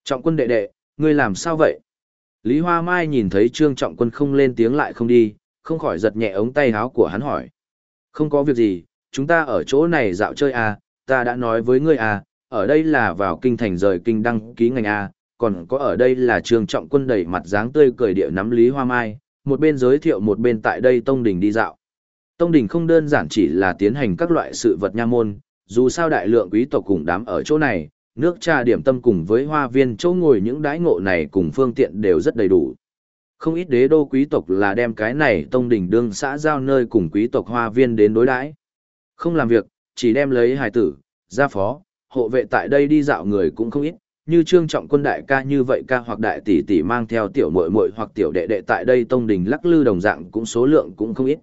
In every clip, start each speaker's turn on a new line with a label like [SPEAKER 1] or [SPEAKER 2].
[SPEAKER 1] Trọng quân đệ đệ, ngươi làm sao vậy? Lý Hoa Mai nhìn thấy Trương Trọng Quân không lên tiếng lại không đi, không khỏi giật nhẹ ống tay áo của hắn hỏi. Không có việc gì, chúng ta ở chỗ này dạo chơi à, ta đã nói với ngươi à, ở đây là vào kinh thành rời kinh đăng ký ngành à, còn có ở đây là Trương Trọng Quân đẩy mặt dáng tươi cười địa nắm Lý Hoa Mai, một bên giới thiệu một bên tại đây Tông Đình đi dạo. Tông Đình không đơn giản chỉ là tiến hành các loại sự vật nha môn, dù sao đại lượng quý tộc cùng đám ở chỗ này, nước trà điểm tâm cùng với hoa viên chỗ ngồi những đãi ngộ này cùng phương tiện đều rất đầy đủ. Không ít đế đô quý tộc là đem cái này Tông Đình đương xã giao nơi cùng quý tộc hoa viên đến đối đãi. Không làm việc, chỉ đem lấy hài tử, gia phó, hộ vệ tại đây đi dạo người cũng không ít, như Trương Trọng Quân đại ca như vậy ca hoặc đại tỷ tỷ mang theo tiểu muội muội hoặc tiểu đệ đệ tại đây Tông Đình lắc lư đồng dạng cũng số lượng cũng không ít.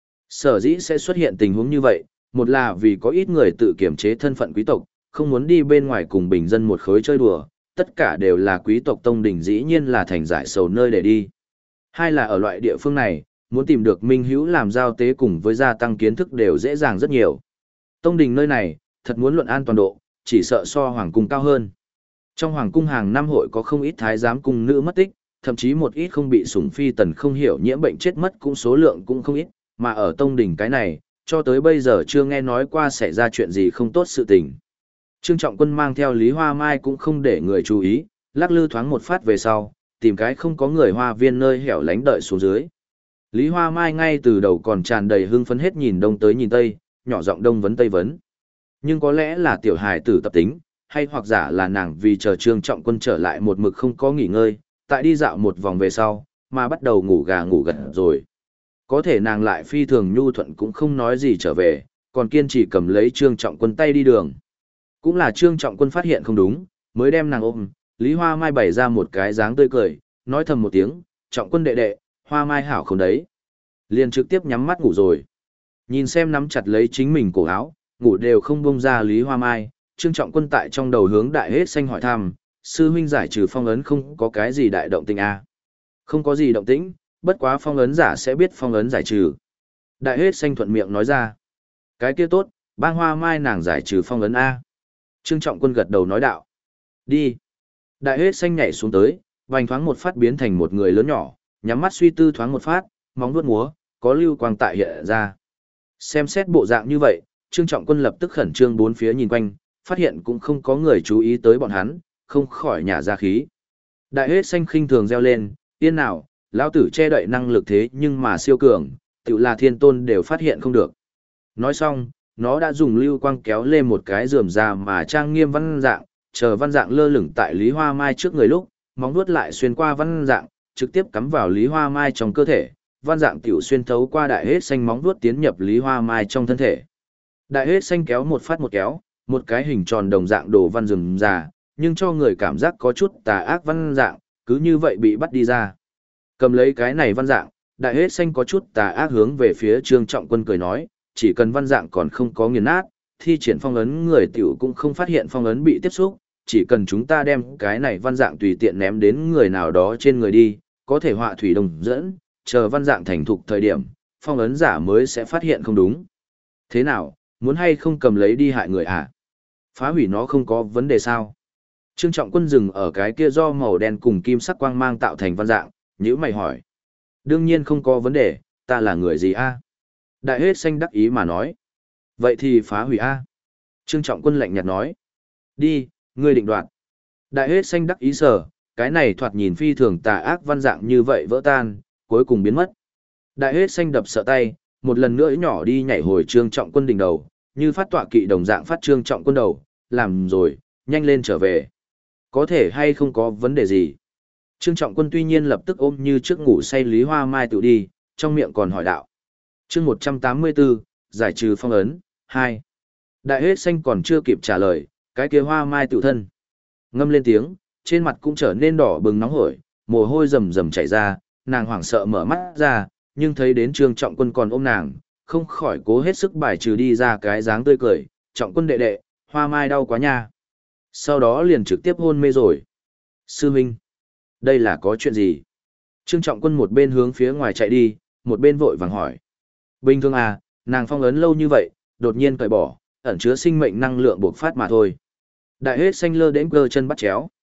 [SPEAKER 1] Sở dĩ sẽ xuất hiện tình huống như vậy, một là vì có ít người tự kiểm chế thân phận quý tộc, không muốn đi bên ngoài cùng bình dân một khối chơi đùa, tất cả đều là quý tộc Tông Đình dĩ nhiên là thành giải sầu nơi để đi. Hai là ở loại địa phương này, muốn tìm được minh hữu làm giao tế cùng với gia tăng kiến thức đều dễ dàng rất nhiều. Tông Đình nơi này, thật muốn luận an toàn độ, chỉ sợ so hoàng cung cao hơn. Trong hoàng cung hàng năm hội có không ít thái giám cung nữ mất tích, thậm chí một ít không bị sủng phi tần không hiểu nhiễm bệnh chết mất cũng số lượng cũng không ít, mà ở Tông Đình cái này, cho tới bây giờ chưa nghe nói qua xảy ra chuyện gì không tốt sự tình. Trương Trọng Quân mang theo Lý Hoa Mai cũng không để người chú ý, lắc lư thoáng một phát về sau, tìm cái không có người hoa viên nơi hẻo lánh đợi xuống dưới. Lý Hoa Mai ngay từ đầu còn tràn đầy hưng phấn hết nhìn đông tới nhìn tây, nhỏ giọng đông vấn tây vấn. Nhưng có lẽ là tiểu hài tử tập tính, hay hoặc giả là nàng vì chờ Trương Trọng Quân trở lại một mực không có nghỉ ngơi, tại đi dạo một vòng về sau, mà bắt đầu ngủ gà ngủ gật rồi. Có thể nàng lại phi thường nhu thuận cũng không nói gì trở về, còn kiên trì cầm lấy Trương Trọng Quân tay đi đường. Cũng là Trương Trọng Quân phát hiện không đúng, mới đem nàng ôm, Lý Hoa Mai bày ra một cái dáng tươi cười, nói thầm một tiếng, Trọng Quân đệ đệ, Hoa Mai hảo không đấy. Liền trực tiếp nhắm mắt ngủ rồi. Nhìn xem nắm chặt lấy chính mình cổ áo, ngủ đều không buông ra Lý Hoa Mai, Trương Trọng Quân tại trong đầu hướng Đại Hết Xanh hỏi thăm, sư huynh giải trừ phong ấn không có cái gì đại động tĩnh à? Không có gì động tĩnh, bất quá phong ấn giả sẽ biết phong ấn giải trừ. Đại Hết Xanh thuận miệng nói ra. Cái kia tốt, bang Hoa Mai nàng giải trừ phong ấn A. Trương Trọng Quân gật đầu nói đạo. Đi. Đại Hết Xanh nhảy xuống tới, vành thoáng một phát biến thành một người lớn nhỏ, nhắm mắt suy tư thoáng một phát, móng vuốt múa, có lưu quang tại hiện ra. Xem xét bộ dạng như vậy, Trương Trọng Quân lập tức khẩn trương bốn phía nhìn quanh, phát hiện cũng không có người chú ý tới bọn hắn, không khỏi nhả ra khí. Đại Hết Xanh khinh thường reo lên, tiên nào, lão tử che đậy năng lực thế nhưng mà siêu cường, tự là thiên tôn đều phát hiện không được. Nói xong, nó đã dùng lưu quang kéo lên một cái rườm rà mà trang nghiêm văn dạng, chờ văn dạng lơ lửng tại Lý Hoa Mai trước người lúc, móng vuốt lại xuyên qua văn dạng, trực tiếp cắm vào Lý Hoa Mai trong cơ thể, văn dạng tiểu xuyên thấu qua Đại Hết Xanh móng vuốt tiến nhập Lý Hoa Mai trong thân thể. Đại Hết Xanh kéo một phát một kéo, một cái hình tròn đồng dạng đồ văn rườm rà, nhưng cho người cảm giác có chút tà ác văn dạng, cứ như vậy bị bắt đi ra. Cầm lấy cái này văn dạng, Đại Hết Xanh có chút tà ác hướng về phía Trương Trọng Quân cười nói, chỉ cần văn dạng còn không có nghiền nát, thi triển phong ấn người tiểu cũng không phát hiện phong ấn bị tiếp xúc, chỉ cần chúng ta đem cái này văn dạng tùy tiện ném đến người nào đó trên người đi, có thể họa thủy đồng dẫn, chờ văn dạng thành thục thời điểm, phong ấn giả mới sẽ phát hiện không đúng. Thế nào, muốn hay không cầm lấy đi hại người à? Phá hủy nó không có vấn đề sao? Trương Trọng Quân dừng ở cái kia do màu đen cùng kim sắc quang mang tạo thành văn dạng, nhữ mày hỏi. Đương nhiên không có vấn đề, ta là người gì a? Đại Hết Xanh đắc ý mà nói. Vậy thì phá hủy a. Trương Trọng Quân lạnh nhạt nói. Đi, ngươi định đoạt. Đại Hết Xanh đắc ý sở, cái này thoạt nhìn phi thường tà ác văn dạng như vậy vỡ tan, cuối cùng biến mất. Đại Hết Xanh đập sợ tay, một lần nữa nhỏ đi nhảy hồi Trương Trọng Quân đỉnh đầu, như phát tọa kỵ đồng dạng phát Trương Trọng Quân đầu, làm rồi, nhanh lên trở về. Có thể hay không có vấn đề gì? Trương Trọng Quân tuy nhiên lập tức ôm như trước ngủ say Lý Hoa Mai tự đi, trong miệng còn hỏi đạo. Chương 184, giải trừ phong ấn, 2. Đại Hết Xanh còn chưa kịp trả lời, cái kia Hoa Mai tự thân. Ngâm lên tiếng, trên mặt cũng trở nên đỏ bừng nóng hổi, mồ hôi rầm rầm chảy ra, nàng hoảng sợ mở mắt ra, nhưng thấy đến Trương Trọng Quân còn ôm nàng, không khỏi cố hết sức bài trừ đi ra cái dáng tươi cười, Trọng Quân đệ đệ, Hoa Mai đau quá nha. Sau đó liền trực tiếp hôn mê rồi. Sư Minh, đây là có chuyện gì? Trương Trọng Quân một bên hướng phía ngoài chạy đi, một bên vội vàng hỏi. Bình thường à, nàng phong ấn lâu như vậy, đột nhiên cởi bỏ, ẩn chứa sinh mệnh năng lượng bộc phát mà thôi. Đại Hết Xanh lơ đến cơ chân bắt chéo.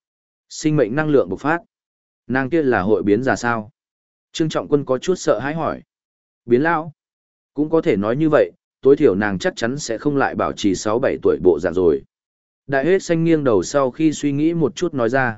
[SPEAKER 1] Sinh mệnh năng lượng bộc phát. Nàng kia là hội biến ra sao? Trương Trọng Quân có chút sợ hãi hỏi. Biến lão? Cũng có thể nói như vậy, tối thiểu nàng chắc chắn sẽ không lại bảo trì 6-7 tuổi bộ dạng rồi. Đại hết xanh nghiêng đầu sau khi suy nghĩ một chút nói ra.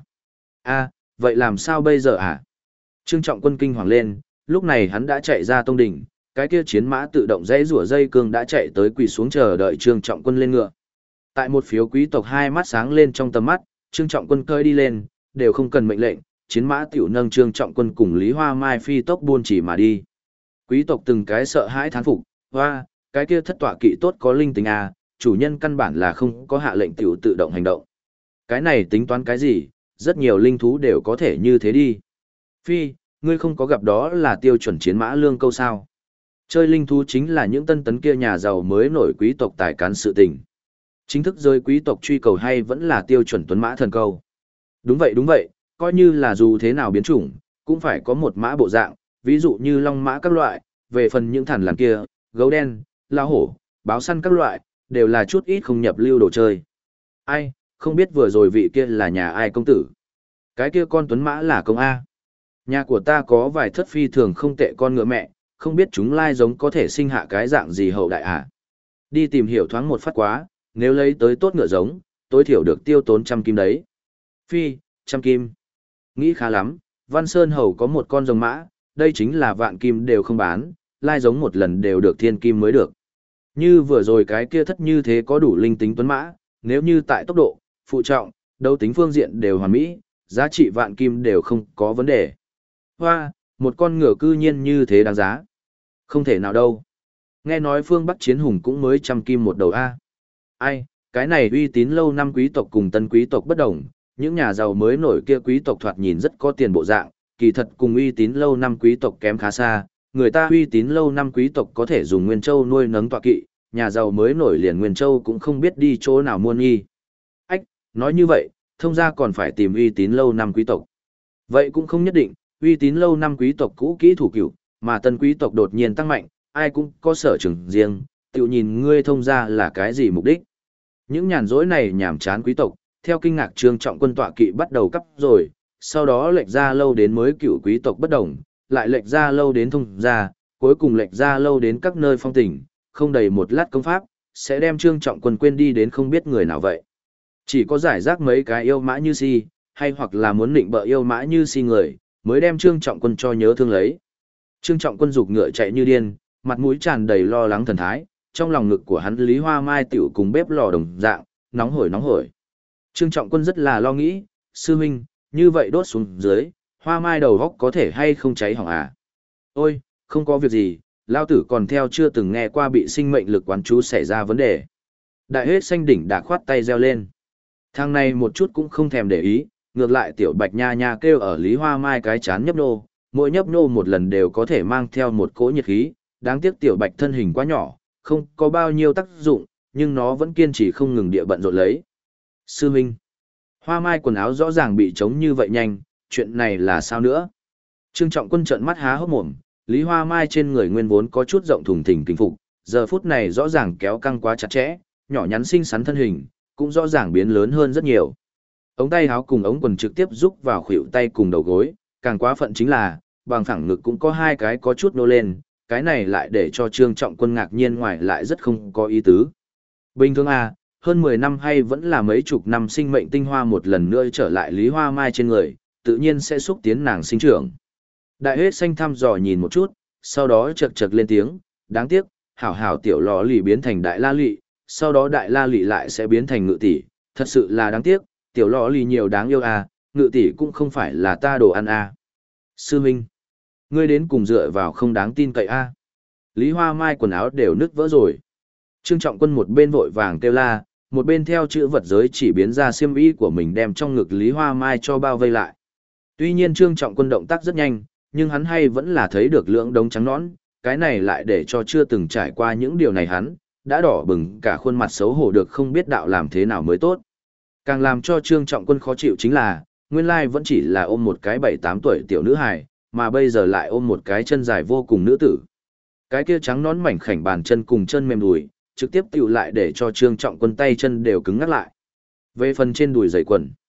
[SPEAKER 1] Vậy làm sao bây giờ à? Trương Trọng Quân kinh hoàng lên, lúc này hắn đã chạy ra tông đỉnh, cái kia chiến mã tự động dãy rủa dây cương đã chạy tới quỳ xuống chờ đợi Trương Trọng Quân lên ngựa. Tại một phiếu quý tộc hai mắt sáng lên trong tầm mắt, Trương Trọng Quân cơi đi lên, đều không cần mệnh lệnh, chiến mã tiểu nâng Trương Trọng Quân cùng Lý Hoa Mai phi tốc buôn chỉ mà đi. Quý tộc từng cái sợ hãi thán phục, hoa, cái kia thất tọa kỵ tốt có linh tính à, chủ nhân căn bản là không có hạ lệnh tiểu tự động hành động. Cái này tính toán cái gì, rất nhiều linh thú đều có thể như thế đi. Phi, ngươi không có gặp đó là tiêu chuẩn chiến mã lương câu sao. Chơi linh thú chính là những tân tấn kia nhà giàu mới nổi quý tộc tài cán sự tình. Chính thức rơi quý tộc truy cầu hay vẫn là tiêu chuẩn tuấn mã thần câu. Đúng vậy, coi như là dù thế nào biến chủng, cũng phải có một mã bộ dạng, ví dụ như long mã các loại, về phần những thằn lằn kia, gấu đen, lao hổ, báo săn các loại, đều là chút ít không nhập lưu đồ chơi. Ai, không biết vừa rồi vị kia là nhà ai công tử. Cái kia con tuấn mã là công A. Nhà của ta có vài thất phi thường không tệ con ngựa mẹ, không biết chúng lai giống có thể sinh hạ cái dạng gì hậu đại à. Đi tìm hiểu thoáng một phát quá, nếu lấy tới tốt ngựa giống, tối thiểu được tiêu tốn 100 kim đấy. Phi, 100 kim. Nghĩ khá lắm, Văn Sơn Hầu có một con rồng mã, đây chính là vạn kim đều không bán, lai giống một lần đều được thiên kim mới được. Như vừa rồi cái kia thất như thế có đủ linh tính tuấn mã, nếu như tại tốc độ, phụ trọng, đấu tính phương diện đều hoàn mỹ, giá trị vạn kim đều không có vấn đề. Hoa, một con ngựa cư nhiên như thế đáng giá. Không thể nào đâu. Nghe nói phương Bắc chiến hùng cũng mới 100 kim một đầu A. Ai, cái này uy tín lâu năm quý tộc cùng tân quý tộc bất đồng, những nhà giàu mới nổi kia quý tộc thoạt nhìn rất có tiền bộ dạng, kỳ thật cùng uy tín lâu năm quý tộc kém khá xa, người ta uy tín lâu năm quý tộc có thể dùng nguyên châu nuôi nấng tọa kỵ, nhà giàu mới nổi liền nguyên châu cũng không biết đi chỗ nào mua nghi. Ách, nói như vậy, thông ra còn phải tìm uy tín lâu năm quý tộc. Vậy cũng không nhất định, uy tín lâu năm quý tộc cũ kỹ thủ cửu, mà tân quý tộc đột nhiên tăng mạnh, ai cũng có sở trường riêng, tự nhìn ngươi thông ra là cái gì mục đích. Những nhàn rỗi này nhảm chán quý tộc, theo kinh ngạc Trương Trọng Quân tọa kỵ bắt đầu cấp rồi, sau đó lệch ra lâu đến mới cựu quý tộc bất đồng, lại lệch ra lâu đến thông gia, cuối cùng lệch ra lâu đến các nơi phong tỉnh, không đầy một lát công pháp, sẽ đem Trương Trọng Quân quên đi đến không biết người nào vậy. Chỉ có giải rác mấy cái yêu mã như si, hay hoặc là muốn định bợ yêu mã như si người, mới đem Trương Trọng Quân cho nhớ thương lấy. Trương Trọng Quân giục ngựa chạy như điên, mặt mũi tràn đầy lo lắng thần thái, trong lòng ngực của hắn Lý Hoa Mai tiểu cùng bếp lò đồng dạng, nóng hổi. Trương Trọng Quân rất là lo nghĩ, sư huynh, như vậy đốt xuống dưới, Hoa Mai đầu góc có thể hay không cháy hỏng à? Ôi, không có việc gì, lao tử còn theo chưa từng nghe qua bị sinh mệnh lực quán chú xảy ra vấn đề. Đại hết xanh đỉnh đã khoát tay reo lên. Thằng này một chút cũng không thèm để ý, ngược lại tiểu bạch nha nha kêu ở Lý Hoa Mai cái chán nhấp nô, mỗi nhấp nô một lần đều có thể mang theo một cỗ nhiệt khí, đáng tiếc tiểu bạch thân hình quá nhỏ, không có bao nhiêu tác dụng, nhưng nó vẫn kiên trì không ngừng địa bận rộn lấy. Sư Minh, Hoa Mai quần áo rõ ràng bị trống như vậy nhanh, chuyện này là sao nữa? Trương Trọng Quân trợn mắt há hốc mồm, Lý Hoa Mai trên người nguyên vốn có chút rộng thùng thình kinh phục, giờ phút này rõ ràng kéo căng quá chặt chẽ, nhỏ nhắn xinh xắn thân hình, cũng rõ ràng biến lớn hơn rất nhiều. Ống tay áo cùng ống quần trực tiếp rúc vào khuỷu tay cùng đầu gối, càng quá phận chính là, bằng phẳng ngực cũng có hai cái có chút nô lên, cái này lại để cho Trương Trọng Quân ngạc nhiên ngoài lại rất không có ý tứ. Bình thường à, hơn 10 năm hay vẫn là mấy chục năm sinh mệnh tinh hoa một lần nữa trở lại Lý Hoa Mai trên người, tự nhiên sẽ xúc tiến nàng sinh trưởng. Đại hết xanh thăm dò nhìn một chút, sau đó chật chật lên tiếng, đáng tiếc, hảo hảo tiểu lò lì biến thành đại la lị, sau đó đại la lị lại sẽ biến thành ngự tỷ, thật sự là đáng tiếc, tiểu lò lì nhiều đáng yêu à, ngự tỷ cũng không phải là ta đồ ăn à. Sư Minh, ngươi đến cùng dựa vào không đáng tin cậy à. Lý Hoa Mai quần áo đều nứt vỡ rồi. Trương Trọng Quân một bên vội vàng kêu la, một bên theo chữ vật giới chỉ biến ra xiêm y của mình đem trong ngực Lý Hoa Mai cho bao vây lại. Tuy nhiên Trương Trọng Quân động tác rất nhanh, nhưng hắn hay vẫn là thấy được lưỡng đống trắng nõn, cái này lại để cho chưa từng trải qua những điều này hắn, đã đỏ bừng cả khuôn mặt xấu hổ được không biết đạo làm thế nào mới tốt. Càng làm cho Trương Trọng Quân khó chịu chính là, nguyên lai vẫn chỉ là ôm một cái 7-8 tuổi tiểu nữ hài, mà bây giờ lại ôm một cái chân dài vô cùng nữ tử. Cái kia trắng nõn mảnh khảnh bàn chân cùng chân mềm đùi, trực tiếp tiểu lại để cho Trương Trọng Quân tay chân đều cứng ngắc lại. Về phần trên đùi giày quần,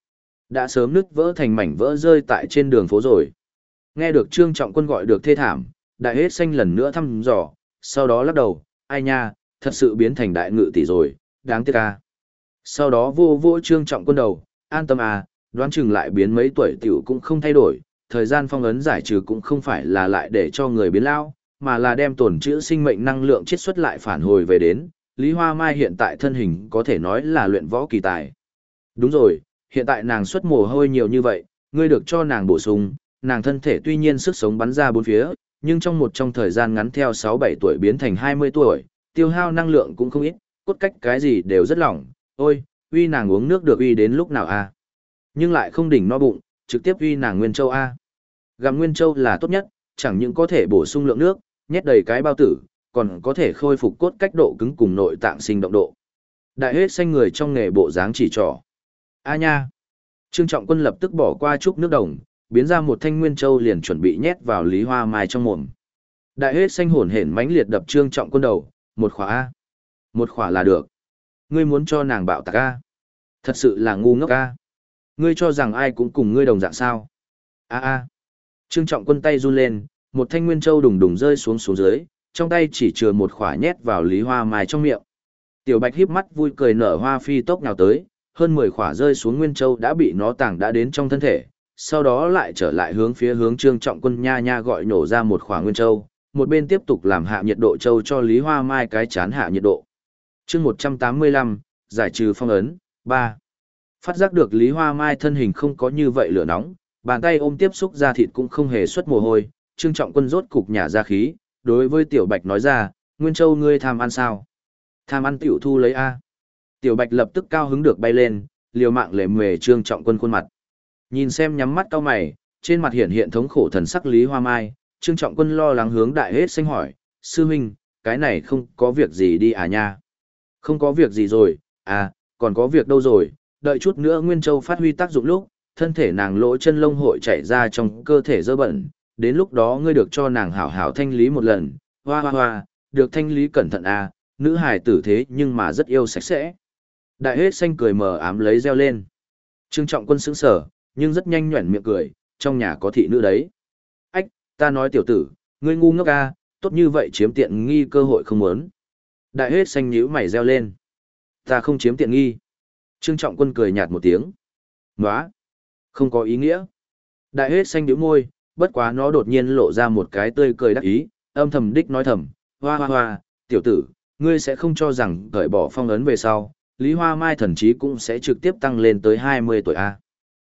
[SPEAKER 1] đã sớm nứt vỡ thành mảnh vỡ rơi tại trên đường phố rồi. Nghe được Trương Trọng Quân gọi được thê thảm, Đại Hết Xanh lần nữa thăm dò, sau đó lắc đầu, ai nha, thật sự biến thành đại ngự tỷ rồi, đáng tiếc à. Sau đó vô vô Trương Trọng Quân đầu, an tâm à, đoán chừng lại biến mấy tuổi tiểu cũng không thay đổi, thời gian phong ấn giải trừ cũng không phải là lại để cho người biến lao, mà là đem tổn trữ sinh mệnh năng lượng chiết xuất lại phản hồi về đến. Lý Hoa Mai hiện tại thân hình có thể nói là luyện võ kỳ tài. Đúng rồi, hiện tại nàng xuất mồ hôi nhiều như vậy, ngươi được cho nàng bổ sung, nàng thân thể tuy nhiên sức sống bắn ra bốn phía, nhưng trong thời gian ngắn theo 6-7 tuổi biến thành 20 tuổi, tiêu hao năng lượng cũng không ít, cốt cách cái gì đều rất lỏng, ôi, uy nàng uống nước được uy đến lúc nào a? Nhưng lại không đỉnh no bụng, trực tiếp uy nàng Nguyên Châu a. Gặm Nguyên Châu là tốt nhất, chẳng những có thể bổ sung lượng nước, nhét đầy cái bao tử, còn có thể khôi phục cốt cách độ cứng cùng nội tạng sinh động độ. Đại Hết Xanh người trong nghề bộ dáng chỉ trỏ. A nha. Trương Trọng Quân lập tức bỏ qua chút nước đồng, biến ra một thanh Nguyên Châu liền chuẩn bị nhét vào Lý Hoa Mai trong mồm. Đại Hết Xanh hổn hển mãnh liệt đập Trương Trọng Quân đầu, một khỏa a. Một khỏa là được. Ngươi muốn cho nàng bạo tạc a? Thật sự là ngu ngốc a. Ngươi cho rằng ai cũng cùng ngươi đồng dạng sao? A a. Trương Trọng Quân tay run lên, một thanh Nguyên Châu đùng đùng rơi xuống dưới, trong tay chỉ chừa một khỏa nhét vào Lý Hoa Mai trong miệng. Tiểu Bạch híp mắt vui cười nở hoa phi tốc nào tới, hơn 10 khỏa rơi xuống Nguyên Châu đã bị nó tàng đã đến trong thân thể, sau đó lại trở lại hướng Trương Trọng Quân nha nha gọi nổ ra một khỏa Nguyên Châu, một bên tiếp tục làm hạ nhiệt độ châu cho Lý Hoa Mai cái chán hạ nhiệt độ. Chương 185, giải trừ phong ấn, 3. Phát giác được Lý Hoa Mai thân hình không có như vậy lửa nóng, bàn tay ôm tiếp xúc da thịt cũng không hề xuất mồ hôi, Trương Trọng Quân rốt cục nhả ra khí, đối với Tiểu Bạch nói ra, Nguyên Châu ngươi tham ăn sao? Tham ăn tiểu thu lấy A. Tiểu Bạch lập tức cao hứng được bay lên, liều mạng lề mề Trương Trọng Quân khuôn mặt. Nhìn xem nhắm mắt cau mày, trên mặt hiện thống khổ thần sắc Lý Hoa Mai, Trương Trọng Quân lo lắng hướng Đại Hết Xanh hỏi, sư huynh, cái này không có việc gì đi à nha? Không có việc gì rồi, à, còn có việc đâu rồi, đợi chút nữa Nguyên Châu phát huy tác dụng lúc, thân thể nàng lỗ chân lông hội chảy ra trong cơ thể dơ bẩn, đến lúc đó ngươi được cho nàng hảo hảo thanh lý một lần, hoa hoa hoa, được thanh lý cẩn thận à, nữ hài tử thế nhưng mà rất yêu sạch sẽ. Đại Hết Xanh cười mờ ám lấy reo lên. Trương Trọng Quân sững sờ, nhưng rất nhanh nhuẩn miệng cười, trong nhà có thị nữ đấy. Ách, ta nói tiểu tử, ngươi ngu ngốc à, tốt như vậy chiếm tiện nghi cơ hội không muốn. Đại Hết Xanh nhíu mày reo lên. Ta không chiếm tiện nghi. Trương Trọng Quân cười nhạt một tiếng. Nóa, không có ý nghĩa. Đại Hết Xanh nhíu môi, bất quá nó đột nhiên lộ ra một cái tươi cười đắc ý, âm thầm đích nói thầm, hoa hoa hoa, tiểu tử, ngươi sẽ không cho rằng cởi bỏ phong ấn về sau, Lý Hoa Mai thần trí cũng sẽ trực tiếp tăng lên tới 20 tuổi A.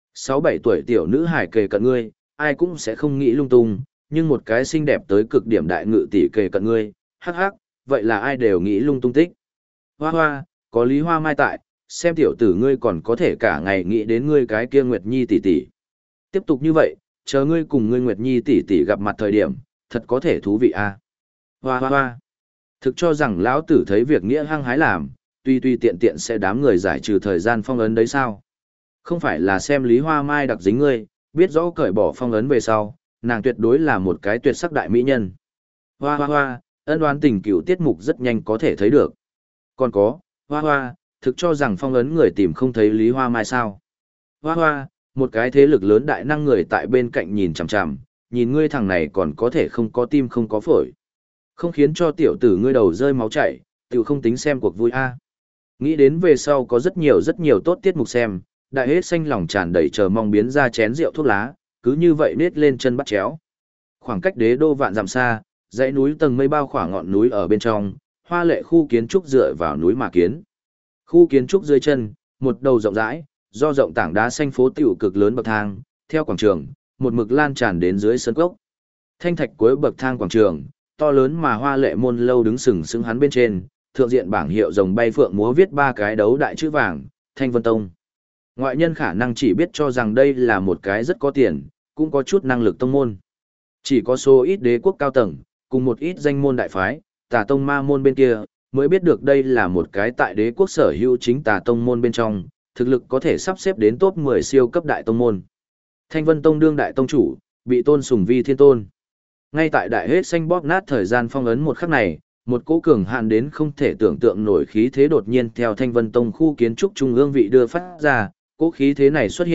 [SPEAKER 1] 6-7 tuổi tiểu nữ hải kề cận ngươi, ai cũng sẽ không nghĩ lung tung, nhưng một cái xinh đẹp tới cực điểm đại ngự tỷ kề cận ngươi, hắc hắc, vậy là ai đều nghĩ lung tung tích. Hoa hoa, có Lý Hoa Mai tại, xem tiểu tử ngươi còn có thể cả ngày nghĩ đến ngươi cái kia Nguyệt Nhi tỷ tỷ. Tiếp tục như vậy, chờ ngươi cùng ngươi Nguyệt Nhi tỷ tỷ gặp mặt thời điểm, thật có thể thú vị a. Hoa hoa hoa. Thực cho rằng lão tử thấy việc nghĩa hăng hái làm, tuy tiện tiện sẽ đám người giải trừ thời gian phong ấn đấy sao? Không phải là xem Lý Hoa Mai đặc dính ngươi, biết rõ cởi bỏ phong ấn về sau, nàng tuyệt đối là một cái tuyệt sắc đại mỹ nhân. Hoa hoa hoa, ân oán tình cựu tiết mục rất nhanh có thể thấy được. Còn có, hoa hoa, thực cho rằng phong ấn người tìm không thấy Lý Hoa Mai sao? Hoa hoa, một cái thế lực lớn đại năng người tại bên cạnh nhìn chằm chằm, nhìn ngươi thằng này còn có thể không có tim không có phổi. Không khiến cho tiểu tử ngươi đầu rơi máu chảy, tiểu không tính xem cuộc vui a. Nghĩ đến về sau có rất nhiều tốt tiết mục xem, Đại Hết Xanh lòng tràn đầy chờ mong biến ra chén rượu thuốc lá, cứ như vậy nết lên chân bắt chéo. Khoảng cách đế đô vạn dặm xa, dãy núi tầng mây bao khỏa ngọn núi ở bên trong, hoa lệ khu kiến trúc dựa vào núi mà kiến. Khu kiến trúc dưới chân, một đầu rộng rãi, do rộng tảng đá xanh phố tiểu cực lớn bậc thang, theo quảng trường, một mực lan tràn đến dưới sân cốc. Thanh thạch cuối bậc thang quảng trường, to lớn mà hoa lệ môn lâu đứng sừng sững hắn bên trên, thượng diện bảng hiệu rồng bay phượng múa viết 3 cái đấu đại chữ vàng, Thanh Vân Tông. Ngoại nhân khả năng chỉ biết cho rằng đây là một cái rất có tiền, cũng có chút năng lực tông môn. Chỉ có số ít đế quốc cao tầng, cùng một ít danh môn đại phái, tà tông ma môn bên kia, mới biết được đây là một cái tại đế quốc sở hữu chính tà tông môn bên trong, thực lực có thể sắp xếp đến top 10 siêu cấp đại tông môn. Thanh Vân Tông đương đại tông chủ, bị tôn sùng vi thiên tôn. Ngay tại Đại Hết Xanh bóp nát thời gian phong ấn một khắc này, một cỗ cường hạn đến không thể tưởng tượng nổi khí thế đột nhiên theo Thanh Vân Tông khu kiến trúc trung ương vị đưa phát ra, cỗ khí thế này xuất hiện,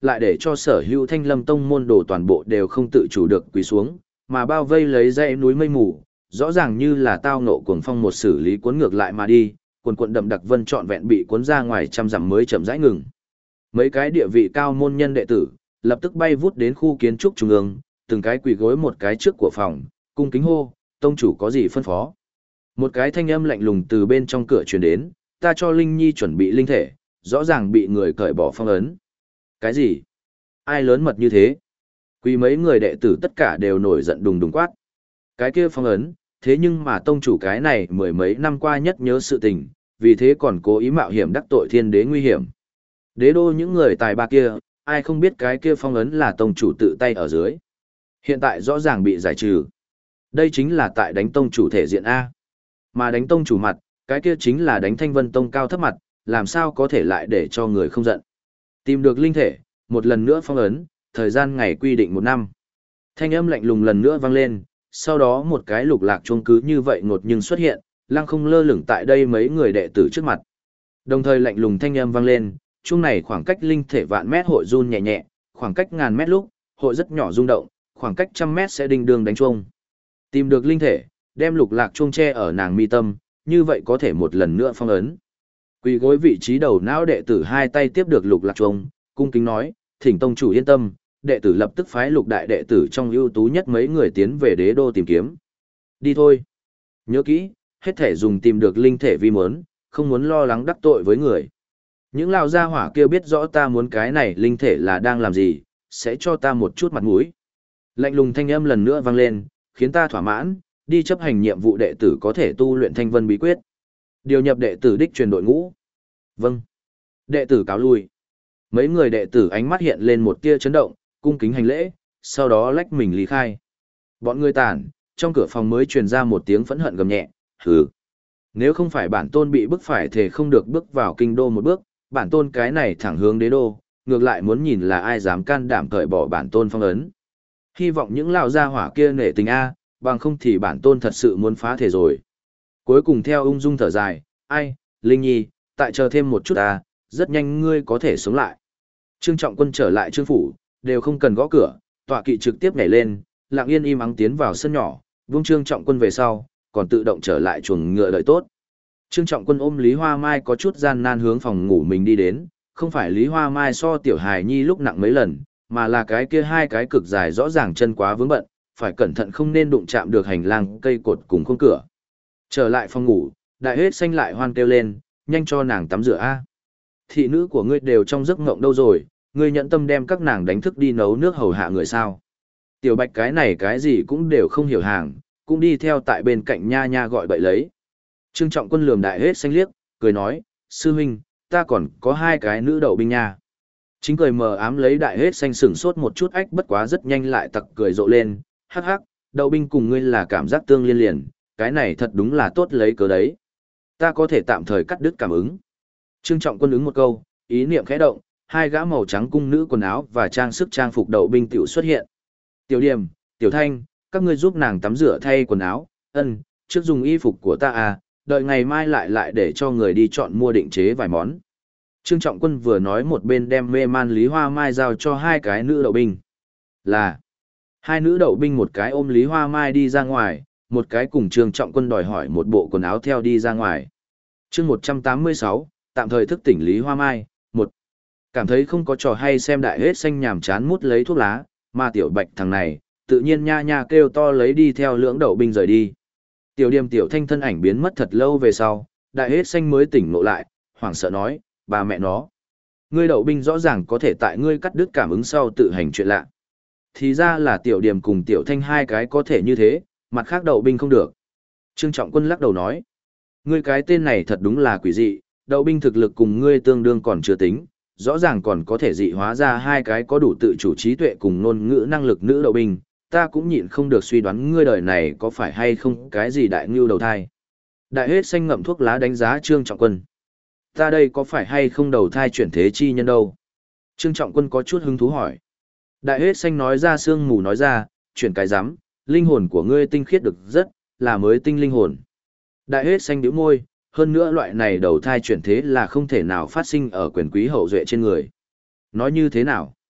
[SPEAKER 1] lại để cho sở hữu Thanh Lâm Tông môn đồ toàn bộ đều không tự chủ được quỳ xuống, mà bao vây lấy dãy núi mây mù, rõ ràng như là tao nộ cuồng phong một xử lý cuốn ngược lại mà đi, quần quần đậm đặc vân trọn vẹn bị cuốn ra ngoài trăm dặm mới chậm rãi ngừng. Mấy cái địa vị cao môn nhân đệ tử, lập tức bay vút đến khu kiến trúc trung ương, từng cái quỳ gối một cái trước của phòng, cung kính hô, tông chủ có gì phân phó. Một cái thanh âm lạnh lùng từ bên trong cửa truyền đến, ta cho Linh Nhi chuẩn bị linh thể, rõ ràng bị người cởi bỏ phong ấn. Cái gì? Ai lớn mật như thế? Quỳ mấy người đệ tử tất cả đều nổi giận đùng đùng quát. Cái kia phong ấn, thế nhưng mà tông chủ cái này mười mấy năm qua nhất nhớ sự tình, vì thế còn cố ý mạo hiểm đắc tội thiên đế nguy hiểm. Đế đô những người tài ba kia, ai không biết cái kia phong ấn là tông chủ tự tay ở dưới. Hiện tại rõ ràng bị giải trừ. Đây chính là tại đánh tông chủ thể diện A. Mà đánh tông chủ mặt, cái kia chính là đánh Thanh Vân Tông cao thấp mặt, làm sao có thể lại để cho người không giận. Tìm được linh thể, một lần nữa phong ấn, thời gian ngày quy định 1 năm. Thanh âm lạnh lùng lần nữa vang lên, sau đó một cái lục lạc chuông cứ như vậy ngột nhưng xuất hiện, lăng không lơ lửng tại đây mấy người đệ tử trước mặt. Đồng thời lạnh lùng thanh âm vang lên, chuông này khoảng cách linh thể vạn mét hội run nhẹ nhẹ, khoảng cách ngàn mét lúc, hội rất nhỏ rung động, khoảng cách trăm mét sẽ đinh đường đánh chuông. Tìm được linh thể, đem lục lạc chuông tre ở nàng mi tâm, như vậy có thể một lần nữa phong ấn. Quỳ gối vị trí đầu não đệ tử hai tay tiếp được lục lạc chuông, cung kính nói, thỉnh tông chủ yên tâm, đệ tử lập tức phái lục đại đệ tử trong ưu tú nhất mấy người tiến về đế đô tìm kiếm. Đi thôi. Nhớ kỹ, hết thể dùng tìm được linh thể vi muốn, không muốn lo lắng đắc tội với người. Những lão gia hỏa kia biết rõ ta muốn cái này linh thể là đang làm gì, sẽ cho ta một chút mặt mũi. Lạnh lùng thanh âm lần nữa vang lên, khiến ta thỏa mãn, đi chấp hành nhiệm vụ đệ tử có thể tu luyện thanh vân bí quyết. Điều nhập đệ tử đích truyền đội ngũ. Vâng. Đệ tử cáo lui. Mấy người đệ tử ánh mắt hiện lên một tia chấn động, cung kính hành lễ, sau đó lách mình lý khai. Bọn người tản, trong cửa phòng mới truyền ra một tiếng phẫn hận gầm nhẹ, hừ. Nếu không phải bản tôn bị bức phải thể không được bước vào kinh đô một bước, bản tôn cái này thẳng hướng đế đô, ngược lại muốn nhìn là ai dám can đảm cởi bỏ bản tôn phong ấn. Hy vọng những lão gia hỏa kia nể tình A, bằng không thì bản tôn thật sự muốn phá thể rồi. Cuối cùng theo ung dung thở dài, ai, Linh Nhi, tại chờ thêm một chút A, rất nhanh ngươi có thể sống lại. Trương Trọng Quân trở lại trương phủ, đều không cần gõ cửa, tọa kỵ trực tiếp nhảy lên, lặng yên im ắng tiến vào sân nhỏ, buông Trương Trọng Quân về sau, còn tự động trở lại chuồng ngựa đợi tốt. Trương Trọng Quân ôm Lý Hoa Mai có chút gian nan hướng phòng ngủ mình đi đến, không phải Lý Hoa Mai so tiểu hài nhi lúc nặng mấy lần, mà là cái kia hai cái cực dài rõ ràng chân quá vướng bận, phải cẩn thận không nên đụng chạm được hành lang cây cột cùng khung cửa. Trở lại phòng ngủ, đại hết xanh lại hoan kêu lên, nhanh cho nàng tắm rửa a. Thị nữ của ngươi đều trong giấc ngộng đâu rồi, ngươi nhận tâm đem các nàng đánh thức đi nấu nước hầu hạ người sao. Tiểu Bạch cái này cái gì cũng đều không hiểu hàng, cũng đi theo tại bên cạnh nha nha gọi bậy lấy. Trương Trọng Quân lườm đại hết xanh liếc, cười nói, sư huynh, ta còn có hai cái nữ đậu binh nha. Chính cười mờ ám lấy đại hết xanh sửng sốt một chút ách bất quá rất nhanh lại tặc cười rộ lên, hắc hắc, đậu binh cùng ngươi là cảm giác tương liên liền, cái này thật đúng là tốt lấy cớ đấy. Ta có thể tạm thời cắt đứt cảm ứng. Trương Trọng Quân ứng một câu, ý niệm khẽ động, hai gã màu trắng cung nữ quần áo và trang sức trang phục đậu binh tiểu xuất hiện. Tiểu Điểm, Tiểu Thanh, các ngươi giúp nàng tắm rửa thay quần áo, trước dùng y phục của ta à, đợi ngày mai lại để cho người đi chọn mua định chế vài món. Trương Trọng Quân vừa nói một bên đem mê man Lý Hoa Mai giao cho hai cái nữ đậu binh. Là, hai nữ đậu binh một cái ôm Lý Hoa Mai đi ra ngoài, một cái cùng Trương Trọng Quân đòi hỏi một bộ quần áo theo đi ra ngoài. Chương 186, tạm thời thức tỉnh Lý Hoa Mai, 1. Cảm thấy không có trò hay xem đại hết xanh nhàm chán mút lấy thuốc lá, mà Tiểu Bạch thằng này, tự nhiên nha nha kêu to lấy đi theo lưỡng đậu binh rời đi. Tiểu Điềm Tiểu Thanh thân ảnh biến mất thật lâu về sau, đại hết xanh mới tỉnh ngộ lại, hoảng sợ nói, bà mẹ nó. Ngươi đậu binh rõ ràng có thể tại ngươi cắt đứt cảm ứng sau tự hành chuyện lạ. Thì ra là Tiểu Điềm cùng Tiểu Thanh hai cái có thể như thế, mặt khác đậu binh không được. Trương Trọng Quân lắc đầu nói, ngươi cái tên này thật đúng là quỷ dị, đậu binh thực lực cùng ngươi tương đương còn chưa tính, rõ ràng còn có thể dị hóa ra hai cái có đủ tự chủ trí tuệ cùng ngôn ngữ năng lực nữ đậu binh, ta cũng nhịn không được suy đoán ngươi đời này có phải hay không cái gì đại ngưu đầu thai. Đại hết xanh ngậm thuốc lá đánh giá Trương Trọng Quân. Ta đây có phải hay không đầu thai chuyển thế chi nhân đâu? Trương Trọng Quân có chút hứng thú hỏi. Đại hết xanh nói ra sương mù nói ra, chuyển cái giám, linh hồn của ngươi tinh khiết được rất, là mới tinh linh hồn. Đại hết xanh nhíu môi, hơn nữa loại này đầu thai chuyển thế là không thể nào phát sinh ở quyền quý hậu duệ trên người. Nói như thế nào?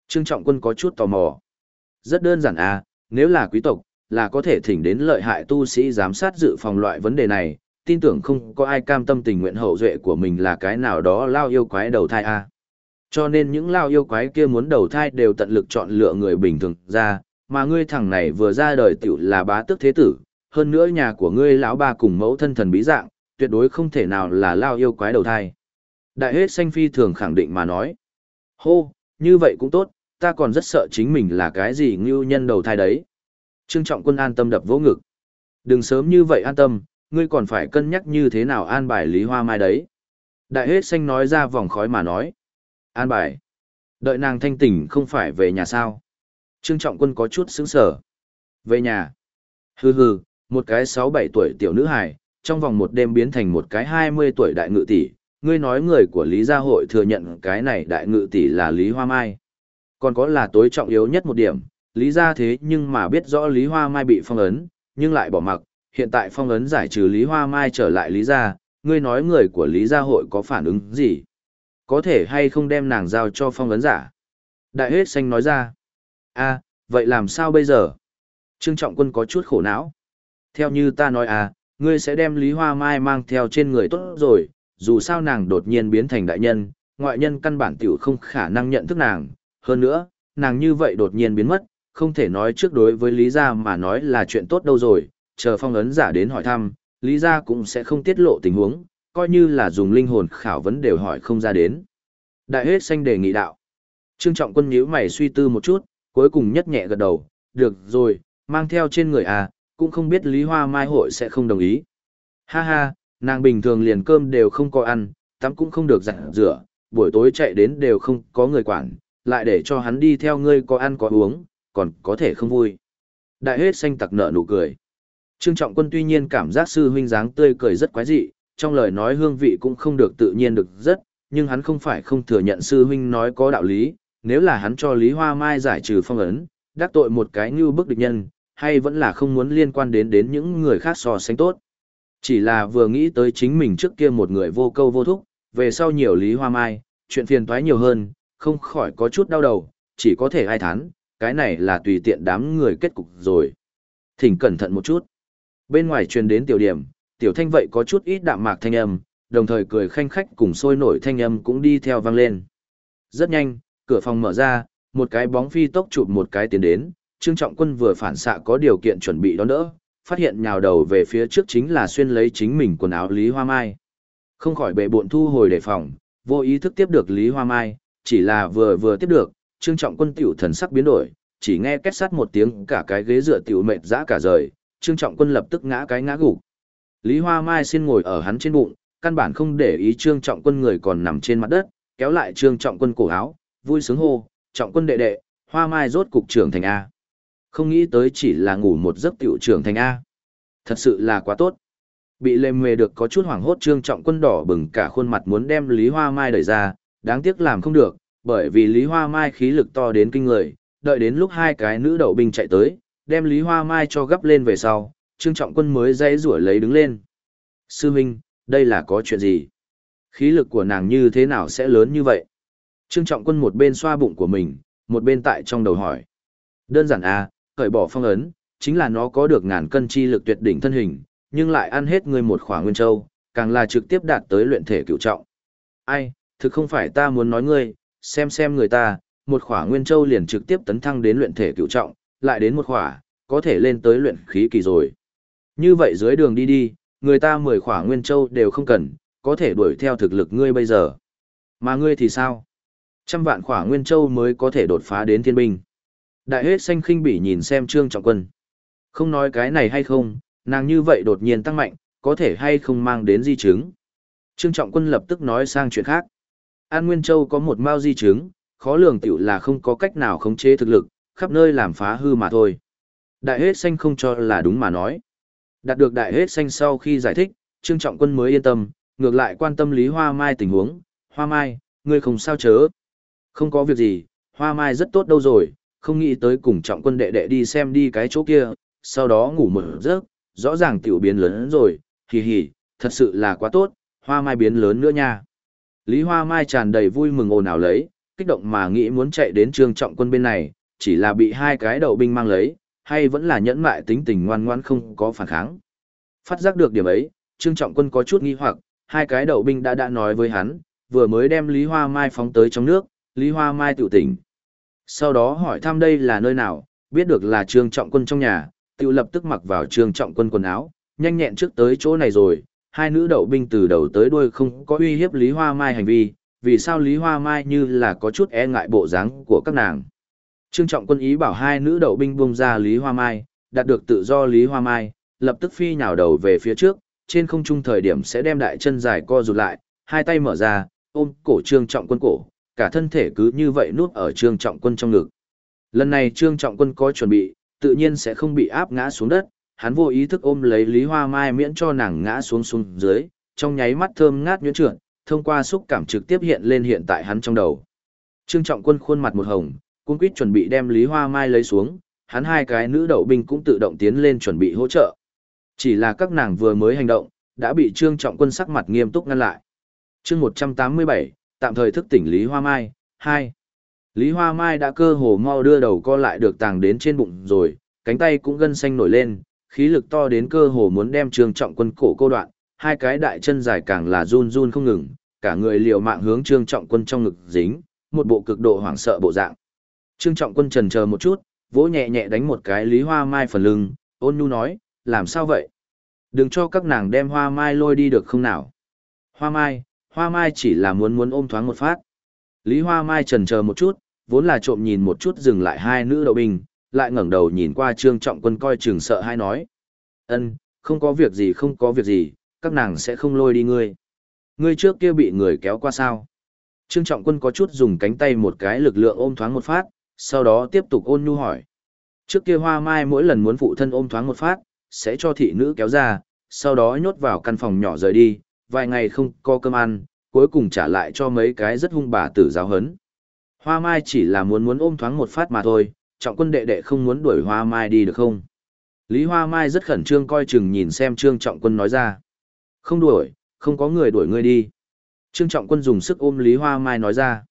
[SPEAKER 1] Trương Trọng Quân có chút tò mò. Rất đơn giản à, nếu là quý tộc, là có thể thỉnh đến lợi hại tu sĩ giám sát dự phòng loại vấn đề này, tin tưởng không có ai cam tâm tình nguyện hậu duệ của mình là cái nào đó lao yêu quái đầu thai à. Cho nên những lao yêu quái kia muốn đầu thai đều tận lực chọn lựa người bình thường ra, mà ngươi thằng này vừa ra đời tiểu là bá tước thế tử, hơn nữa nhà của ngươi lão ba cùng mẫu thân thần bí dạng, tuyệt đối không thể nào là lao yêu quái đầu thai. Đại hết xanh phi thường khẳng định mà nói. Hô, như vậy cũng tốt, ta còn rất sợ chính mình là cái gì ngưu nhân đầu thai đấy. Trương Trọng Quân an tâm đập vỗ ngực. Đừng sớm như vậy an tâm, ngươi còn phải cân nhắc như thế nào an bài Lý Hoa Mai đấy. Đại hết xanh nói ra vòng khói mà nói. An bài. Đợi nàng thanh tỉnh không phải về nhà sao. Trương Trọng Quân có chút sững sờ. Về nhà. Hừ hừ, một cái 6-7 tuổi tiểu nữ hài, trong vòng một đêm biến thành một cái 20 tuổi đại ngự tỷ. Ngươi nói người của Lý Gia Hội thừa nhận cái này đại ngự tỷ là Lý Hoa Mai. Còn có là tối trọng yếu nhất một điểm, Lý Gia thế nhưng mà biết rõ Lý Hoa Mai bị phong ấn, nhưng lại bỏ mặc, hiện tại phong ấn giải trừ Lý Hoa Mai trở lại Lý Gia, ngươi nói người của Lý Gia Hội có phản ứng gì? Có thể hay không đem nàng giao cho phong ấn giả? Đại hết xanh nói ra. À, vậy làm sao bây giờ? Trương Trọng Quân có chút khổ não. Theo như ta nói à, ngươi sẽ đem Lý Hoa Mai mang theo trên người tốt rồi, dù sao nàng đột nhiên biến thành đại nhân, ngoại nhân căn bản tiểu không khả năng nhận thức nàng. Hơn nữa, nàng như vậy đột nhiên biến mất, không thể nói trước đối với Lý Gia mà nói là chuyện tốt đâu rồi, chờ phong ấn giả đến hỏi thăm, Lý Gia cũng sẽ không tiết lộ tình huống, coi như là dùng linh hồn khảo vấn đều hỏi không ra đến. Đại hết xanh đề nghị đạo. Trương Trọng Quân nhíu mày suy tư một chút, cuối cùng nhất nhẹ gật đầu, được rồi, mang theo trên người à, cũng không biết Lý Hoa Mai hội sẽ không đồng ý. Ha ha, nàng bình thường liền cơm đều không có ăn, tắm cũng không được giặt rửa, buổi tối chạy đến đều không có người quản, lại để cho hắn đi theo ngươi có ăn có uống, còn có thể không vui. Đại hết xanh tặc nợ nụ cười. Trương Trọng Quân tuy nhiên cảm giác sư huynh dáng tươi cười rất quái dị, trong lời nói hương vị cũng không được tự nhiên được rất, nhưng hắn không phải không thừa nhận sư huynh nói có đạo lý, nếu là hắn cho Lý Hoa Mai giải trừ phong ấn, đắc tội một cái như bức địch nhân, hay vẫn là không muốn liên quan đến những người khác so sánh tốt. Chỉ là vừa nghĩ tới chính mình trước kia một người vô câu vô thúc, về sau nhiều Lý Hoa Mai, chuyện phiền toái nhiều hơn, không khỏi có chút đau đầu, chỉ có thể ai thán, cái này là tùy tiện đám người kết cục rồi. Thỉnh cẩn thận một chút. Bên ngoài truyền đến tiểu điểm, tiểu thanh vậy có chút ít đạm mạc thanh âm, đồng thời cười khanh khách cùng sôi nổi thanh âm cũng đi theo vang lên. Rất nhanh, cửa phòng mở ra, một cái bóng phi tốc chụp một cái tiến đến, Trương Trọng Quân vừa phản xạ có điều kiện chuẩn bị đón đỡ, phát hiện nhào đầu về phía trước chính là xuyên lấy chính mình quần áo Lý Hoa Mai. Không khỏi bệ bộn thu hồi đề phòng, vô ý thức tiếp được Lý Hoa Mai, chỉ là vừa tiếp được, Trương Trọng Quân tiểu thần sắc biến đổi, chỉ nghe két sắt một tiếng cả cái ghế dựa tiểu mệt dã cả rời, Trương Trọng Quân lập tức ngã cái ngã gục. Lý Hoa Mai xin ngồi ở hắn trên bụng, căn bản không để ý Trương Trọng Quân người còn nằm trên mặt đất, kéo lại Trương Trọng Quân cổ áo, vui sướng hô, Trọng Quân đệ đệ, Hoa Mai rốt cục trưởng thành A. Không nghĩ tới chỉ là ngủ một giấc tiểu trưởng thành A. Thật sự là quá tốt. Bị lề mề được có chút hoảng hốt Trương Trọng Quân đỏ bừng cả khuôn mặt muốn đem Lý Hoa Mai đẩy ra, đáng tiếc làm không được, bởi vì Lý Hoa Mai khí lực to đến kinh người, đợi đến lúc hai cái nữ đậu binh chạy tới, đem Lý Hoa Mai cho gấp lên về sau, Trương Trọng Quân mới dãy rủa lấy đứng lên. Sư huynh, đây là có chuyện gì? Khí lực của nàng như thế nào sẽ lớn như vậy? Trương Trọng Quân một bên xoa bụng của mình, một bên tại trong đầu hỏi. Đơn giản à, cởi bỏ phong ấn, chính là nó có được ngàn cân chi lực tuyệt đỉnh thân hình, nhưng lại ăn hết người một khỏa nguyên châu, càng là trực tiếp đạt tới luyện thể cửu trọng. Ai, thực không phải ta muốn nói ngươi, xem người ta, một khỏa nguyên châu liền trực tiếp tấn thăng đến luyện thể cửu trọng, lại đến một khỏa, có thể lên tới luyện khí kỳ rồi. Như vậy dưới đường đi, người ta 10 khỏa nguyên châu đều không cần, có thể đuổi theo thực lực ngươi bây giờ. Mà ngươi thì sao? 100 vạn khỏa nguyên châu mới có thể đột phá đến thiên binh. Đại hết xanh khinh bỉ nhìn xem Trương Trọng Quân. Không nói cái này hay không, nàng như vậy đột nhiên tăng mạnh, có thể hay không mang đến di chứng. Trương Trọng Quân lập tức nói sang chuyện khác. An Nguyên Châu có một mao di chứng, khó lường tiểu là không có cách nào khống chế thực lực, khắp nơi làm phá hư mà thôi. Đại hết xanh không cho là đúng mà nói. Đạt được đại hết xanh sau khi giải thích, Trương Trọng Quân mới yên tâm, ngược lại quan tâm Lý Hoa Mai tình huống. Hoa Mai, ngươi không sao chớ. Không có việc gì, Hoa Mai rất tốt đâu rồi, không nghĩ tới cùng Trọng Quân đệ đệ đi xem đi cái chỗ kia, sau đó ngủ một giấc, rõ ràng tiểu biến lớn rồi, hì hì, thật sự là quá tốt, Hoa Mai biến lớn nữa nha. Lý Hoa Mai tràn đầy vui mừng ồn ào lấy, kích động mà nghĩ muốn chạy đến Trương Trọng Quân bên này, chỉ là bị hai cái đậu binh mang lấy, hay vẫn là nhẫn mại tính tình ngoan ngoãn không có phản kháng. Phát giác được điểm ấy, Trương Trọng Quân có chút nghi hoặc, hai cái đậu binh đã nói với hắn, vừa mới đem Lý Hoa Mai phóng tới trong nước, Lý Hoa Mai tự tỉnh. Sau đó hỏi thăm đây là nơi nào, biết được là Trương Trọng Quân trong nhà, tự lập tức mặc vào Trương Trọng Quân quần áo, nhanh nhẹn trước tới chỗ này rồi. Hai nữ đậu binh từ đầu tới đuôi không có uy hiếp Lý Hoa Mai hành vi, vì sao Lý Hoa Mai như là có chút e ngại bộ dáng của các nàng. Trương Trọng Quân ý bảo hai nữ đậu binh buông ra Lý Hoa Mai, đạt được tự do Lý Hoa Mai, lập tức phi nhào đầu về phía trước, trên không trung thời điểm sẽ đem đại chân dài co rụt lại, hai tay mở ra, ôm cổ Trương Trọng Quân cổ, cả thân thể cứ như vậy nuốt ở Trương Trọng Quân trong ngực. Lần này Trương Trọng Quân có chuẩn bị, tự nhiên sẽ không bị áp ngã xuống đất, hắn vô ý thức ôm lấy Lý Hoa Mai miễn cho nàng ngã xuống dưới, trong nháy mắt thơm ngát nhuyễn trượt, thông qua xúc cảm trực tiếp hiện lên hiện tại hắn trong đầu. Trương Trọng Quân khuôn mặt một hồng, cuống quýt chuẩn bị đem Lý Hoa Mai lấy xuống, hắn hai cái nữ đậu binh cũng tự động tiến lên chuẩn bị hỗ trợ. Chỉ là các nàng vừa mới hành động, đã bị Trương Trọng Quân sắc mặt nghiêm túc ngăn lại. Chương 187, tạm thời thức tỉnh Lý Hoa Mai, 2. Lý Hoa Mai đã cơ hồ mau đưa đầu co lại được tàng đến trên bụng rồi, cánh tay cũng gân xanh nổi lên, khí lực to đến cơ hồ muốn đem Trương Trọng Quân cổ cô đoạn, hai cái đại chân dài càng là run run không ngừng, cả người liều mạng hướng Trương Trọng Quân trong ngực dính, một bộ cực độ hoảng sợ bộ dạng. Trương Trọng Quân chần chờ một chút, vỗ nhẹ nhẹ đánh một cái Lý Hoa Mai phần lưng, ôn nhu nói, làm sao vậy? Đừng cho các nàng đem Hoa Mai lôi đi được không nào? Hoa Mai chỉ là muốn ôm thoáng một phát. Lý Hoa Mai chần chờ một chút, vốn là trộm nhìn một chút dừng lại hai nữ đậu binh, lại ngẩng đầu nhìn qua Trương Trọng Quân coi chừng sợ hai nói. Không có việc gì không có việc gì, các nàng sẽ không lôi đi ngươi. Ngươi trước kia bị người kéo qua sao? Trương Trọng Quân có chút dùng cánh tay một cái lực lượng ôm thoáng một phát, sau đó tiếp tục ôn nhu hỏi. Trước kia Hoa Mai mỗi lần muốn phụ thân ôm thoáng một phát, sẽ cho thị nữ kéo ra, sau đó nhốt vào căn phòng nhỏ rời đi, vài ngày không có cơm ăn, cuối cùng trả lại cho mấy cái rất hung bà tử giáo hấn. Hoa Mai chỉ là muốn ôm thoáng một phát mà thôi, Trọng Quân đệ đệ không muốn đuổi Hoa Mai đi được không? Lý Hoa Mai rất khẩn trương coi chừng nhìn xem Trương Trọng Quân nói ra. Không đuổi, không có người đuổi ngươi đi. Trương Trọng Quân dùng sức ôm Lý Hoa Mai nói ra.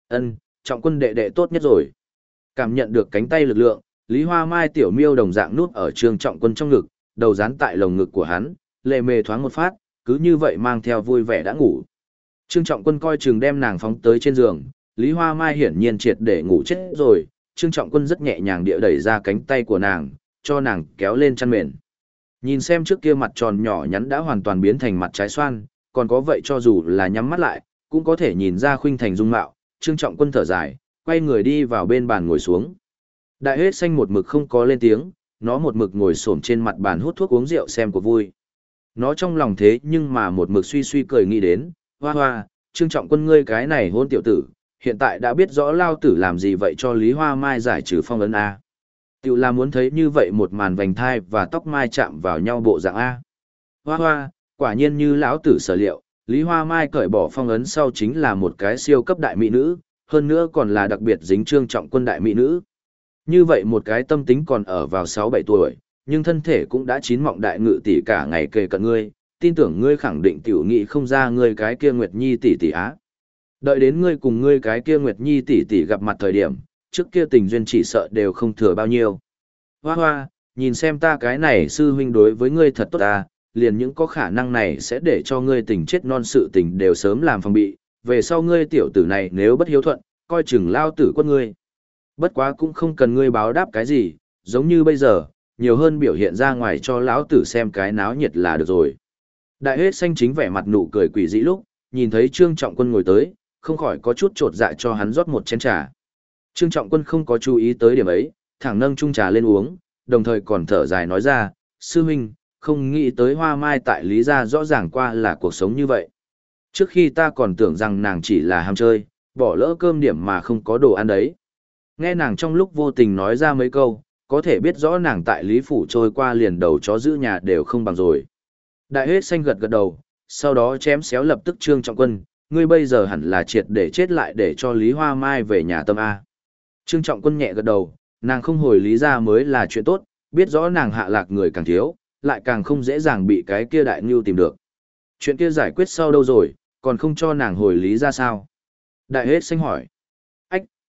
[SPEAKER 1] Trọng Quân đệ đệ tốt nhất rồi. Cảm nhận được cánh tay lực lượng, Lý Hoa Mai tiểu miêu đồng dạng nuốt ở Trương Trọng Quân trong ngực, đầu dán tại lồng ngực của hắn, lệ mề thoáng một phát, cứ như vậy mang theo vui vẻ đã ngủ. Trương Trọng Quân coi chừng đem nàng phóng tới trên giường, Lý Hoa Mai hiển nhiên triệt để ngủ chết rồi, Trương Trọng Quân rất nhẹ nhàng địa đẩy ra cánh tay của nàng, cho nàng kéo lên chăn mền. Nhìn xem trước kia mặt tròn nhỏ nhắn đã hoàn toàn biến thành mặt trái xoan, còn có vậy cho dù là nhắm mắt lại, cũng có thể nhìn ra khuynh thành dung mạo, Trương Trọng Quân thở dài, quay người đi vào bên bàn ngồi xuống. Đại hết xanh một mực không có lên tiếng, nó một mực ngồi xổm trên mặt bàn hút thuốc uống rượu xem của vui. Nó trong lòng thế nhưng mà một mực suy suy cười nghĩ đến, hoa hoa, Trương Trọng Quân ngươi cái này hôn tiểu tử, hiện tại đã biết rõ lao tử làm gì vậy cho Lý Hoa Mai giải trừ phong ấn A. Tiểu là muốn thấy như vậy một màn vành thai và tóc mai chạm vào nhau bộ dạng A. Hoa hoa, quả nhiên như lão tử sở liệu, Lý Hoa Mai cởi bỏ phong ấn sau chính là một cái siêu cấp đại mỹ nữ, hơn nữa còn là đặc biệt dính Trương Trọng Quân đại mỹ nữ. Như vậy một cái tâm tính còn ở vào 6-7 tuổi, nhưng thân thể cũng đã chín mọng đại ngự tỷ cả ngày kề cận ngươi, tin tưởng ngươi khẳng định tiểu nghị không ra ngươi cái kia Nguyệt Nhi tỷ tỷ á. Đợi đến ngươi cùng ngươi cái kia Nguyệt Nhi tỷ tỷ gặp mặt thời điểm, trước kia tình duyên chỉ sợ đều không thừa bao nhiêu. Hoa hoa, nhìn xem ta cái này sư huynh đối với ngươi thật tốt à, liền những có khả năng này sẽ để cho ngươi tình chết non sự tình đều sớm làm phòng bị, về sau ngươi tiểu tử này nếu bất hiếu thuận, coi chừng lao tử quất ngươi. Bất quá cũng không cần ngươi báo đáp cái gì, giống như bây giờ, nhiều hơn biểu hiện ra ngoài cho lão tử xem cái náo nhiệt là được rồi. Đại hết xanh chính vẻ mặt nụ cười quỷ dị lúc, nhìn thấy Trương Trọng Quân ngồi tới, không khỏi có chút trột dạ cho hắn rót một chén trà. Trương Trọng Quân không có chú ý tới điểm ấy, thẳng nâng chung trà lên uống, đồng thời còn thở dài nói ra, sư huynh, không nghĩ tới Hoa Mai tại Lý gia rõ ràng qua là cuộc sống như vậy. Trước khi ta còn tưởng rằng nàng chỉ là ham chơi, bỏ lỡ cơm điểm mà không có đồ ăn đấy. Nghe nàng trong lúc vô tình nói ra mấy câu, có thể biết rõ nàng tại Lý Phủ trôi qua liền đầu chó giữ nhà đều không bằng rồi. Đại hết xanh gật gật đầu, sau đó chém xéo lập tức Trương Trọng Quân, ngươi bây giờ hẳn là triệt để chết lại để cho Lý Hoa Mai về nhà tâm A. Trương Trọng Quân nhẹ gật đầu, nàng không hồi Lý ra mới là chuyện tốt, biết rõ nàng hạ lạc người càng thiếu, lại càng không dễ dàng bị cái kia đại ngưu tìm được. Chuyện kia giải quyết sau đâu rồi, còn không cho nàng hồi Lý ra sao? Đại hết xanh hỏi.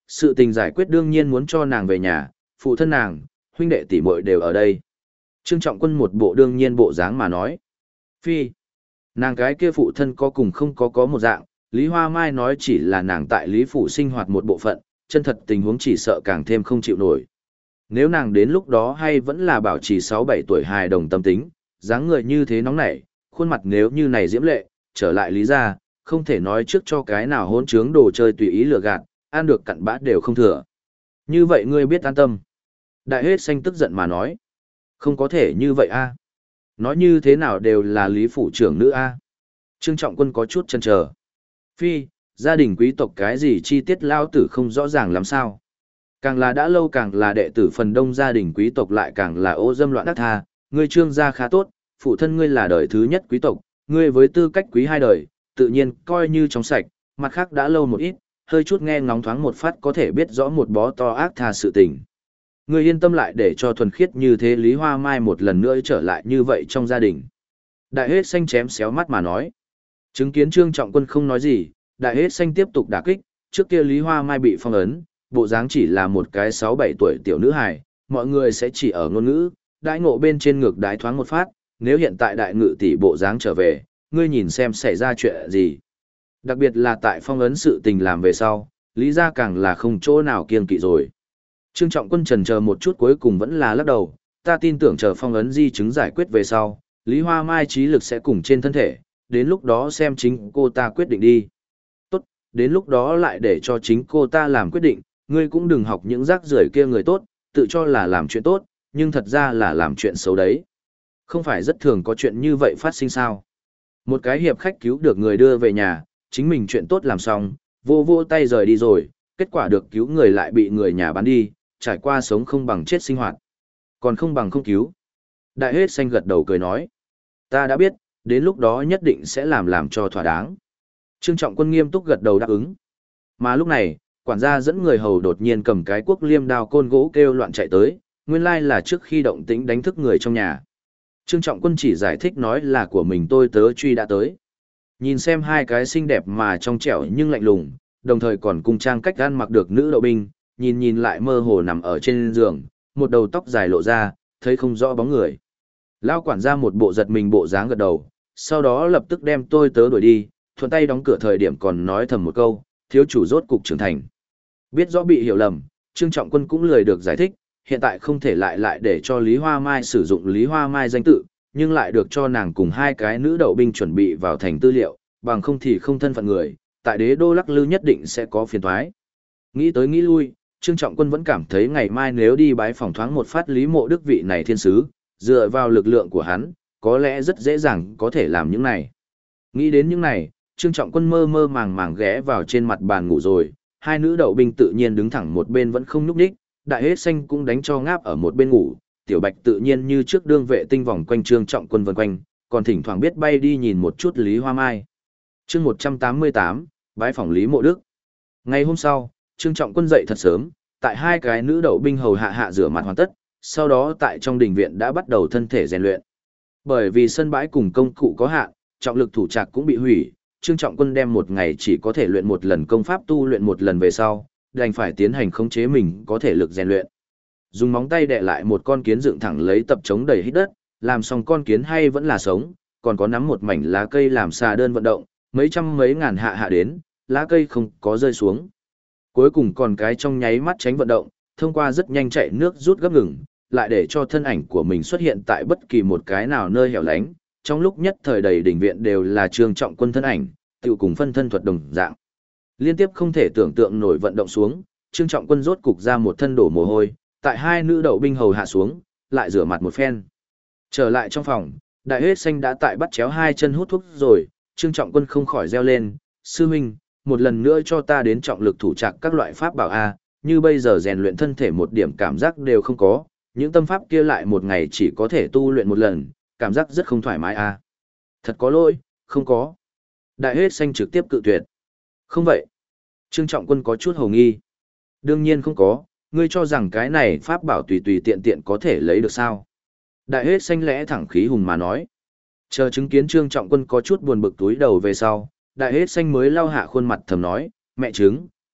[SPEAKER 1] Sự tình giải quyết đương nhiên muốn cho nàng về nhà, phụ thân nàng, huynh đệ tỷ muội đều ở đây. Trương Trọng Quân một bộ đương nhiên bộ dáng mà nói. Phi, nàng cái kia phụ thân có cùng không có một dạng, Lý Hoa Mai nói chỉ là nàng tại Lý Phủ sinh hoạt một bộ phận, chân thật tình huống chỉ sợ càng thêm không chịu nổi. Nếu nàng đến lúc đó hay vẫn là bảo trì 6-7 tuổi hài đồng tâm tính, dáng người như thế nóng nảy, khuôn mặt nếu như này diễm lệ, trở lại Lý gia, không thể nói trước cho cái nào hỗn trướng đồ chơi tùy ý lừa gạt, ăn được cặn bã đều không thừa. Như vậy ngươi biết an tâm. Đại hết xanh tức giận mà nói. Không có thể như vậy a. Nói như thế nào đều là Lý Phủ trưởng nữ a. Trương Trọng Quân có chút chần chờ. Phi, gia đình quý tộc cái gì chi tiết lao tử không rõ ràng làm sao. Càng là đã lâu càng là đệ tử phần đông gia đình quý tộc lại càng là ô dâm loạn đắc tha, ngươi Trương gia khá tốt, phụ thân ngươi là đời thứ nhất quý tộc, ngươi với tư cách quý hai đời, tự nhiên coi như trong sạch, mặt khác đã lâu một ít, hơi chút nghe ngóng thoáng một phát có thể biết rõ một bó to ác tha sự tình. Ngươi yên tâm lại để cho thuần khiết như thế Lý Hoa Mai một lần nữa trở lại như vậy trong gia đình. Đại hết xanh chém xéo mắt mà nói. Chứng kiến Trương Trọng Quân không nói gì, đại hết xanh tiếp tục đả kích, trước kia Lý Hoa Mai bị phong ấn, bộ dáng chỉ là một cái 6-7 tuổi tiểu nữ hài, mọi người sẽ chỉ ở ngôn ngữ, đãi ngộ bên trên ngược đái thoáng một phát, nếu hiện tại đại ngự tỷ bộ dáng trở về, ngươi nhìn xem xảy ra chuyện gì. Đặc biệt là tại phong ấn sự tình làm về sau, Lý gia càng là không chỗ nào kiêng kỵ rồi. Trương Trọng Quân chần chờ một chút cuối cùng vẫn là lắc đầu, ta tin tưởng chờ phong ấn di chứng giải quyết về sau, Lý Hoa Mai trí lực sẽ cùng trên thân thể, đến lúc đó xem chính cô ta quyết định đi. Tốt, đến lúc đó lại để cho chính cô ta làm quyết định, ngươi cũng đừng học những rác rưởi kia người tốt, tự cho là làm chuyện tốt, nhưng thật ra là làm chuyện xấu đấy. Không phải rất thường có chuyện như vậy phát sinh sao. Một cái hiệp khách cứu được người đưa về nhà, chính mình chuyện tốt làm xong, vô vô tay rời đi rồi, kết quả được cứu người lại bị người nhà bán đi, trải qua sống không bằng chết sinh hoạt. Còn không bằng không cứu. Đại hết xanh gật đầu cười nói. Ta đã biết, đến lúc đó nhất định sẽ làm cho thỏa đáng. Trương Trọng Quân nghiêm túc gật đầu đáp ứng. Mà lúc này, quản gia dẫn người hầu đột nhiên cầm cái cuốc liêm đao côn gỗ kêu loạn chạy tới, nguyên lai là trước khi động tĩnh đánh thức người trong nhà. Trương Trọng Quân chỉ giải thích nói là của mình tôi tớ truy đã tới. Nhìn xem hai cái xinh đẹp mà trong trẻo nhưng lạnh lùng, đồng thời còn cung trang cách ăn mặc được nữ đậu binh, nhìn lại mơ hồ nằm ở trên giường, một đầu tóc dài lộ ra, thấy không rõ bóng người. Lao quản gia một bộ giật mình bộ dáng gật đầu, sau đó lập tức đem tôi tớ đuổi đi, thuận tay đóng cửa thời điểm còn nói thầm một câu, thiếu chủ rốt cục trưởng thành. Biết rõ bị hiểu lầm, Trương Trọng Quân cũng lười được giải thích, hiện tại không thể lại để cho Lý Hoa Mai sử dụng Lý Hoa Mai danh tự, nhưng lại được cho nàng cùng hai cái nữ đậu binh chuẩn bị vào thành tư liệu, bằng không thì không thân phận người, tại đế đô lắc lư nhất định sẽ có phiền toái. Nghĩ tới nghĩ lui, Trương Trọng Quân vẫn cảm thấy ngày mai nếu đi bái phỏng thoáng một phát Lý Mộ Đức vị này thiên sứ, dựa vào lực lượng của hắn, có lẽ rất dễ dàng có thể làm những này. Nghĩ đến những này, Trương Trọng Quân mơ mơ màng màng ghé vào trên mặt bàn ngủ rồi, hai nữ đậu binh tự nhiên đứng thẳng một bên vẫn không nhúc nhích, đại hết xanh cũng đánh cho ngáp ở một bên ngủ, tiểu bạch tự nhiên như trước đương vệ tinh vòng quanh Trương Trọng Quân vần quanh, còn thỉnh thoảng biết bay đi nhìn một chút Lý Hoa Mai. Chương 188, bái phỏng Lý Mộ Đức. Ngày hôm sau, Trương Trọng Quân dậy thật sớm, tại hai cái nữ đậu binh hầu hạ rửa mặt hoàn tất, sau đó tại trong đình viện đã bắt đầu thân thể rèn luyện. Bởi vì sân bãi cùng công cụ có hạn, trọng lực thủ trạc cũng bị hủy, Trương Trọng Quân đem một ngày chỉ có thể luyện một lần công pháp tu luyện một lần về sau, đành phải tiến hành khống chế mình có thể lực rèn luyện. Dùng móng tay đè lại một con kiến dựng thẳng lấy tập chống đầy hít đất, làm xong con kiến hay vẫn là sống, còn có nắm một mảnh lá cây làm xà đơn vận động, mấy trăm mấy ngàn hạ đến, lá cây không có rơi xuống. Cuối cùng còn cái trong nháy mắt tránh vận động, thông qua rất nhanh chạy nước rút gấp ngừng, lại để cho thân ảnh của mình xuất hiện tại bất kỳ một cái nào nơi hẻo lánh, trong lúc nhất thời đầy đỉnh viện đều là Trương Trọng Quân thân ảnh, tự cùng phân thân thuật đồng dạng. Liên tiếp không thể tưởng tượng nổi vận động xuống, Trương Trọng Quân rốt cục ra một thân đổ mồ hôi, tại hai nữ đậu binh hầu hạ xuống, lại rửa mặt một phen. Trở lại trong phòng, đại hết xanh đã tại bắt chéo hai chân hút thuốc rồi, Trương Trọng Quân không khỏi reo lên, sư huynh, một lần nữa cho ta đến trọng lực thủ trạc các loại pháp bảo A, như bây giờ rèn luyện thân thể một điểm cảm giác đều không có, những tâm pháp kia lại một ngày chỉ có thể tu luyện một lần, cảm giác rất không thoải mái A. Thật có lỗi, không có. Đại hết xanh trực tiếp cự tuyệt. Không vậy. Trương Trọng Quân có chút hồ nghi. Đương nhiên không có, ngươi cho rằng cái này pháp bảo tùy tùy tiện tiện có thể lấy được sao. Đại hết xanh lẽ thẳng khí hùng mà nói. Chờ chứng kiến Trương Trọng Quân có chút buồn bực túi đầu về sau, đại hết xanh mới lau hạ khuôn mặt thầm nói, mẹ chứng,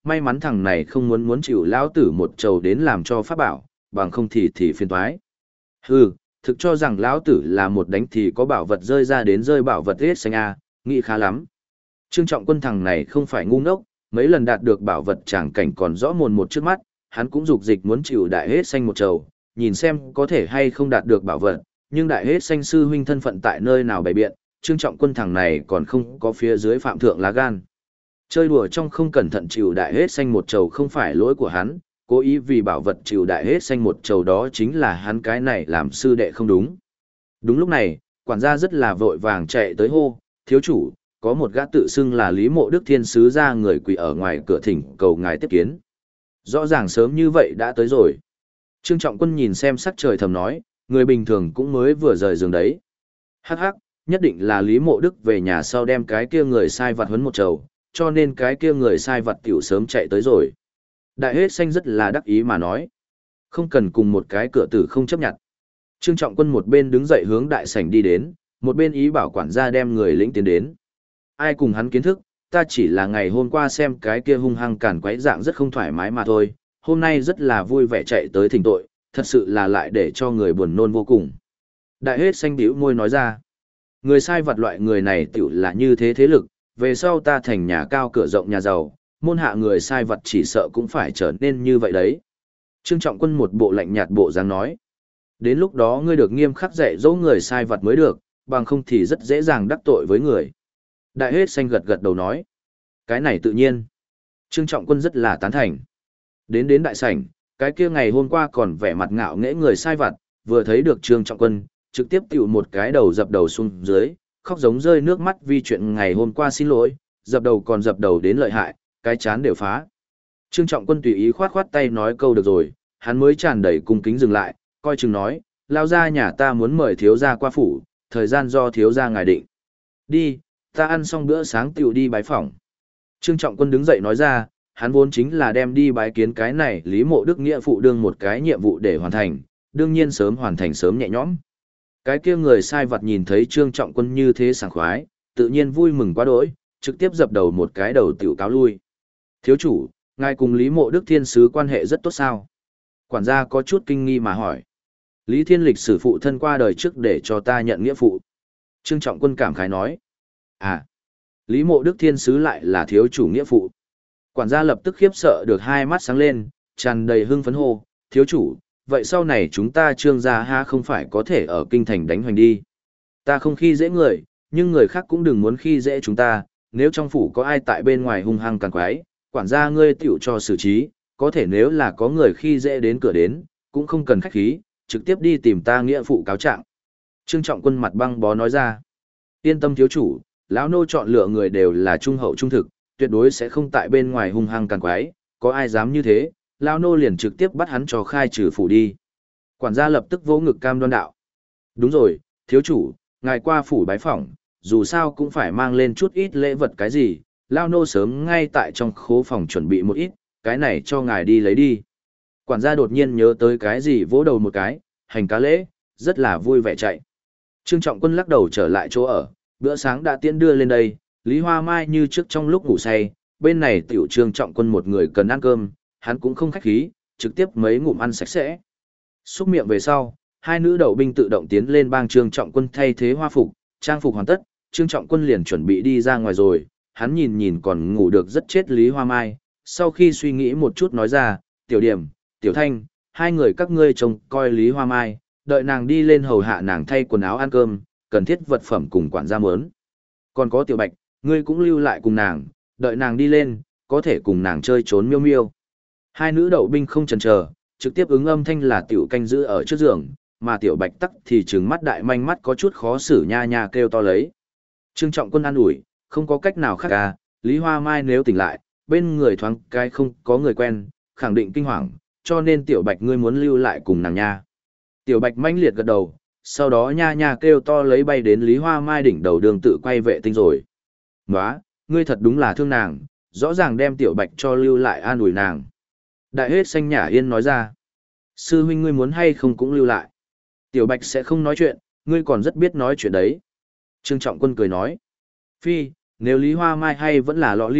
[SPEAKER 1] may mắn thằng này không muốn chịu lão tử một trầu đến làm cho pháp bảo, bằng không thì phiền toái. Hừ, thực cho rằng lão tử là một đánh thì có bảo vật rơi ra đến rơi bảo vật hết xanh a, nghĩ khá lắm. Trương Trọng Quân thằng này không phải ngu ngốc, mấy lần đạt được bảo vật tràng cảnh còn rõ mồn một trước mắt, hắn cũng dục dịch muốn chịu đại hết xanh một trầu, nhìn xem có thể hay không đạt được bảo vật, nhưng đại hết xanh sư huynh thân phận tại nơi nào bày biện, Trương Trọng Quân thằng này còn không có phía dưới phạm thượng lá gan. Chơi đùa trong không cẩn thận chịu đại hết xanh một trầu không phải lỗi của hắn, cố ý vì bảo vật chịu đại hết xanh một trầu đó chính là hắn cái này làm sư đệ không đúng. Đúng lúc này, quản gia rất là vội vàng chạy tới hô, thiếu chủ, có một gã tự xưng là Lý Mộ Đức Thiên Sứ ra người quỳ ở ngoài cửa thỉnh cầu ngài tiếp kiến. Rõ ràng sớm như vậy đã tới rồi. Trương Trọng Quân nhìn xem sắc trời thầm nói, người bình thường cũng mới vừa rời giường đấy. Hắc hắc, nhất định là Lý Mộ Đức về nhà sau đem cái kia người sai vặt huấn một trầu, cho nên cái kia người sai vặt tiểu sớm chạy tới rồi. Đại hết xanh rất là đắc ý mà nói. Không cần cùng một cái cửa tử không chấp nhận. Trương Trọng Quân một bên đứng dậy hướng đại sảnh đi đến, một bên ý bảo quản gia đem người lĩnh tiến đến. Ai cùng hắn kiến thức, ta chỉ là ngày hôm qua xem cái kia hung hăng cản quấy dạng rất không thoải mái mà thôi, hôm nay rất là vui vẻ chạy tới thỉnh tội, thật sự là lại để cho người buồn nôn vô cùng. Đại hết xanh bĩu môi nói ra, người sai vật loại người này tiểu là như thế thế lực, về sau ta thành nhà cao cửa rộng nhà giàu, môn hạ người sai vật chỉ sợ cũng phải trở nên như vậy đấy. Trương Trọng Quân một bộ lạnh nhạt bộ dáng nói, đến lúc đó ngươi được nghiêm khắc dạy dỗ người sai vật mới được, bằng không thì rất dễ dàng đắc tội với người. Đại hết xanh gật gật đầu nói, cái này tự nhiên. Trương Trọng Quân rất là tán thành. Đến đại sảnh, cái kia ngày hôm qua còn vẻ mặt ngạo nghễ người sai vặt, vừa thấy được Trương Trọng Quân, trực tiếp tiểu một cái đầu dập đầu xuống dưới, khóc giống rơi nước mắt vì chuyện ngày hôm qua xin lỗi, dập đầu còn dập đầu đến lợi hại, cái chán đều phá. Trương Trọng Quân tùy ý khoát khoát tay nói câu được rồi, hắn mới tràn đầy cung kính dừng lại, coi chừng nói, lao ra nhà ta muốn mời thiếu gia qua phủ, thời gian do thiếu gia ngài định. Đi, ta ăn xong bữa sáng tiểu đi bái phỏng. Trương Trọng Quân đứng dậy nói ra, hắn vốn chính là đem đi bái kiến cái này Lý Mộ Đức nghĩa phụ đương một cái nhiệm vụ để hoàn thành, đương nhiên sớm hoàn thành sớm nhẹ nhõm. Cái kia người sai vật nhìn thấy Trương Trọng Quân như thế sảng khoái, tự nhiên vui mừng quá đỗi, trực tiếp dập đầu một cái đầu tiểu cáo lui. Thiếu chủ, ngài cùng Lý Mộ Đức Thiên Sứ quan hệ rất tốt sao? Quản gia có chút kinh nghi mà hỏi. Lý Thiên Lịch sử phụ thân qua đời trước để cho ta nhận nghĩa phụ. Trương Trọng Quân cảm khái nói. À, Lý Mộ Đức Thiên Sứ lại là thiếu chủ nghĩa phụ. Quản gia lập tức khiếp sợ được hai mắt sáng lên, tràn đầy hưng phấn hô, thiếu chủ, vậy sau này chúng ta Trương gia ha không phải có thể ở kinh thành đánh hoành đi. Ta không khi dễ người, nhưng người khác cũng đừng muốn khi dễ chúng ta, nếu trong phủ có ai tại bên ngoài hung hăng càng quái, quản gia ngươi tiểu cho xử trí, có thể nếu là có người khi dễ đến cửa đến, cũng không cần khách khí, trực tiếp đi tìm ta nghĩa phụ cáo trạng. Trương Trọng Quân mặt băng bó nói ra, yên tâm thiếu chủ, lão nô chọn lựa người đều là trung hậu trung thực, tuyệt đối sẽ không tại bên ngoài hung hăng càng quái, có ai dám như thế, lão nô liền trực tiếp bắt hắn cho khai trừ phủ đi. Quản gia lập tức vỗ ngực cam đoan đạo. Đúng rồi, thiếu chủ, ngài qua phủ bái phỏng, dù sao cũng phải mang lên chút ít lễ vật cái gì, lão nô sớm ngay tại trong khố phòng chuẩn bị một ít, cái này cho ngài đi lấy đi. Quản gia đột nhiên nhớ tới cái gì vỗ đầu một cái, hành cá lễ, rất là vui vẻ chạy. Trương Trọng Quân lắc đầu trở lại chỗ ở, bữa sáng đã tiễn đưa lên đây, Lý Hoa Mai như trước trong lúc ngủ say, bên này tiểu Trương Trọng Quân một người cần ăn cơm, hắn cũng không khách khí, trực tiếp mấy ngụm ăn sạch sẽ. Xúc miệng về sau, hai nữ đậu binh tự động tiến lên bang Trương Trọng Quân thay thế hoa phục, trang phục hoàn tất, Trương Trọng Quân liền chuẩn bị đi ra ngoài rồi, hắn nhìn nhìn còn ngủ được rất chết Lý Hoa Mai, sau khi suy nghĩ một chút nói ra, Tiểu Điểm, Tiểu Thanh, hai người các ngươi trông coi Lý Hoa Mai, đợi nàng đi lên hầu hạ nàng thay quần áo ăn cơm, cần thiết vật phẩm cùng quản gia mớn. Còn có Tiểu Bạch, ngươi cũng lưu lại cùng nàng, đợi nàng đi lên, có thể cùng nàng chơi trốn miêu miêu. Hai nữ đậu binh không chần chờ, trực tiếp ứng âm thanh là Tiểu canh giữ ở trước giường, mà Tiểu Bạch tắc thì trừng mắt đại manh mắt có chút khó xử nha nha kêu to lấy. Trương Trọng Quân an ủi, không có cách nào khác à, Lý Hoa Mai nếu tỉnh lại, bên người thoáng cái không có người quen, khẳng định kinh hoàng, cho nên Tiểu Bạch ngươi muốn lưu lại cùng nàng nha. Tiểu Bạch manh liệt gật đầu, sau đó nha nha kêu to lấy bay đến Lý Hoa Mai đỉnh đầu đường tự quay vệ tinh rồi. Nóa, ngươi thật đúng là thương nàng, rõ ràng đem Tiểu Bạch cho lưu lại an ủi nàng. Đại hết xanh nhả yên nói ra. Sư huynh ngươi muốn hay không cũng lưu lại. Tiểu Bạch sẽ không nói chuyện, ngươi còn rất biết nói chuyện đấy. Trương Trọng Quân cười nói. Phi, nếu Lý Hoa Mai hay vẫn là lọ ly,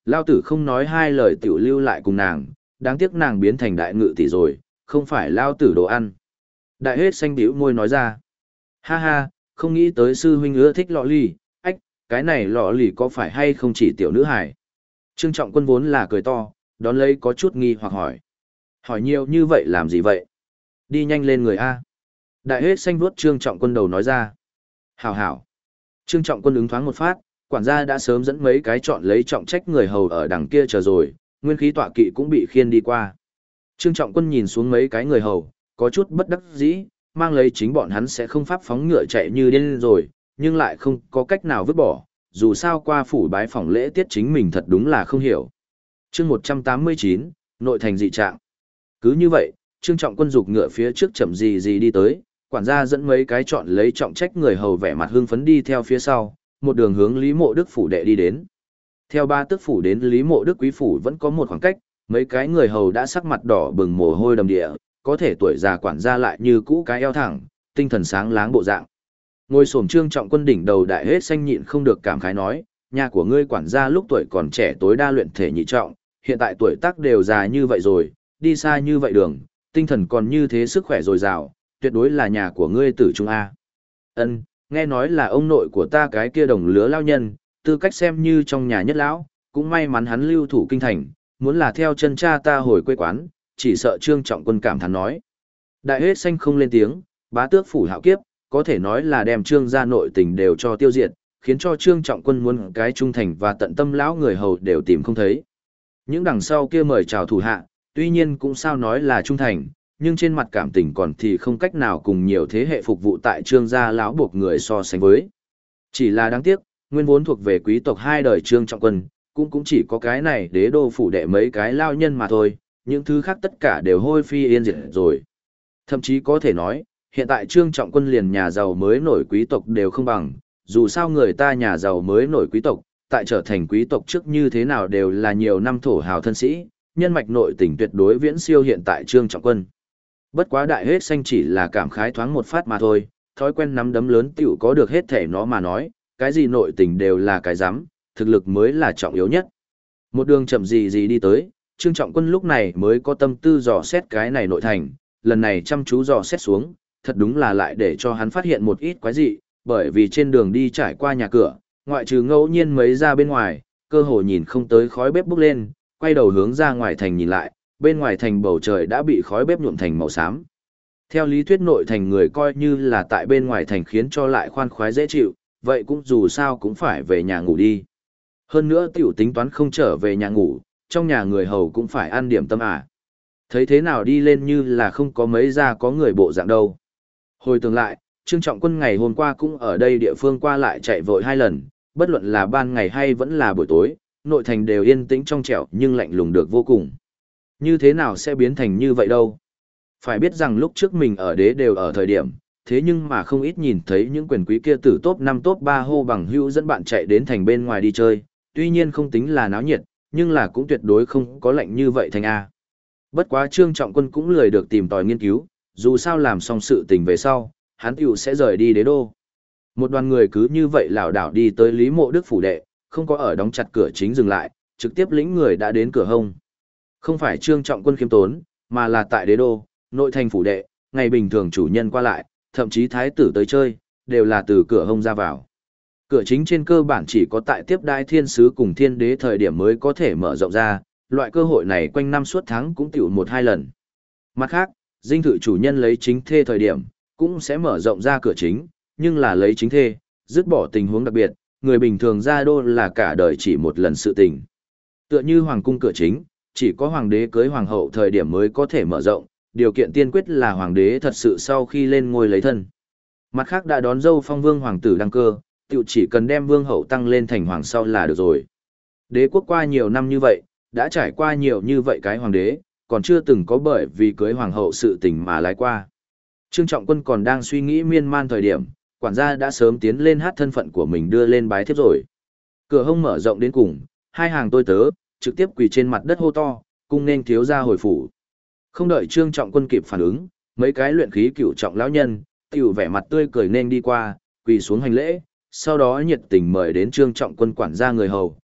[SPEAKER 1] lao tử không nói hai lời tiểu lưu lại cùng nàng, đáng tiếc nàng biến thành đại ngự tỷ rồi, không phải lao tử đồ ăn. Đại hết xanh bĩu môi nói ra. Ha ha, không nghĩ tới sư huynh ưa thích lọ lì, ách, cái này lọ lì có phải hay không chỉ tiểu nữ hài? Trương Trọng Quân vốn là cười to, đón lấy có chút nghi hoặc hỏi. Hỏi nhiều như vậy làm gì vậy? Đi nhanh lên người A. Đại hết xanh vuốt Trương Trọng Quân đầu nói ra. Hảo hảo. Trương Trọng Quân ứng thoáng một phát, quản gia đã sớm dẫn mấy cái chọn lấy trọng trách người hầu ở đằng kia chờ rồi, nguyên khí tọa kỵ cũng bị khiên đi qua. Trương Trọng Quân nhìn xuống mấy cái người hầu, có chút bất đắc dĩ, mang lấy chính bọn hắn sẽ không pháp phóng ngựa chạy như điên rồi, nhưng lại không có cách nào vứt bỏ, dù sao qua phủ bái phỏng lễ tiết chính mình thật đúng là không hiểu. Chương 189, nội thành dị trạng. Cứ như vậy, Trương Trọng Quân giục ngựa phía trước chậm gì đi tới, quản gia dẫn mấy cái chọn lấy trọng trách người hầu vẻ mặt hưng phấn đi theo phía sau, một đường hướng Lý Mộ Đức phủ đệ đi đến. Theo ba tước phủ đến Lý Mộ Đức quý phủ vẫn có một khoảng cách, mấy cái người hầu đã sắc mặt đỏ bừng mồ hôi đầm địa, có thể tuổi già quản gia lại như cũ cái eo thẳng, tinh thần sáng láng bộ dạng. Ngồi xổm Trương Trọng Quân đỉnh đầu đại hết xanh nhịn không được cảm khái nói, nhà của ngươi quản gia lúc tuổi còn trẻ tối đa luyện thể nhị trọng, hiện tại tuổi tác đều già như vậy rồi, đi xa như vậy đường, tinh thần còn như thế sức khỏe dồi dào, tuyệt đối là nhà của ngươi tử trung A. Ân, nghe nói là ông nội của ta cái kia đồng lứa lao nhân, tư cách xem như trong nhà nhất lão, cũng may mắn hắn lưu thủ kinh thành, muốn là theo chân cha ta hồi quê quán, chỉ sợ Trương Trọng Quân cảm thán nói. Đại hết xanh không lên tiếng, bá tước phủ hạo kiếp, có thể nói là đem Trương gia nội tình đều cho tiêu diệt, khiến cho Trương Trọng Quân muốn cái trung thành và tận tâm lão người hầu đều tìm không thấy. Những đằng sau kia mời chào thủ hạ, tuy nhiên cũng sao nói là trung thành, nhưng trên mặt cảm tình còn thì không cách nào cùng nhiều thế hệ phục vụ tại Trương gia lão buộc người so sánh với. Chỉ là đáng tiếc, nguyên vốn thuộc về quý tộc hai đời Trương Trọng Quân, cũng chỉ có cái này đế đô phủ đệ mấy cái lao nhân mà thôi, những thứ khác tất cả đều hôi phi yên diệt rồi. Thậm chí có thể nói, hiện tại Trương Trọng Quân liền nhà giàu mới nổi quý tộc đều không bằng, dù sao người ta nhà giàu mới nổi quý tộc, tại trở thành quý tộc trước như thế nào đều là nhiều năm thổ hào thân sĩ, nhân mạch nội tình tuyệt đối viễn siêu hiện tại Trương Trọng Quân. Bất quá đại hết xanh chỉ là cảm khái thoáng một phát mà thôi, thói quen nắm đấm lớn tiểu có được hết thể nó mà nói, cái gì nội tình đều là cái rắm, thực lực mới là trọng yếu nhất. Một đường chậm gì đi tới, Trương Trọng Quân lúc này mới có tâm tư dò xét cái này nội thành, lần này chăm chú dò xét xuống, thật đúng là lại để cho hắn phát hiện một ít quái dị, bởi vì trên đường đi trải qua nhà cửa, ngoại trừ ngẫu nhiên mấy ra bên ngoài, cơ hồ nhìn không tới khói bếp bốc lên, quay đầu hướng ra ngoài thành nhìn lại, bên ngoài thành bầu trời đã bị khói bếp nhuộm thành màu xám. Theo lý thuyết nội thành người coi như là tại bên ngoài thành khiến cho lại khoan khoái dễ chịu, vậy cũng dù sao cũng phải về nhà ngủ đi. Hơn nữa tiểu tính toán không trở về nhà ngủ, trong nhà người hầu cũng phải ăn điểm tâm à. Thấy thế nào đi lên như là không có mấy ra có người bộ dạng đâu. Hồi tưởng lại, Trương Trọng Quân ngày hôm qua cũng ở đây địa phương qua lại chạy vội 2 lần, bất luận là ban ngày hay vẫn là buổi tối, nội thành đều yên tĩnh trong trẻo nhưng lạnh lùng được vô cùng. Như thế nào sẽ biến thành như vậy đâu? Phải biết rằng lúc trước mình ở đế đều ở thời điểm, thế nhưng mà không ít nhìn thấy những quyền quý kia từ top 5 top 3 hô bằng hữu dẫn bạn chạy đến thành bên ngoài đi chơi, tuy nhiên không tính là náo nhiệt, nhưng là cũng tuyệt đối không có lạnh như vậy thành A. Bất quá Trương Trọng Quân cũng lười được tìm tòi nghiên cứu, dù sao làm xong sự tình về sau, hắn tiểu sẽ rời đi đế đô. Một đoàn người cứ như vậy lảo đảo đi tới Lý Mộ Đức phủ đệ, không có ở đóng chặt cửa chính dừng lại, trực tiếp lĩnh người đã đến cửa hông. Không phải Trương Trọng Quân khiêm tốn, mà là tại đế đô, nội thành phủ đệ, ngày bình thường chủ nhân qua lại, thậm chí thái tử tới chơi, đều là từ cửa hông ra vào. Cửa chính trên cơ bản chỉ có tại tiếp đai thiên sứ cùng thiên đế thời điểm mới có thể mở rộng ra, loại cơ hội này quanh năm suốt tháng cũng tiểu 1-2 lần. Mặt khác, dinh thự chủ nhân lấy chính thê thời điểm, cũng sẽ mở rộng ra cửa chính, nhưng là lấy chính thê, dứt bỏ tình huống đặc biệt, người bình thường ra đô là cả đời chỉ một lần sự tình. Tựa như hoàng cung cửa chính, chỉ có hoàng đế cưới hoàng hậu thời điểm mới có thể mở rộng, điều kiện tiên quyết là hoàng đế thật sự sau khi lên ngôi lấy thân. Mặt khác đã đón dâu phong vương hoàng tử đăng cơ, tiểu chỉ cần đem vương hậu tăng lên thành hoàng sau là được rồi. Đế quốc qua nhiều năm như vậy, đã trải qua nhiều như vậy cái hoàng đế, còn chưa từng có bởi vì cưới hoàng hậu sự tình mà lái qua. Trương Trọng Quân còn đang suy nghĩ miên man thời điểm, quản gia đã sớm tiến lên hát thân phận của mình đưa lên bái thiếp rồi. Cửa hông mở rộng đến cùng, 2 hàng tôi tớ, trực tiếp quỳ trên mặt đất hô to, cung nên thiếu gia hồi phủ. Không đợi Trương Trọng Quân kịp phản ứng, mấy cái luyện khí cửu trọng lão nhân, tiểu vẻ mặt tươi cười nên đi qua, quỳ xuống hành lễ, sau đó nhiệt tình mời đến Trương Trọng Quân quản gia người hầu,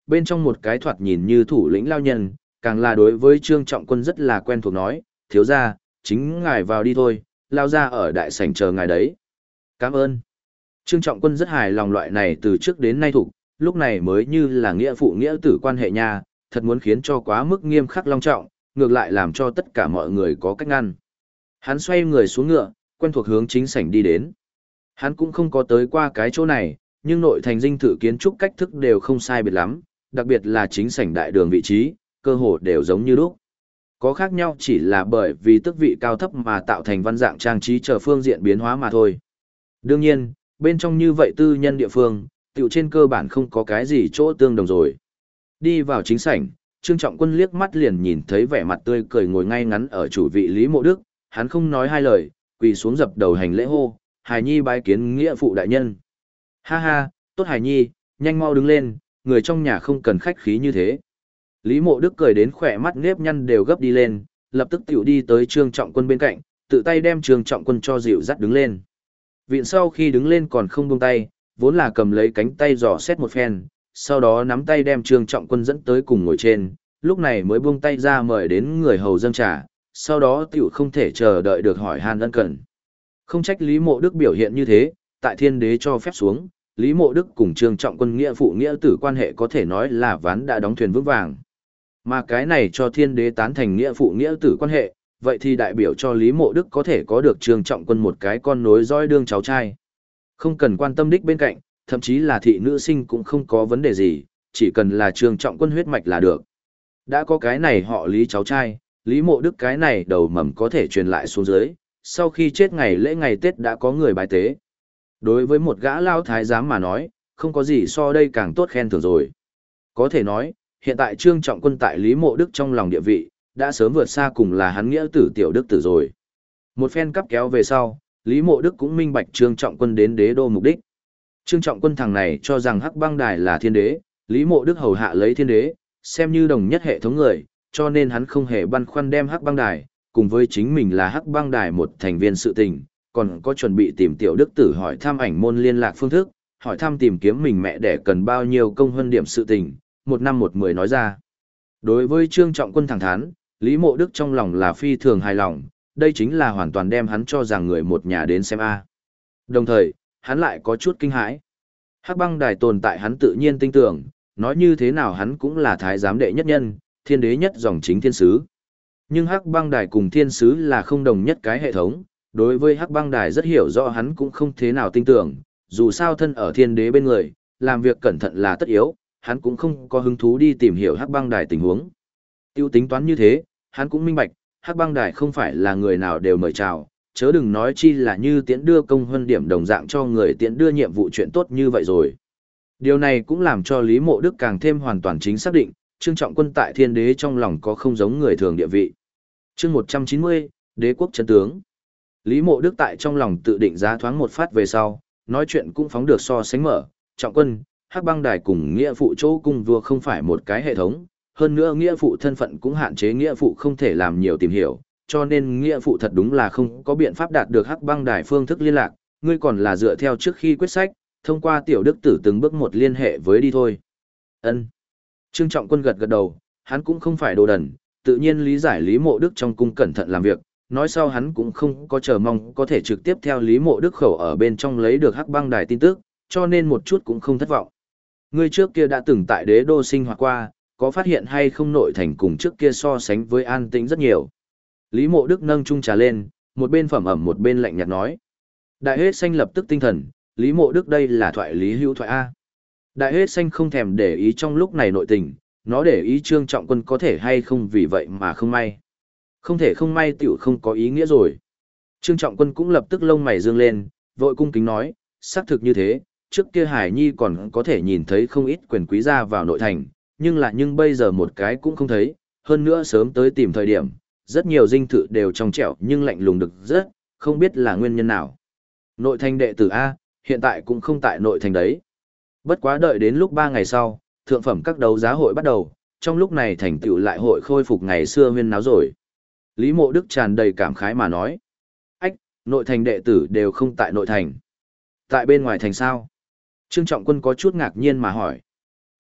[SPEAKER 1] bên trong một cái thoạt nhìn như thủ lĩnh lao nhân, càng là đối với Trương Trọng Quân rất là quen thuộc nói, thiếu gia, chính ngài vào đi thôi, lao ra ở đại sảnh chờ ngài đấy. Cảm ơn. Trương Trọng Quân rất hài lòng loại này từ trước đến nay thủ, lúc này mới như là nghĩa phụ nghĩa tử quan hệ nha, thật muốn khiến cho quá mức nghiêm khắc long trọng, ngược lại làm cho tất cả mọi người có cách ngăn. Hắn xoay người xuống ngựa, quen thuộc hướng chính sảnh đi đến. Hắn cũng không có tới qua cái chỗ này, nhưng nội thành dinh thự kiến trúc cách thức đều không sai biệt lắm, đặc biệt là chính sảnh đại đường vị trí, cơ hồ đều giống như lúc. Có khác nhau chỉ là bởi vì tước vị cao thấp mà tạo thành văn dạng trang trí chờ phương diện biến hóa mà thôi. Đương nhiên, bên trong như vậy tư nhân địa phương, tiểu trên cơ bản không có cái gì chỗ tương đồng rồi. Đi vào chính sảnh, Trương Trọng Quân liếc mắt liền nhìn thấy vẻ mặt tươi cười ngồi ngay ngắn ở chủ vị Lý Mộ Đức, hắn không nói hai lời, quỳ xuống dập đầu hành lễ hô, Hải Nhi bái kiến nghĩa phụ đại nhân. Ha ha, tốt Hải Nhi, nhanh mau đứng lên, người trong nhà không cần khách khí như thế. Lý Mộ Đức cười đến khỏe mắt nếp nhăn đều gấp đi lên, lập tức tiểu đi tới Trương Trọng Quân bên cạnh, tự tay đem Trương Trọng Quân cho dịu dắt đứng lên. Viện sau khi đứng lên còn không buông tay, vốn là cầm lấy cánh tay dò xét một phen, sau đó nắm tay đem Trương Trọng Quân dẫn tới cùng ngồi trên, lúc này mới buông tay ra mời đến người hầu dâng trà, sau đó tiểu không thể chờ đợi được hỏi han ân cần. Không trách Lý Mộ Đức biểu hiện như thế, tại thiên đế cho phép xuống, Lý Mộ Đức cùng Trương Trọng Quân nghĩa phụ nghĩa tử quan hệ có thể nói là ván đã đóng thuyền vững vàng. Mà cái này cho thiên đế tán thành nghĩa phụ nghĩa tử quan hệ, vậy thì đại biểu cho Lý Mộ Đức có thể có được Trương Trọng Quân một cái con nối dõi đương cháu trai. Không cần quan tâm đích bên cạnh, thậm chí là thị nữ sinh cũng không có vấn đề gì, chỉ cần là Trương Trọng Quân huyết mạch là được. Đã có cái này họ Lý cháu trai, Lý Mộ Đức cái này đầu mầm có thể truyền lại xuống dưới, sau khi chết ngày lễ ngày Tết đã có người bái tế. Đối với một gã lao thái giám mà nói, không có gì so đây càng tốt khen thưởng rồi. Có thể nói, hiện tại Trương Trọng Quân tại Lý Mộ Đức trong lòng địa vị, đã sớm vượt xa cùng là hắn nghĩa tử tiểu đức tử rồi. Một phen cắp kéo về sau, Lý Mộ Đức cũng minh bạch Trương Trọng Quân đến đế đô mục đích. Trương Trọng Quân thằng này cho rằng Hắc Băng Đài là thiên đế, Lý Mộ Đức hầu hạ lấy thiên đế, xem như đồng nhất hệ thống người, cho nên hắn không hề băn khoăn đem Hắc Băng Đài, cùng với chính mình là Hắc Băng Đài một thành viên sự tình, còn có chuẩn bị tìm tiểu đức tử hỏi thăm ảnh môn liên lạc phương thức, hỏi thăm tìm kiếm mình mẹ đẻ cần bao nhiêu công hơn điểm sự tình, một năm một mười nói ra. Đối với Trương Trọng Quân thẳng thắn, Lý Mộ Đức trong lòng là phi thường hài lòng, đây chính là hoàn toàn đem hắn cho rằng người một nhà đến xem a. Đồng thời, hắn lại có chút kinh hãi. Hắc Băng Đài tồn tại hắn tự nhiên tin tưởng, nói như thế nào hắn cũng là thái giám đệ nhất nhân, thiên đế nhất dòng chính thiên sứ. Nhưng Hắc Băng Đài cùng thiên sứ là không đồng nhất cái hệ thống, đối với Hắc Băng Đài rất hiểu rõ hắn cũng không thế nào tin tưởng, dù sao thân ở thiên đế bên người, làm việc cẩn thận là tất yếu, hắn cũng không có hứng thú đi tìm hiểu Hắc Băng Đài tình huống. Tiêu tính toán như thế, hắn cũng minh bạch, Hắc Băng Đài không phải là người nào đều mời chào, chớ đừng nói chi là như tiễn đưa công huân điểm đồng dạng cho người tiễn đưa nhiệm vụ chuyện tốt như vậy rồi. Điều này cũng làm cho Lý Mộ Đức càng thêm hoàn toàn chính xác định, Trương Trọng Quân tại thiên đế trong lòng có không giống người thường địa vị. Chương 190, Đế quốc chân tướng. Lý Mộ Đức tại trong lòng tự định giá thoáng một phát về sau, nói chuyện cũng phóng được so sánh mở, Trọng Quân, Hắc Băng Đài cùng nghĩa phụ chỗ cung vua không phải một cái hệ thống, hơn nữa nghĩa phụ thân phận cũng hạn chế nghĩa phụ không thể làm nhiều tìm hiểu, cho nên nghĩa phụ thật đúng là không có biện pháp đạt được Hắc Băng Đài phương thức liên lạc, ngươi còn là dựa theo trước khi quyết sách, thông qua tiểu đức tử từng bước một liên hệ với đi thôi. Ân. Trương Trọng Quân gật gật đầu, hắn cũng không phải đồ đần, tự nhiên lý giải Lý Mộ Đức trong cung cẩn thận làm việc, nói sau hắn cũng không có chờ mong có thể trực tiếp theo Lý Mộ Đức khẩu ở bên trong lấy được Hắc Băng Đài tin tức, cho nên một chút cũng không thất vọng. Ngươi trước kia đã từng tại đế đô sinh hoạt qua, có phát hiện hay không nội thành cùng trước kia so sánh với an tĩnh rất nhiều. Lý Mộ Đức nâng chung trà lên, một bên phẩm ẩm một bên lạnh nhạt nói. Đại Hết Xanh lập tức tinh thần, Lý Mộ Đức đây là thoại Lý Hữu thoại A. Đại Hết Xanh không thèm để ý trong lúc này nội tình, nó để ý Trương Trọng Quân có thể hay không vì vậy mà không may. Không thể không may tiểu không có ý nghĩa rồi. Trương Trọng Quân cũng lập tức lông mày dương lên, vội cung kính nói, xác thực như thế, trước kia Hải Nhi còn có thể nhìn thấy không ít quyền quý ra vào nội thành, nhưng bây giờ một cái cũng không thấy, hơn nữa sớm tới tìm thời điểm, rất nhiều dinh thự đều trong trẻo nhưng lạnh lùng được rất, không biết là nguyên nhân nào. Nội thành đệ tử A, hiện tại cũng không tại nội thành đấy. Bất quá đợi đến lúc 3 ngày sau, thượng phẩm các đấu giá hội bắt đầu, trong lúc này thành tựu lại hội khôi phục ngày xưa huyên náo rồi. Lý Mộ Đức tràn đầy cảm khái mà nói. Ách, nội thành đệ tử đều không tại nội thành. Tại bên ngoài thành sao? Trương Trọng Quân có chút ngạc nhiên mà hỏi.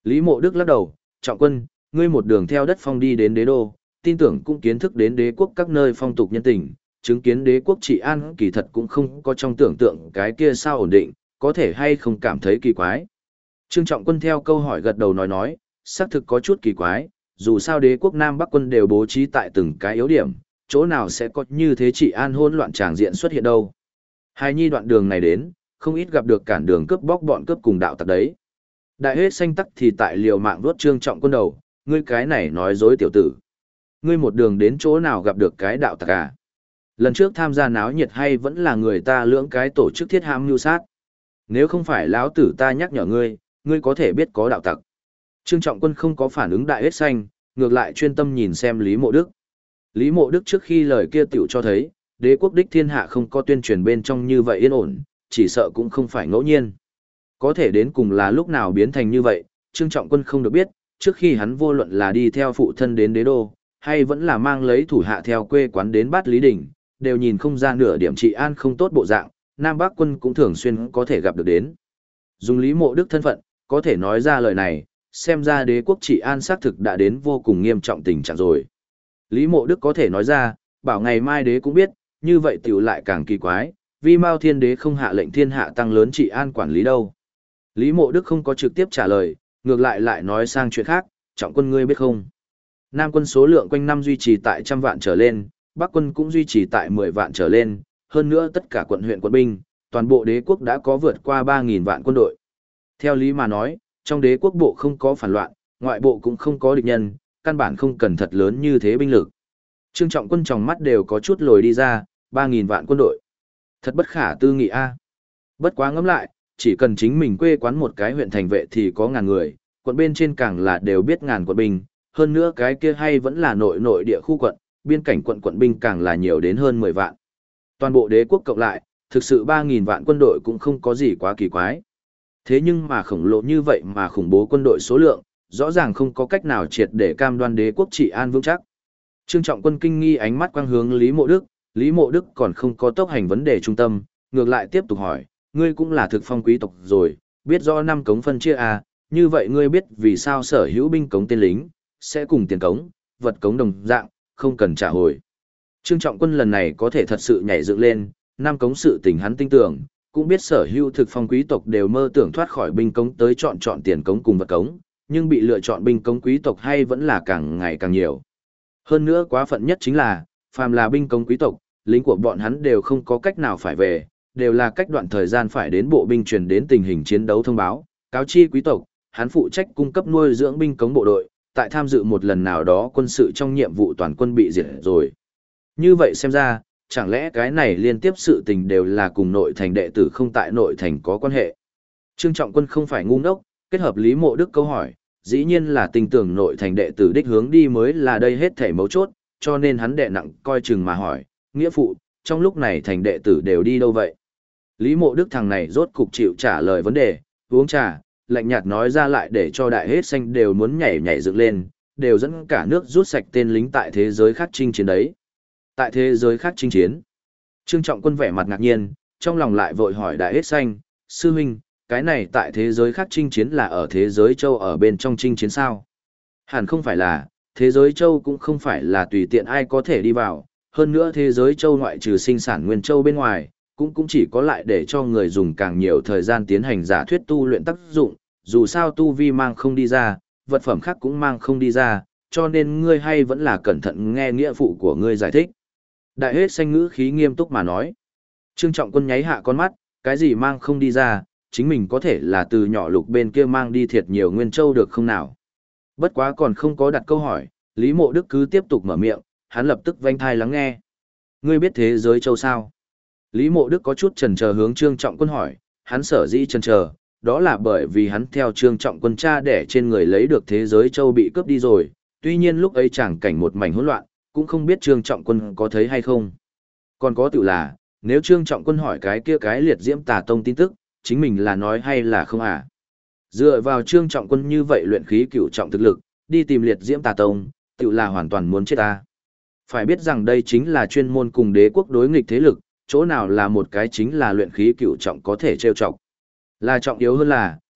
[SPEAKER 1] Lý Mộ Đức lắc đầu, trọng quân, ngươi một đường theo đất phong đi đến đế đô, tin tưởng cũng kiến thức đến đế quốc các nơi phong tục nhân tình, chứng kiến đế quốc trị an kỳ thật cũng không có trong tưởng tượng cái kia sao ổn định, có thể hay không cảm thấy kỳ quái. Trương Trọng Quân theo câu hỏi gật đầu nói, xác thực có chút kỳ quái, dù sao đế quốc Nam Bắc quân đều bố trí tại từng cái yếu điểm, chỗ nào sẽ có như thế trị an hỗn loạn tràng diện xuất hiện đâu. Hai nhi đoạn đường này đến, không ít gặp được cản đường cướp bóc bọn cướp cùng đạo tặc đấy. Đại hết xanh tắc thì tại liều mạng vuốt Trương Trọng Quân đầu, ngươi cái này nói dối tiểu tử. Ngươi một đường đến chỗ nào gặp được cái đạo tặc à? Lần trước tham gia náo nhiệt hay vẫn là người ta lưỡng cái tổ chức thiết hãm mưu sát. Nếu không phải lão tử ta nhắc nhở ngươi, ngươi có thể biết có đạo tặc. Trương Trọng Quân không có phản ứng đại hết xanh, ngược lại chuyên tâm nhìn xem Lý Mộ Đức. Lý Mộ Đức trước khi lời kia tiểu cho thấy, đế quốc đích thiên hạ không có tuyên truyền bên trong như vậy yên ổn, chỉ sợ cũng không phải ngẫu nhiên. Có thể đến cùng là lúc nào biến thành như vậy, Trương Trọng Quân không được biết, trước khi hắn vô luận là đi theo phụ thân đến đế đô, hay vẫn là mang lấy thủ hạ theo quê quán đến Bát Lý Đỉnh, đều nhìn không ra nửa điểm trị an không tốt bộ dạng, Nam Bắc quân cũng thường xuyên có thể gặp được đến. Dùng Lý Mộ Đức thân phận, có thể nói ra lời này, xem ra đế quốc trị an xác thực đã đến vô cùng nghiêm trọng tình trạng rồi. Lý Mộ Đức có thể nói ra, bảo ngày mai đế cũng biết, như vậy tiểu lại càng kỳ quái, vì Mao Thiên Đế không hạ lệnh thiên hạ tăng lớn trị an quản lý đâu. Lý Mộ Đức không có trực tiếp trả lời, ngược lại nói sang chuyện khác, Trọng Quân ngươi biết không? Nam quân số lượng quanh năm duy trì tại 100 vạn trở lên, Bắc quân cũng duy trì tại 10 vạn trở lên, hơn nữa tất cả quận huyện quân binh, toàn bộ đế quốc đã có vượt qua 3.000 vạn quân đội. Theo lý mà nói, trong đế quốc bộ không có phản loạn, ngoại bộ cũng không có địch nhân, căn bản không cần thật lớn như thế binh lực. Trương Trọng Quân trong mắt đều có chút lồi đi ra, 3.000 vạn quân đội. Thật bất khả tư nghị a. Bất quá ngẫm lại, chỉ cần chính mình quê quán một cái huyện thành vệ thì có ngàn người, quận bên trên càng là đều biết ngàn quận binh, hơn nữa cái kia hay vẫn là nội địa khu quận, biên cảnh quận binh càng là nhiều đến hơn 10 vạn. Toàn bộ đế quốc cộng lại, thực sự 3.000 vạn quân đội cũng không có gì quá kỳ quái. Thế nhưng mà khổng lồ như vậy mà khủng bố quân đội số lượng, rõ ràng không có cách nào triệt để cam đoan đế quốc trị an vững chắc. Trương Trọng Quân kinh nghi ánh mắt quang hướng Lý Mộ Đức còn không có tốc hành vấn đề trung tâm, ngược lại tiếp tục hỏi, ngươi cũng là thực phong quý tộc rồi, biết rõ năm cống phân chia à, như vậy ngươi biết vì sao sở hữu binh cống tên lính, sẽ cùng tiền cống, vật cống đồng dạng, không cần trả hồi. Trương Trọng Quân lần này có thể thật sự nhảy dựng lên, năm cống sự tình hắn tin tưởng, cũng biết sở hữu thực phong quý tộc đều mơ tưởng thoát khỏi binh cống tới chọn tiền cống cùng vật cống, nhưng bị lựa chọn binh cống quý tộc hay vẫn là càng ngày càng nhiều. Hơn nữa quá phận nhất chính là, phàm là binh cống quý tộc, lính của bọn hắn đều không có cách nào phải về, đều là cách đoạn thời gian phải đến bộ binh truyền đến tình hình chiến đấu thông báo, cáo chi quý tộc, hắn phụ trách cung cấp nuôi dưỡng binh cống bộ đội, tại tham dự một lần nào đó quân sự trong nhiệm vụ toàn quân bị diệt rồi. Như vậy xem ra, chẳng lẽ cái này liên tiếp sự tình đều là cùng nội thành đệ tử không tại nội thành có quan hệ. Trương Trọng Quân không phải ngu ngốc, kết hợp Lý Mộ Đức câu hỏi, dĩ nhiên là tình tưởng nội thành đệ tử đích hướng đi mới là đây hết thảy mấu chốt, cho nên hắn đệ nặng coi chừng mà hỏi, nghĩa phụ, trong lúc này thành đệ tử đều đi đâu vậy? Lý Mộ Đức thằng này rốt cục chịu trả lời vấn đề, uống trà, lạnh nhạt nói ra lại để cho đại hết xanh đều muốn nhảy dựng lên, đều dẫn cả nước rút sạch tên lính tại thế giới khác chinh chiến đấy. Tại thế giới khác chinh chiến. Trương Trọng Quân vẻ mặt ngạc nhiên, trong lòng lại vội hỏi đại hết xanh, sư huynh, cái này tại thế giới khác chinh chiến là ở thế giới châu ở bên trong chinh chiến sao? Hẳn không phải là, thế giới châu cũng không phải là tùy tiện ai có thể đi vào, hơn nữa thế giới châu ngoại trừ sinh sản nguyên châu bên ngoài, cũng chỉ có lại để cho người dùng càng nhiều thời gian tiến hành giả thuyết tu luyện tác dụng, dù sao tu vi mang không đi ra, vật phẩm khác cũng mang không đi ra, cho nên ngươi hay vẫn là cẩn thận nghe nghĩa phụ của ngươi giải thích. Đại hết xanh ngữ khí nghiêm túc mà nói. Trương Trọng Quân nháy hạ con mắt, cái gì mang không đi ra, chính mình có thể là từ nhỏ lục bên kia mang đi thiệt nhiều nguyên châu được không nào? Bất quá còn không có đặt câu hỏi, Lý Mộ Đức cứ tiếp tục mở miệng, hắn lập tức vênh thai lắng nghe. Ngươi biết thế giới châu sao? Lý Mộ Đức có chút chần chờ hướng Trương Trọng Quân hỏi, hắn sở dĩ chần chờ, đó là bởi vì hắn theo Trương Trọng Quân cha đẻ trên người lấy được thế giới châu bị cướp đi rồi, tuy nhiên lúc ấy chẳng cảnh một mảnh hỗn loạn, cũng không biết Trương Trọng Quân có thấy hay không. Còn có tự là, nếu Trương Trọng Quân hỏi cái kia cái liệt diễm tà tông tin tức, chính mình là nói hay là không à? Dựa vào Trương Trọng Quân như vậy luyện khí cửu trọng thực lực, đi tìm liệt diễm tà tông, tự là hoàn toàn muốn chết ta. Phải biết rằng đây chính là chuyên môn cùng đế quốc đối nghịch thế lực, chỗ nào là một cái chính là luyện khí cửu trọng có thể trêu chọc. Là trọng yếu hơn là,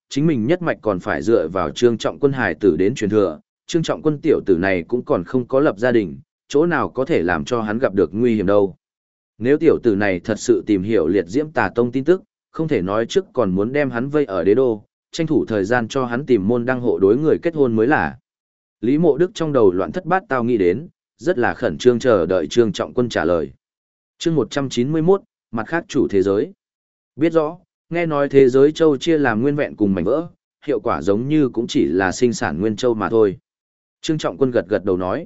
[SPEAKER 1] chính mình nhất mạch còn phải dựa vào Trương Trọng Quân hải tử đến truyền thừa, Trương Trọng Quân tiểu tử này cũng còn không có lập gia đình, chỗ nào có thể làm cho hắn gặp được nguy hiểm đâu. Nếu tiểu tử này thật sự tìm hiểu liệt diễm tà tông tin tức, không thể nói trước còn muốn đem hắn vây ở đế đô, tranh thủ thời gian cho hắn tìm môn đăng hộ đối người kết hôn mới là. Lý Mộ Đức trong đầu loạn thất bát tao nghĩ đến, rất là khẩn trương chờ đợi Trương Trọng Quân trả lời. Chương 191, mặt khác chủ thế giới. Biết rõ, nghe nói thế giới châu chia làm nguyên vẹn cùng mảnh vỡ, hiệu quả giống như cũng chỉ là sinh sản nguyên châu mà thôi. Trương Trọng Quân gật gật đầu nói.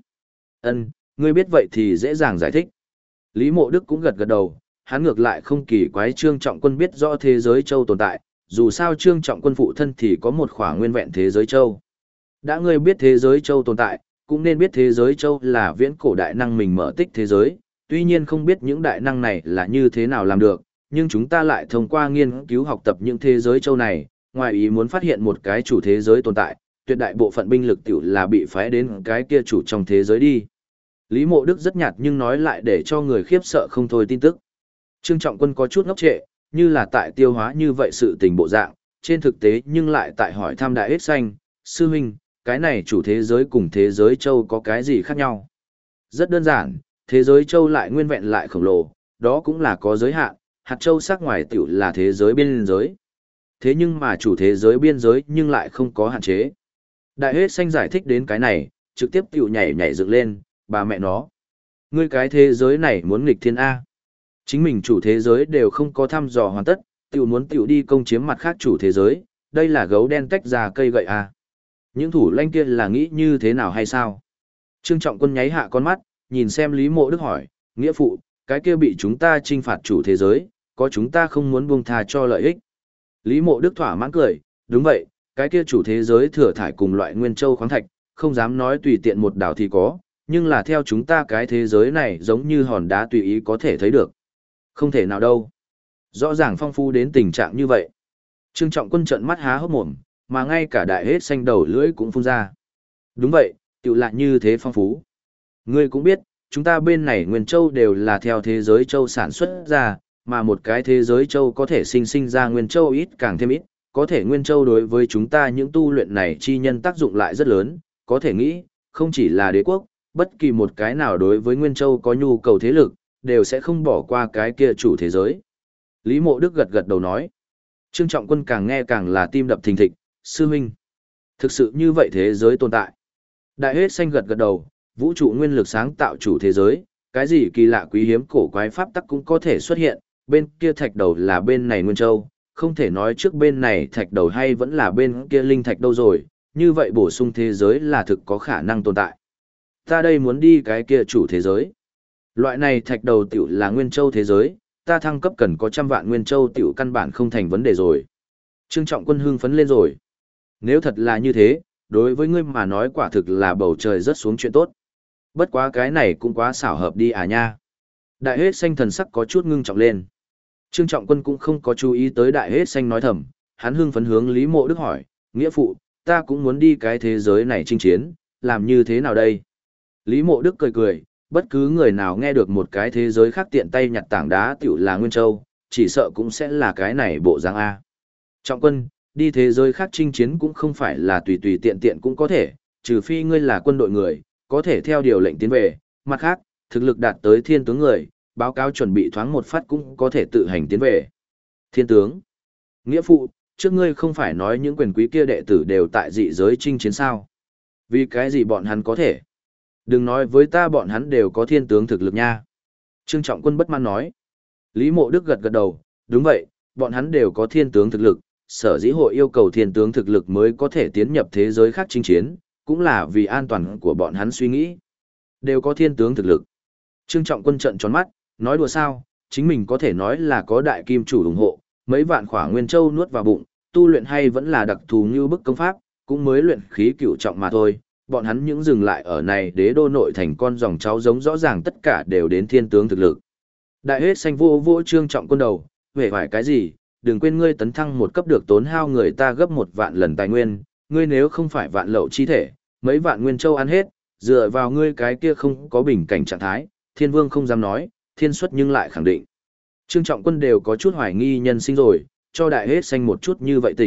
[SPEAKER 1] Ngươi biết vậy thì dễ dàng giải thích. Lý Mộ Đức cũng gật gật đầu, hắn ngược lại không kỳ quái Trương Trọng Quân biết rõ thế giới châu tồn tại, dù sao Trương Trọng Quân phụ thân thì có một khỏa nguyên vẹn thế giới châu. Đã ngươi biết thế giới châu tồn tại, cũng nên biết thế giới châu là viễn cổ đại năng mình mở tích thế giới, tuy nhiên không biết những đại năng này là như thế nào làm được, nhưng chúng ta lại thông qua nghiên cứu học tập những thế giới châu này, ngoài ý muốn phát hiện một cái chủ thế giới tồn tại, tuyệt đại bộ phận binh lực tiểu là bị phái đến cái kia chủ trong thế giới đi. Lý Mộ Đức rất nhạt nhưng nói lại để cho người khiếp sợ không thôi tin tức. Trương Trọng Quân có chút ngốc trệ, như là tại tiêu hóa như vậy sự tình bộ dạng, trên thực tế nhưng lại tại hỏi thăm Đại Hết Xanh, sư huynh, cái này chủ thế giới cùng thế giới châu có cái gì khác nhau? Rất đơn giản, thế giới châu lại nguyên vẹn lại khổng lồ, đó cũng là có giới hạn, hạt châu sắc ngoài tiểu là thế giới biên giới. Thế nhưng mà chủ thế giới biên giới nhưng lại không có hạn chế. Đại Hết Xanh giải thích đến cái này, trực tiếp tiểu nhảy dựng lên, bà mẹ nó. Ngươi cái thế giới này muốn nghịch thiên A. Chính mình chủ thế giới đều không có thăm dò hoàn tất, tiểu muốn tiểu đi công chiếm mặt khác chủ thế giới, đây là gấu đen tách ra cây gậy A. Những thủ lãnh kia là nghĩ như thế nào hay sao? Trương Trọng Quân nháy hạ con mắt, nhìn xem Lý Mộ Đức hỏi, nghĩa phụ, cái kia bị chúng ta trinh phạt chủ thế giới, có chúng ta không muốn buông tha cho lợi ích. Lý Mộ Đức thỏa mãn cười, đúng vậy, cái kia chủ thế giới thừa thải cùng loại nguyên châu khoáng thạch, không dám nói tùy tiện một đảo thì có, nhưng là theo chúng ta cái thế giới này giống như hòn đá tùy ý có thể thấy được. Không thể nào đâu. Rõ ràng phong phú đến tình trạng như vậy. Trương Trọng Quân trợn mắt há hốc mồm, mà ngay cả Đại Hết Xanh đầu lưỡi cũng phun ra. Đúng vậy, tiểu lại như thế phong phú. Ngươi cũng biết, chúng ta bên này nguyên châu đều là theo thế giới châu sản xuất ra, mà một cái thế giới châu có thể sinh ra nguyên châu ít càng thêm ít, có thể nguyên châu đối với chúng ta những tu luyện này chi nhân tác dụng lại rất lớn, có thể nghĩ, không chỉ là đế quốc, bất kỳ một cái nào đối với nguyên châu có nhu cầu thế lực, đều sẽ không bỏ qua cái kia chủ thế giới. Lý Mộ Đức gật gật đầu nói. Trương Trọng Quân càng nghe càng là tim đập thình thịch, sư huynh. Thực sự như vậy thế giới tồn tại. Đại Hết Xanh gật gật đầu, vũ trụ nguyên lực sáng tạo chủ thế giới, cái gì kỳ lạ quý hiếm cổ quái pháp tắc cũng có thể xuất hiện, bên kia thạch đầu là bên này nguyên châu, không thể nói trước bên này thạch đầu hay vẫn là bên kia linh thạch đâu rồi, như vậy bổ sung thế giới là thực có khả năng tồn tại. Ta đây muốn đi cái kia chủ thế giới. Loại này thạch đầu tiểu là nguyên châu thế giới, ta thăng cấp cần có 100 vạn nguyên châu tiểu căn bản không thành vấn đề rồi. Trương Trọng Quân hưng phấn lên rồi. Nếu thật là như thế, đối với ngươi mà nói quả thực là bầu trời rớt xuống chuyện tốt. Bất quá cái này cũng quá xảo hợp đi à nha. Đại Hết Xanh thần sắc có chút ngưng trọng lên. Trương Trọng Quân cũng không có chú ý tới Đại Hết Xanh nói thầm, hắn hưng phấn hướng Lý Mộ Đức hỏi, nghĩa phụ, ta cũng muốn đi cái thế giới này chinh chiến, làm như thế nào đây? Lý Mộ Đức cười cười, bất cứ người nào nghe được một cái thế giới khác tiện tay nhặt tảng đá tiểu là Nguyên Châu, chỉ sợ cũng sẽ là cái này bộ dáng A. Trọng Quân, đi thế giới khác chinh chiến cũng không phải là tùy tùy tiện tiện cũng có thể, trừ phi ngươi là quân đội người, có thể theo điều lệnh tiến về, mặt khác, thực lực đạt tới thiên tướng người, báo cáo chuẩn bị thoáng một phát cũng có thể tự hành tiến về. Thiên tướng, nghĩa phụ, trước ngươi không phải nói những quyền quý kia đệ tử đều tại dị giới chinh chiến sao? Vì cái gì bọn hắn có thể? Đừng nói với ta bọn hắn đều có thiên tướng thực lực nha. Trương Trọng Quân bất mãn nói. Lý Mộ Đức gật gật đầu, đúng vậy, bọn hắn đều có thiên tướng thực lực, sở dĩ hội yêu cầu thiên tướng thực lực mới có thể tiến nhập thế giới khác chinh chiến, cũng là vì an toàn của bọn hắn suy nghĩ. Đều có thiên tướng thực lực. Trương Trọng Quân trợn tròn mắt, nói đùa sao, chính mình có thể nói là có đại kim chủ ủng hộ, mấy vạn khỏa nguyên châu nuốt vào bụng, tu luyện hay vẫn là đặc thù như bức công pháp, cũng mới luyện khí cửu trọng mà thôi. Bọn hắn những dừng lại ở này đế đô nội thành con dòng cháu giống rõ ràng tất cả đều đến thiên tướng thực lực. Đại Hết Xanh vô Trương Trọng Quân đầu, về phải cái gì, đừng quên ngươi tấn thăng một cấp được tốn hao người ta gấp 1 vạn lần tài nguyên, ngươi nếu không phải vạn lậu chi thể, mấy vạn nguyên châu ăn hết, dựa vào ngươi cái kia không có bình cảnh trạng thái, thiên vương không dám nói, thiên xuất nhưng lại khẳng định. Trương Trọng Quân đều có chút hoài nghi nhân sinh rồi, cho Đại Hết Xanh một chút như vậy tỉnh,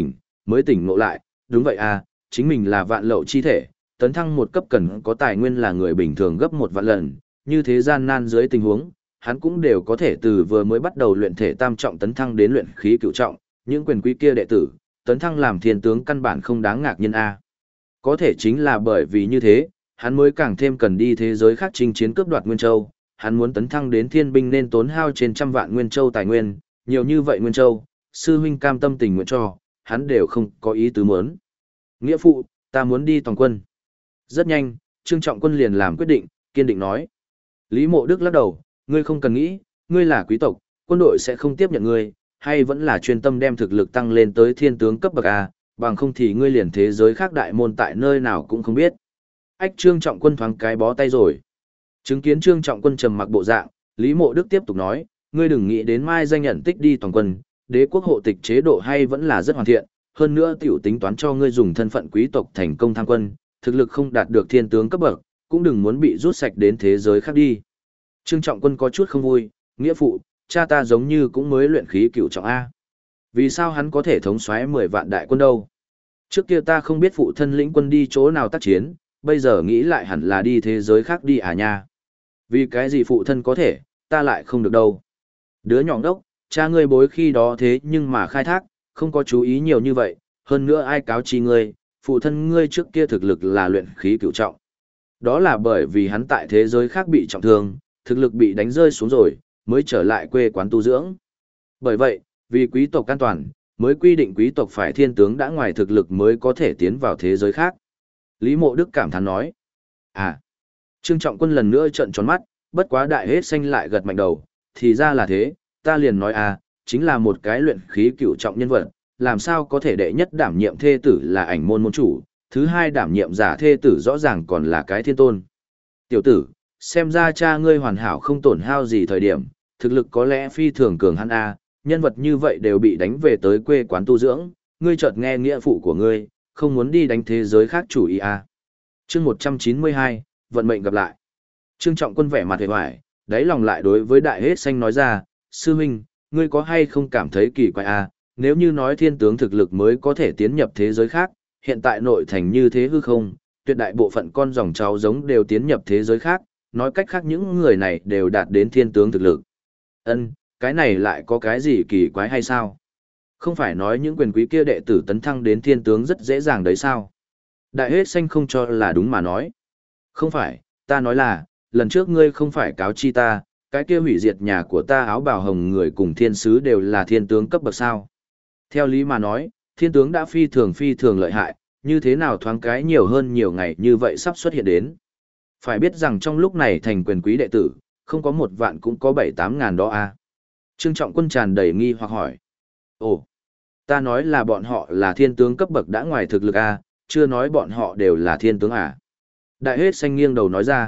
[SPEAKER 1] mới tỉnh ngộ lại, đúng vậy à, chính mình là vạn lậu chi thể, tấn thăng một cấp cần có tài nguyên là người bình thường gấp một vạn lần, như thế gian nan dưới tình huống, hắn cũng đều có thể từ vừa mới bắt đầu luyện thể tam trọng tấn thăng đến luyện khí cửu trọng, những quyền quý kia đệ tử, tấn thăng làm thiên tướng căn bản không đáng ngạc nhiên a. Có thể chính là bởi vì như thế, hắn mới càng thêm cần đi thế giới khác chinh chiến cướp đoạt Nguyên Châu, hắn muốn tấn thăng đến thiên binh nên tốn hao trên trăm vạn Nguyên Châu tài nguyên, nhiều như vậy Nguyên Châu, sư huynh cam tâm tình nguyện cho, hắn đều không có ý tứ muốn. Nghĩa phụ, ta muốn đi toàn quân. Rất nhanh, Trương Trọng Quân liền làm quyết định, kiên định nói. Lý Mộ Đức lắc đầu, ngươi không cần nghĩ, ngươi là quý tộc, quân đội sẽ không tiếp nhận ngươi, hay vẫn là chuyên tâm đem thực lực tăng lên tới thiên tướng cấp bậc A, bằng không thì ngươi liền thế giới khác đại môn tại nơi nào cũng không biết. Ách Trương Trọng Quân thoáng cái bó tay rồi. Chứng kiến Trương Trọng Quân trầm mặc bộ dạng, Lý Mộ Đức tiếp tục nói, ngươi đừng nghĩ đến mai danh nhận tích đi toàn quân, đế quốc hộ tịch chế độ hay vẫn là rất hoàn thiện, hơn nữa tiểu tính toán cho ngươi dùng thân phận quý tộc thành công tham quân, thực lực không đạt được thiên tướng cấp bậc, cũng đừng muốn bị rút sạch đến thế giới khác đi. Trương Trọng Quân có chút không vui, nghĩa phụ, cha ta giống như cũng mới luyện khí cửu trọng A. Vì sao hắn có thể thống soái 10 vạn đại quân đâu? Trước kia ta không biết phụ thân lĩnh quân đi chỗ nào tác chiến, bây giờ nghĩ lại hẳn là đi thế giới khác đi à nha. Vì cái gì phụ thân có thể, ta lại không được đâu. Đứa nhỏ đốc, cha ngươi bối khi đó thế nhưng mà khai thác, không có chú ý nhiều như vậy, hơn nữa ai cáo chi ngươi, phụ thân ngươi trước kia thực lực là luyện khí cửu trọng. Đó là bởi vì hắn tại thế giới khác bị trọng thương, thực lực bị đánh rơi xuống rồi, mới trở lại quê quán tu dưỡng. Bởi vậy, vì quý tộc an toàn, mới quy định quý tộc phải thiên tướng đã ngoài thực lực mới có thể tiến vào thế giới khác. Lý Mộ Đức cảm thán nói. À, Trương Trọng Quân lần nữa trợn tròn mắt, bất quá đại hết xanh lại gật mạnh đầu, thì ra là thế, ta liền nói à, chính là một cái luyện khí cửu trọng nhân vật, làm sao có thể đệ nhất đảm nhiệm thê tử là ảnh môn môn chủ, thứ hai đảm nhiệm giả thê tử rõ ràng còn là cái thiên tôn. Tiểu tử, xem ra cha ngươi hoàn hảo không tổn hao gì thời điểm, thực lực có lẽ phi thường cường hắn a, nhân vật như vậy đều bị đánh về tới quê quán tu dưỡng, ngươi chợt nghe nghĩa phụ của ngươi, không muốn đi đánh thế giới khác chủ ý a. Chương 192, vận mệnh gặp lại. Trương Trọng Quân vẻ mặt hề hoài, đáy lòng lại đối với đại hết xanh nói ra, sư huynh, ngươi có hay không cảm thấy kỳ quái a, nếu như nói thiên tướng thực lực mới có thể tiến nhập thế giới khác, hiện tại nội thành như thế hư không, tuyệt đại bộ phận con dòng cháu giống đều tiến nhập thế giới khác, nói cách khác những người này đều đạt đến thiên tướng thực lực. Ân, cái này lại có cái gì kỳ quái hay sao? Không phải nói những quyền quý kia đệ tử tấn thăng đến thiên tướng rất dễ dàng đấy sao? Đại hết xanh không cho là đúng mà nói. Không phải, ta nói là, lần trước ngươi không phải cáo chi ta, cái kia hủy diệt nhà của ta áo bào hồng người cùng thiên sứ đều là thiên tướng cấp bậc sao. Theo lý mà nói, thiên tướng đã phi thường lợi hại, như thế nào thoáng cái nhiều hơn nhiều ngày như vậy sắp xuất hiện đến. Phải biết rằng trong lúc này thành quyền quý đệ tử, không có 1 vạn cũng có 7-8 ngàn đó a. Trương Trọng Quân tràn đầy nghi hoặc hỏi. Ồ, ta nói là bọn họ là thiên tướng cấp bậc đã ngoài thực lực a, chưa nói bọn họ đều là thiên tướng à. Đại hết xanh nghiêng đầu nói ra.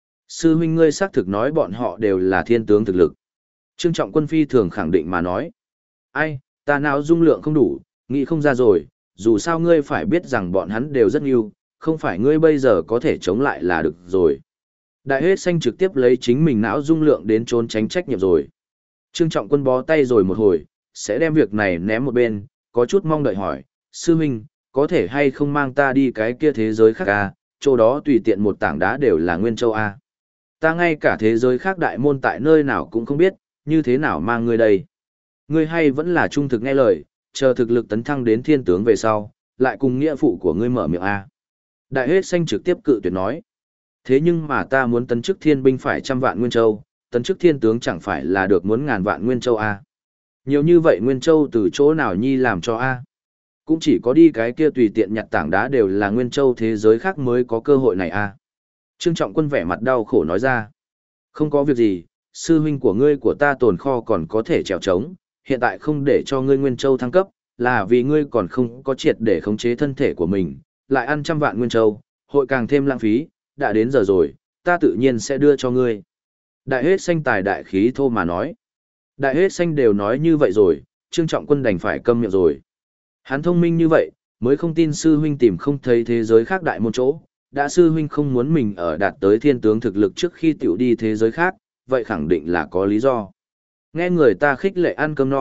[SPEAKER 1] Sư huynh ngươi xác thực nói bọn họ đều là thiên tướng thực lực. Trương Trọng Quân phi thường khẳng định mà nói. Ai, ta não dung lượng không đủ, nghĩ không ra rồi, dù sao ngươi phải biết rằng bọn hắn đều rất yêu, không phải ngươi bây giờ có thể chống lại là được rồi. Đại hết xanh trực tiếp lấy chính mình não dung lượng đến trốn tránh trách nhiệm rồi. Trương Trọng Quân bó tay rồi một hồi, sẽ đem việc này ném một bên, có chút mong đợi hỏi, sư huynh, có thể hay không mang ta đi cái kia thế giới khác à, chỗ đó tùy tiện một tảng đá đều là Nguyên Châu à. Ta ngay cả thế giới khác đại môn tại nơi nào cũng không biết, như thế nào mang ngươi đây. Ngươi hay vẫn là trung thực nghe lời, chờ thực lực tấn thăng đến thiên tướng về sau, lại cùng nghĩa phụ của ngươi mở miệng à. Đại hết xanh trực tiếp cự tuyệt nói. Thế nhưng mà ta muốn tấn chức thiên binh phải 100 vạn Nguyên Châu, tấn chức thiên tướng chẳng phải là được muốn 1000 vạn Nguyên Châu à. Nhiều như vậy Nguyên Châu từ chỗ nào nhi làm cho a? Cũng chỉ có đi cái kia tùy tiện nhặt tảng đá đều là Nguyên Châu thế giới khác mới có cơ hội này a. Trương Trọng Quân vẻ mặt đau khổ nói ra. Không có việc gì, sư huynh của ngươi của ta tồn kho còn có thể trèo trống, hiện tại không để cho ngươi Nguyên Châu thăng cấp, là vì ngươi còn không có triệt để khống chế thân thể của mình, lại ăn 100 vạn Nguyên Châu, hội càng thêm lãng phí, đã đến giờ rồi, ta tự nhiên sẽ đưa cho ngươi. Đại hết xanh tài đại khí thô mà nói. Đại hết xanh đều nói như vậy rồi, Trương Trọng Quân đành phải câm miệng rồi. Hắn thông minh như vậy, mới không tin sư huynh tìm không thấy thế giới khác đại môn chỗ, đã sư huynh không muốn mình ở đạt tới thiên tướng thực lực trước khi tiểu đi thế giới khác, vậy khẳng định là có lý do. Nghe người ta khích lệ ăn cơm no,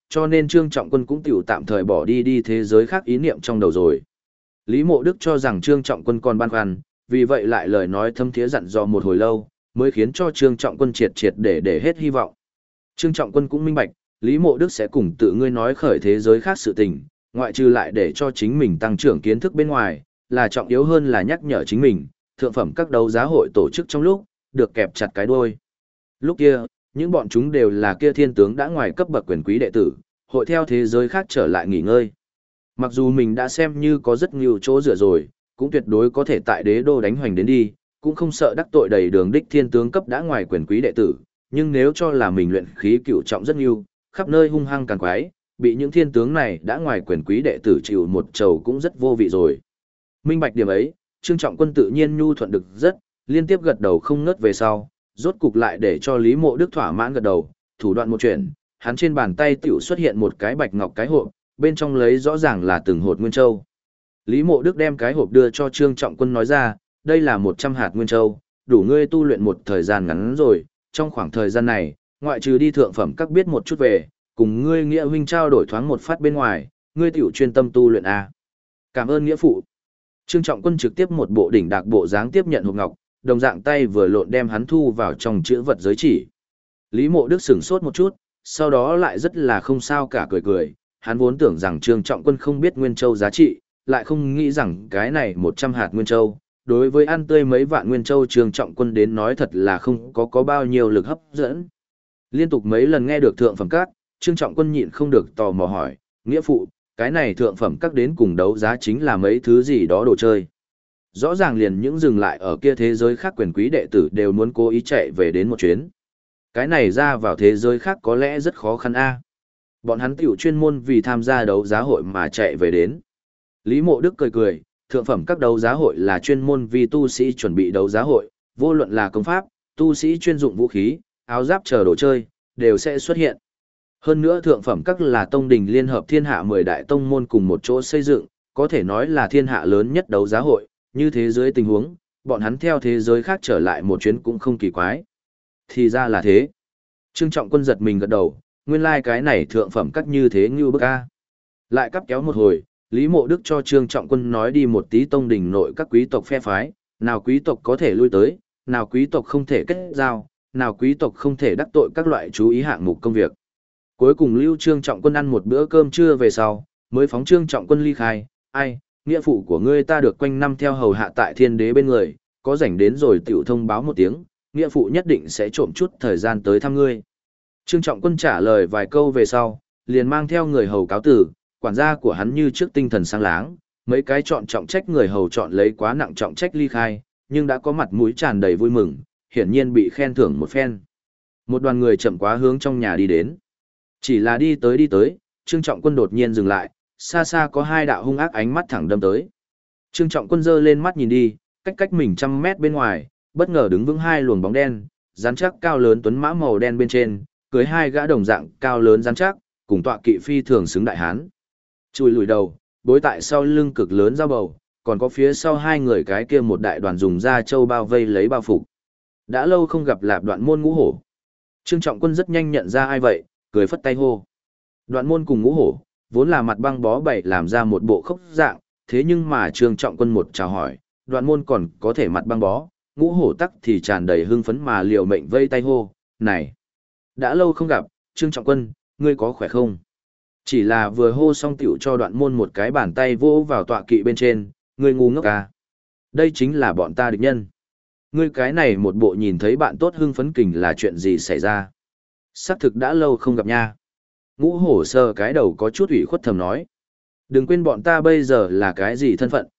[SPEAKER 1] cho nên Trương Trọng Quân cũng tiểu tạm thời bỏ đi thế giới khác ý niệm trong đầu rồi. Lý Mộ Đức cho rằng Trương Trọng Quân còn băn khoăn, vì vậy lại lời nói thâm thiế dặn dò một hồi lâu, mới khiến cho Trương Trọng Quân triệt triệt để hết hy vọng. Trương Trọng Quân cũng minh bạch, Lý Mộ Đức sẽ cùng tự ngươi nói khởi thế giới khác sự tình, ngoại trừ lại để cho chính mình tăng trưởng kiến thức bên ngoài, là trọng yếu hơn là nhắc nhở chính mình, thượng phẩm các đấu giá hội tổ chức trong lúc, được kẹp chặt cái đuôi. Lúc kia, những bọn chúng đều là kia thiên tướng đã ngoài cấp bậc quyền quý đệ tử, hội theo thế giới khác trở lại nghỉ ngơi. Mặc dù mình đã xem như có rất nhiều chỗ dựa rồi, cũng tuyệt đối có thể tại đế đô đánh hoành đến đi, cũng không sợ đắc tội đầy đường đích thiên tướng cấp đã ngoài quyền quý đệ tử, nhưng nếu cho là mình luyện khí cửu trọng rất nhiều, khắp nơi hung hăng càng quái, bị những thiên tướng này đã ngoài quyền quý đệ tử chịu một trầu cũng rất vô vị rồi. Minh bạch điểm ấy, Trương Trọng Quân tự nhiên nhu thuận được rất, liên tiếp gật đầu không ngớt về sau, rốt cục lại để cho Lý Mộ Đức thỏa mãn gật đầu, thủ đoạn một chuyện, hắn trên bàn tay tiểu xuất hiện một cái bạch ngọc cái hộp, bên trong lấy rõ ràng là từng hột nguyên châu. Lý Mộ Đức đem cái hộp đưa cho Trương Trọng Quân nói ra, đây là 100 hạt nguyên châu, đủ ngươi tu luyện một thời gian ngắn rồi, trong khoảng thời gian này, ngoại trừ đi thượng phẩm các biết một chút về, cùng ngươi nghĩa huynh trao đổi thoáng một phát bên ngoài, ngươi tiểu chuyên tâm tu luyện a. Cảm ơn nghĩa phụ. Trương Trọng Quân trực tiếp một bộ đỉnh đạc bộ dáng tiếp nhận hộp ngọc, đồng dạng tay vừa lộn đem hắn thu vào trong chữ vật giới chỉ. Lý Mộ Đức sửng sốt một chút, sau đó lại rất là không sao cả cười cười, hắn vốn tưởng rằng Trương Trọng Quân không biết nguyên châu giá trị, lại không nghĩ rằng cái này 100 hạt nguyên châu, đối với ăn tươi mấy vạn nguyên châu Trương Trọng Quân đến nói thật là không có bao nhiêu lực hấp dẫn. Liên tục mấy lần nghe được thượng phẩm các, Trương Trọng Quân nhịn không được tò mò hỏi, nghĩa phụ, cái này thượng phẩm các đến cùng đấu giá chính là mấy thứ gì đó đồ chơi. Rõ ràng liền những dừng lại ở kia thế giới khác quyền quý đệ tử đều muốn cố ý chạy về đến một chuyến. Cái này ra vào thế giới khác có lẽ rất khó khăn a. Bọn hắn tiểu chuyên môn vì tham gia đấu giá hội mà chạy về đến. Lý Mộ Đức cười cười, thượng phẩm các đấu giá hội là chuyên môn vì tu sĩ chuẩn bị đấu giá hội, vô luận là công pháp, tu sĩ chuyên dụng vũ khí, áo giáp chờ đồ chơi, đều sẽ xuất hiện. Hơn nữa thượng phẩm các là tông đình liên hợp thiên hạ 10 đại tông môn cùng một chỗ xây dựng, có thể nói là thiên hạ lớn nhất đấu giá hội, như thế giới tình huống, bọn hắn theo thế giới khác trở lại một chuyến cũng không kỳ quái. Thì ra là thế. Trương Trọng Quân giật mình gật đầu, nguyên lai cái này thượng phẩm các như thế như bức a. Lại cắp kéo một hồi, Lý Mộ Đức cho Trương Trọng Quân nói đi một tí tông đình nội các quý tộc phe phái, nào quý tộc có thể lui tới, nào quý tộc không thể kết giao, nào quý tộc không thể đắc tội các loại chú ý hạng mục công việc. Cuối cùng lưu Trương Trọng Quân ăn một bữa cơm trưa về sau, mới phóng Trương Trọng Quân ly khai, ai, nghĩa phụ của ngươi ta được quanh năm theo hầu hạ tại thiên đế bên người, có rảnh đến rồi tiểu thông báo một tiếng, nghĩa phụ nhất định sẽ trộm chút thời gian tới thăm ngươi. Trương Trọng Quân trả lời vài câu về sau, liền mang theo người hầu cáo tử, quản gia của hắn như trước tinh thần sáng láng, mấy cái chọn trọng trách người hầu chọn lấy quá nặng trọng trách ly khai, nhưng đã có mặt mũi tràn đầy vui mừng, hiển nhiên bị khen thưởng một phen. Một đoàn người chậm quá hướng trong nhà đi đến. Chỉ là đi tới, Trương Trọng Quân đột nhiên dừng lại, xa xa có hai đạo hung ác ánh mắt thẳng đâm tới. Trương Trọng Quân giơ lên mắt nhìn đi, cách mình 100 mét bên ngoài, bất ngờ đứng vững hai luồng bóng đen, rắn chắc cao lớn tuấn mã màu đen bên trên, cưới hai gã đồng dạng cao lớn rắn chắc, cùng tọa kỵ phi thường xứng đại hán. Chùi lùi đầu, bối tại sau lưng cực lớn dao bầu, còn có phía sau hai người cái kia một đại đoàn dùng da trâu bao vây lấy bao phục. Đã lâu không gặp Lạp Đoạn Môn Ngũ Hổ. Trương Trọng Quân rất nhanh nhận ra ai vậy, cười phất tay hô. Đoạn Môn cùng Ngũ Hổ, vốn là mặt băng bó bảy làm ra một bộ khốc dạng, thế nhưng mà Trương Trọng Quân một chào hỏi, Đoạn Môn còn có thể mặt băng bó, Ngũ Hổ tắc thì tràn đầy hưng phấn mà liều mệnh vây tay hô, này, đã lâu không gặp, Trương Trọng Quân, ngươi có khỏe không? Chỉ là vừa hô xong tiểu cho Đoạn Môn một cái bàn tay vỗ vào tọa kỵ bên trên, ngươi ngu ngốc à? Đây chính là bọn ta địch nhân. Ngươi cái này một bộ nhìn thấy bạn tốt hưng phấn kình là chuyện gì xảy ra? Xác thực đã lâu không gặp nha. Ngũ Hổ sờ cái đầu có chút ủy khuất thầm nói. Đừng quên bọn ta bây giờ là cái gì thân phận,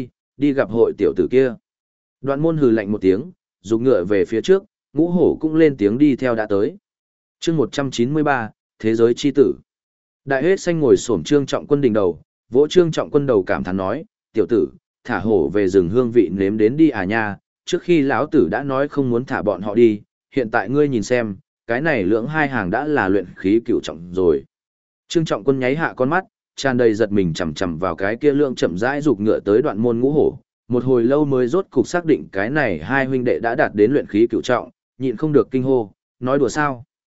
[SPEAKER 1] đi gặp hội tiểu tử kia. Đoạn Môn hừ lạnh một tiếng, rục ngựa về phía trước, Ngũ Hổ cũng lên tiếng đi theo đã tới. Chương 193, Thế giới chi tử. Đại Hết Xanh ngồi xổm Trương Trọng Quân đỉnh đầu, vỗ Trương Trọng Quân đầu cảm thán nói, tiểu tử, thả hổ về rừng hương vị nếm đến đi à nha, trước khi lão tử đã nói không muốn thả bọn họ đi, hiện tại ngươi nhìn xem, cái này lưỡng hai hàng đã là luyện khí cửu trọng rồi. Trương Trọng Quân nháy hạ con mắt, tràn đầy giật mình chằm chằm vào cái kia lượng chậm rãi rục ngựa tới Đoạn Môn Ngũ Hổ, một hồi lâu mới rốt cục xác định cái này hai huynh đệ đã đạt đến luyện khí cửu trọng, nhịn không được kinh hô, nói đùa sao?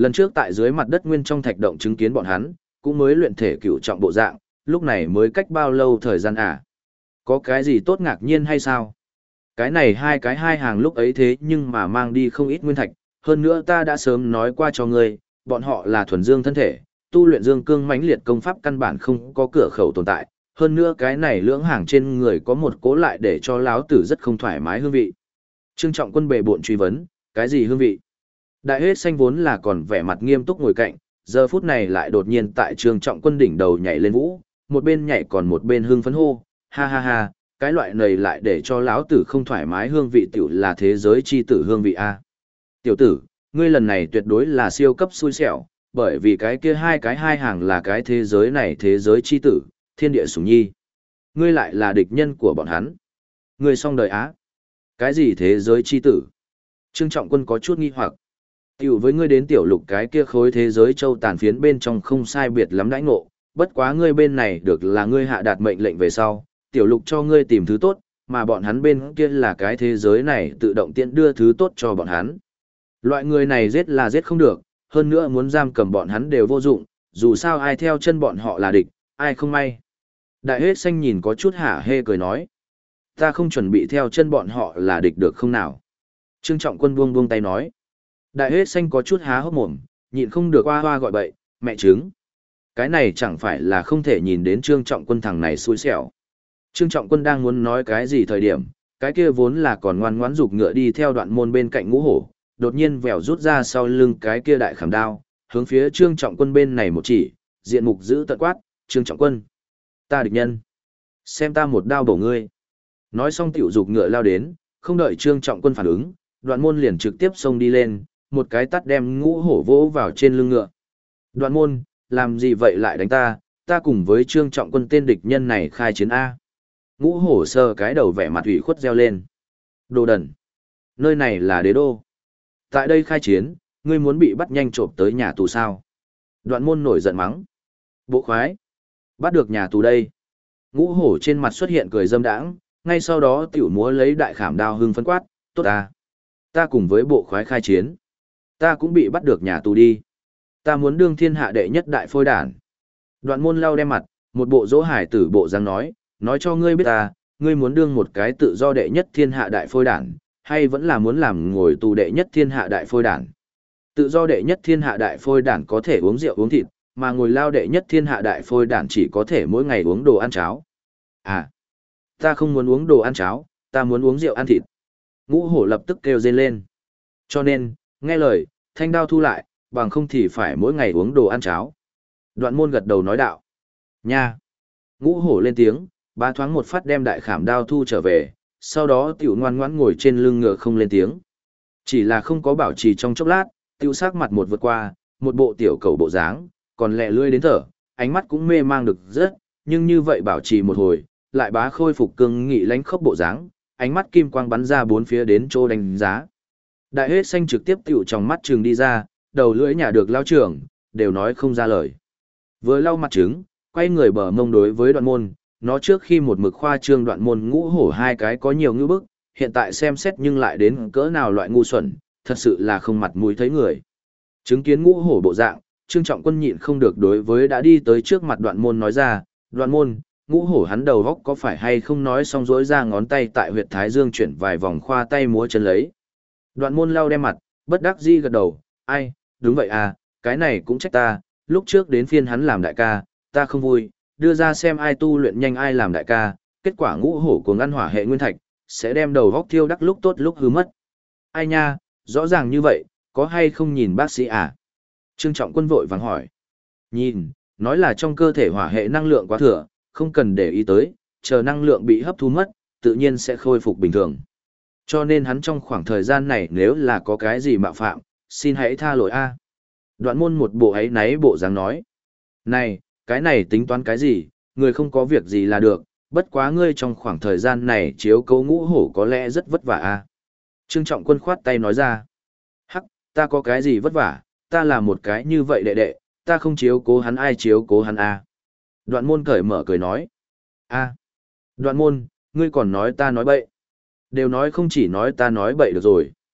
[SPEAKER 1] Lần trước tại dưới mặt đất nguyên trong thạch động chứng kiến bọn hắn, cũng mới luyện thể cửu trọng bộ dạng, lúc này mới cách bao lâu thời gian à? Có cái gì tốt ngạc nhiên hay sao? Cái này hai hàng lúc ấy thế nhưng mà mang đi không ít nguyên thạch, hơn nữa ta đã sớm nói qua cho ngươi, bọn họ là thuần dương thân thể, tu luyện dương cương mãnh liệt công pháp căn bản không có cửa khẩu tồn tại, hơn nữa cái này lưỡng hàng trên người có một cố lại để cho lão tử rất không thoải mái hương vị. Trương Trọng Quân bệ bội truy vấn, cái gì hương vị? Đại Hết Xanh vốn là còn vẻ mặt nghiêm túc ngồi cạnh, giờ phút này lại đột nhiên tại Trương Trọng Quân đỉnh đầu nhảy lên vũ, một bên nhảy còn một bên hưng phấn hô, ha ha ha, cái loại này lại để cho lão tử không thoải mái hương vị tiểu là thế giới chi tử hương vị a. Tiểu tử, ngươi lần này tuyệt đối là siêu cấp xui xẻo, bởi vì cái kia hai hàng là cái thế giới này thế giới chi tử, thiên địa sủng nhi. Ngươi lại là địch nhân của bọn hắn. Ngươi xong đời á. Cái gì thế giới chi tử? Trương Trọng Quân có chút nghi hoặc. Tiểu với ngươi đến tiểu lục cái kia khối thế giới châu tàn phiến bên trong không sai biệt lắm đãi ngộ, bất quá ngươi bên này được là ngươi hạ đạt mệnh lệnh về sau, tiểu lục cho ngươi tìm thứ tốt, mà bọn hắn bên kia là cái thế giới này tự động tiện đưa thứ tốt cho bọn hắn. Loại người này giết là giết không được, hơn nữa muốn giam cầm bọn hắn đều vô dụng, dù sao ai theo chân bọn họ là địch, ai không may. Đại Hết Xanh nhìn có chút hả hê cười nói. Ta không chuẩn bị theo chân bọn họ là địch được không nào? Trương Trọng Quân buông buông tay nói. Đại Hết Xanh có chút há hốc mồm, nhịn không được hoa hoa gọi bậy, mẹ trứng. Cái này chẳng phải là không thể nhìn đến Trương Trọng Quân thằng này xui xẻo. Trương Trọng Quân đang muốn nói cái gì thời điểm, cái kia vốn là còn ngoan ngoãn giục ngựa đi theo đoạn môn bên cạnh Ngũ Hổ, đột nhiên vèo rút ra sau lưng cái kia đại khảm đao, hướng phía Trương Trọng Quân bên này một chỉ, diện mục giữ tận quát, Trương Trọng Quân, ta địch nhân, xem ta một đao bổ ngươi. Nói xong tiểu giục ngựa lao đến, không đợi Trương Trọng Quân phản ứng, đoạn môn liền trực tiếp xông đi lên, một cái tát đem Ngũ Hổ vỗ vào trên lưng ngựa. Đoạn môn, làm gì vậy lại đánh ta, ta cùng với Trương Trọng Quân tên địch nhân này khai chiến A. Ngũ Hổ sờ cái đầu vẻ mặt ủy khuất reo lên. Đồ đần. Nơi này là đế đô. Tại đây khai chiến, ngươi muốn bị bắt nhanh trộm tới nhà tù sao? Đoạn môn nổi giận mắng. Bộ khoái. Bắt được nhà tù đây. Ngũ Hổ trên mặt xuất hiện cười dâm đãng, ngay sau đó tiểu múa lấy đại khảm đao hưng phấn quát. Tốt à. Ta cùng với bộ khoái khai chiến. Ta cũng bị bắt được nhà tù đi. Ta muốn đương thiên hạ đệ nhất đại phôi đản. Đoạn môn lau đem mặt, một bộ dỗ hải tử bộ dáng nói cho ngươi biết ta, ngươi muốn đương một cái tự do đệ nhất thiên hạ đại phôi đản, hay vẫn là muốn làm ngồi tù đệ nhất thiên hạ đại phôi đản. Tự do đệ nhất thiên hạ đại phôi đản có thể uống rượu uống thịt, mà ngồi lao đệ nhất thiên hạ đại phôi đản chỉ có thể mỗi ngày uống đồ ăn cháo. À, ta không muốn uống đồ ăn cháo, ta muốn uống rượu ăn thịt. Ngũ Hổ lập tức kêu rên lên. Cho nên, nghe lời, thanh đao thu lại, bằng không thì phải mỗi ngày uống đồ ăn cháo. Đoạn môn gật đầu nói đạo. Nha! Ngũ Hổ lên tiếng, ba thoáng một phát đem đại khảm đao thu trở về, sau đó tiểu ngoan ngoãn ngồi trên lưng ngựa không lên tiếng. Chỉ là không có bảo trì trong chốc lát, tiểu sắc mặt một vượt qua, một bộ tiểu cầu bộ dáng, còn lẹ lươi đến thở, ánh mắt cũng mê mang được rất, nhưng như vậy bảo trì một hồi, lại bá khôi phục cương nghị lãnh khốc bộ dáng, ánh mắt kim quang bắn ra bốn phía đến chỗ đánh giá. Đại Hết Xanh trực tiếp tiểu trong mắt trường đi ra, đầu lưỡi nhà được lao trưởng, đều nói không ra lời. Vừa lau mặt trứng, quay người bờ mông đối với đoạn môn, nó trước khi một mực khoa trương đoạn môn Ngũ Hổ hai cái có nhiều ngữ bức, hiện tại xem xét nhưng lại đến cỡ nào loại ngu xuẩn, thật sự là không mặt mũi thấy người. Chứng kiến Ngũ Hổ bộ dạng, Trương Trọng Quân nhịn không được đối với đã đi tới trước mặt đoạn môn nói ra, đoạn môn, Ngũ Hổ hắn đầu góc có phải hay không nói xong rỗi ra ngón tay tại huyệt thái dương chuyển vài vòng khoa tay múa chân lấy. Đoạn môn lau đem mặt, bất đắc dĩ gật đầu, ai, đúng vậy à, cái này cũng trách ta, lúc trước đến phiên hắn làm đại ca, ta không vui, đưa ra xem ai tu luyện nhanh ai làm đại ca, kết quả Ngũ Hổ cuồng ăn hỏa hệ nguyên thạch, sẽ đem đầu góc thiêu đắc lúc tốt lúc hư mất. Ai nha, rõ ràng như vậy, có hay không nhìn bác sĩ à? Trương Trọng Quân vội vàng hỏi. Nhìn, nói là trong cơ thể hỏa hệ năng lượng quá thừa, không cần để ý tới, chờ năng lượng bị hấp thu mất, tự nhiên sẽ khôi phục bình thường. Cho nên hắn trong khoảng thời gian này nếu là có cái gì mạo phạm, xin hãy tha lỗi a. Đoạn môn một bộ ấy náy bộ dáng nói. Này, cái này tính toán cái gì, người không có việc gì là được, bất quá ngươi trong khoảng thời gian này chiếu cố Ngũ Hổ có lẽ rất vất vả a. Trương Trọng Quân khoát tay nói ra. Hắc, ta có cái gì vất vả, ta là một cái như vậy đệ đệ, ta không chiếu cố hắn ai chiếu cố hắn a. Đoạn môn cởi mở cười nói. A, đoạn môn, ngươi còn nói ta nói bậy. Đều nói không chỉ nói ta nói bậy được rồi.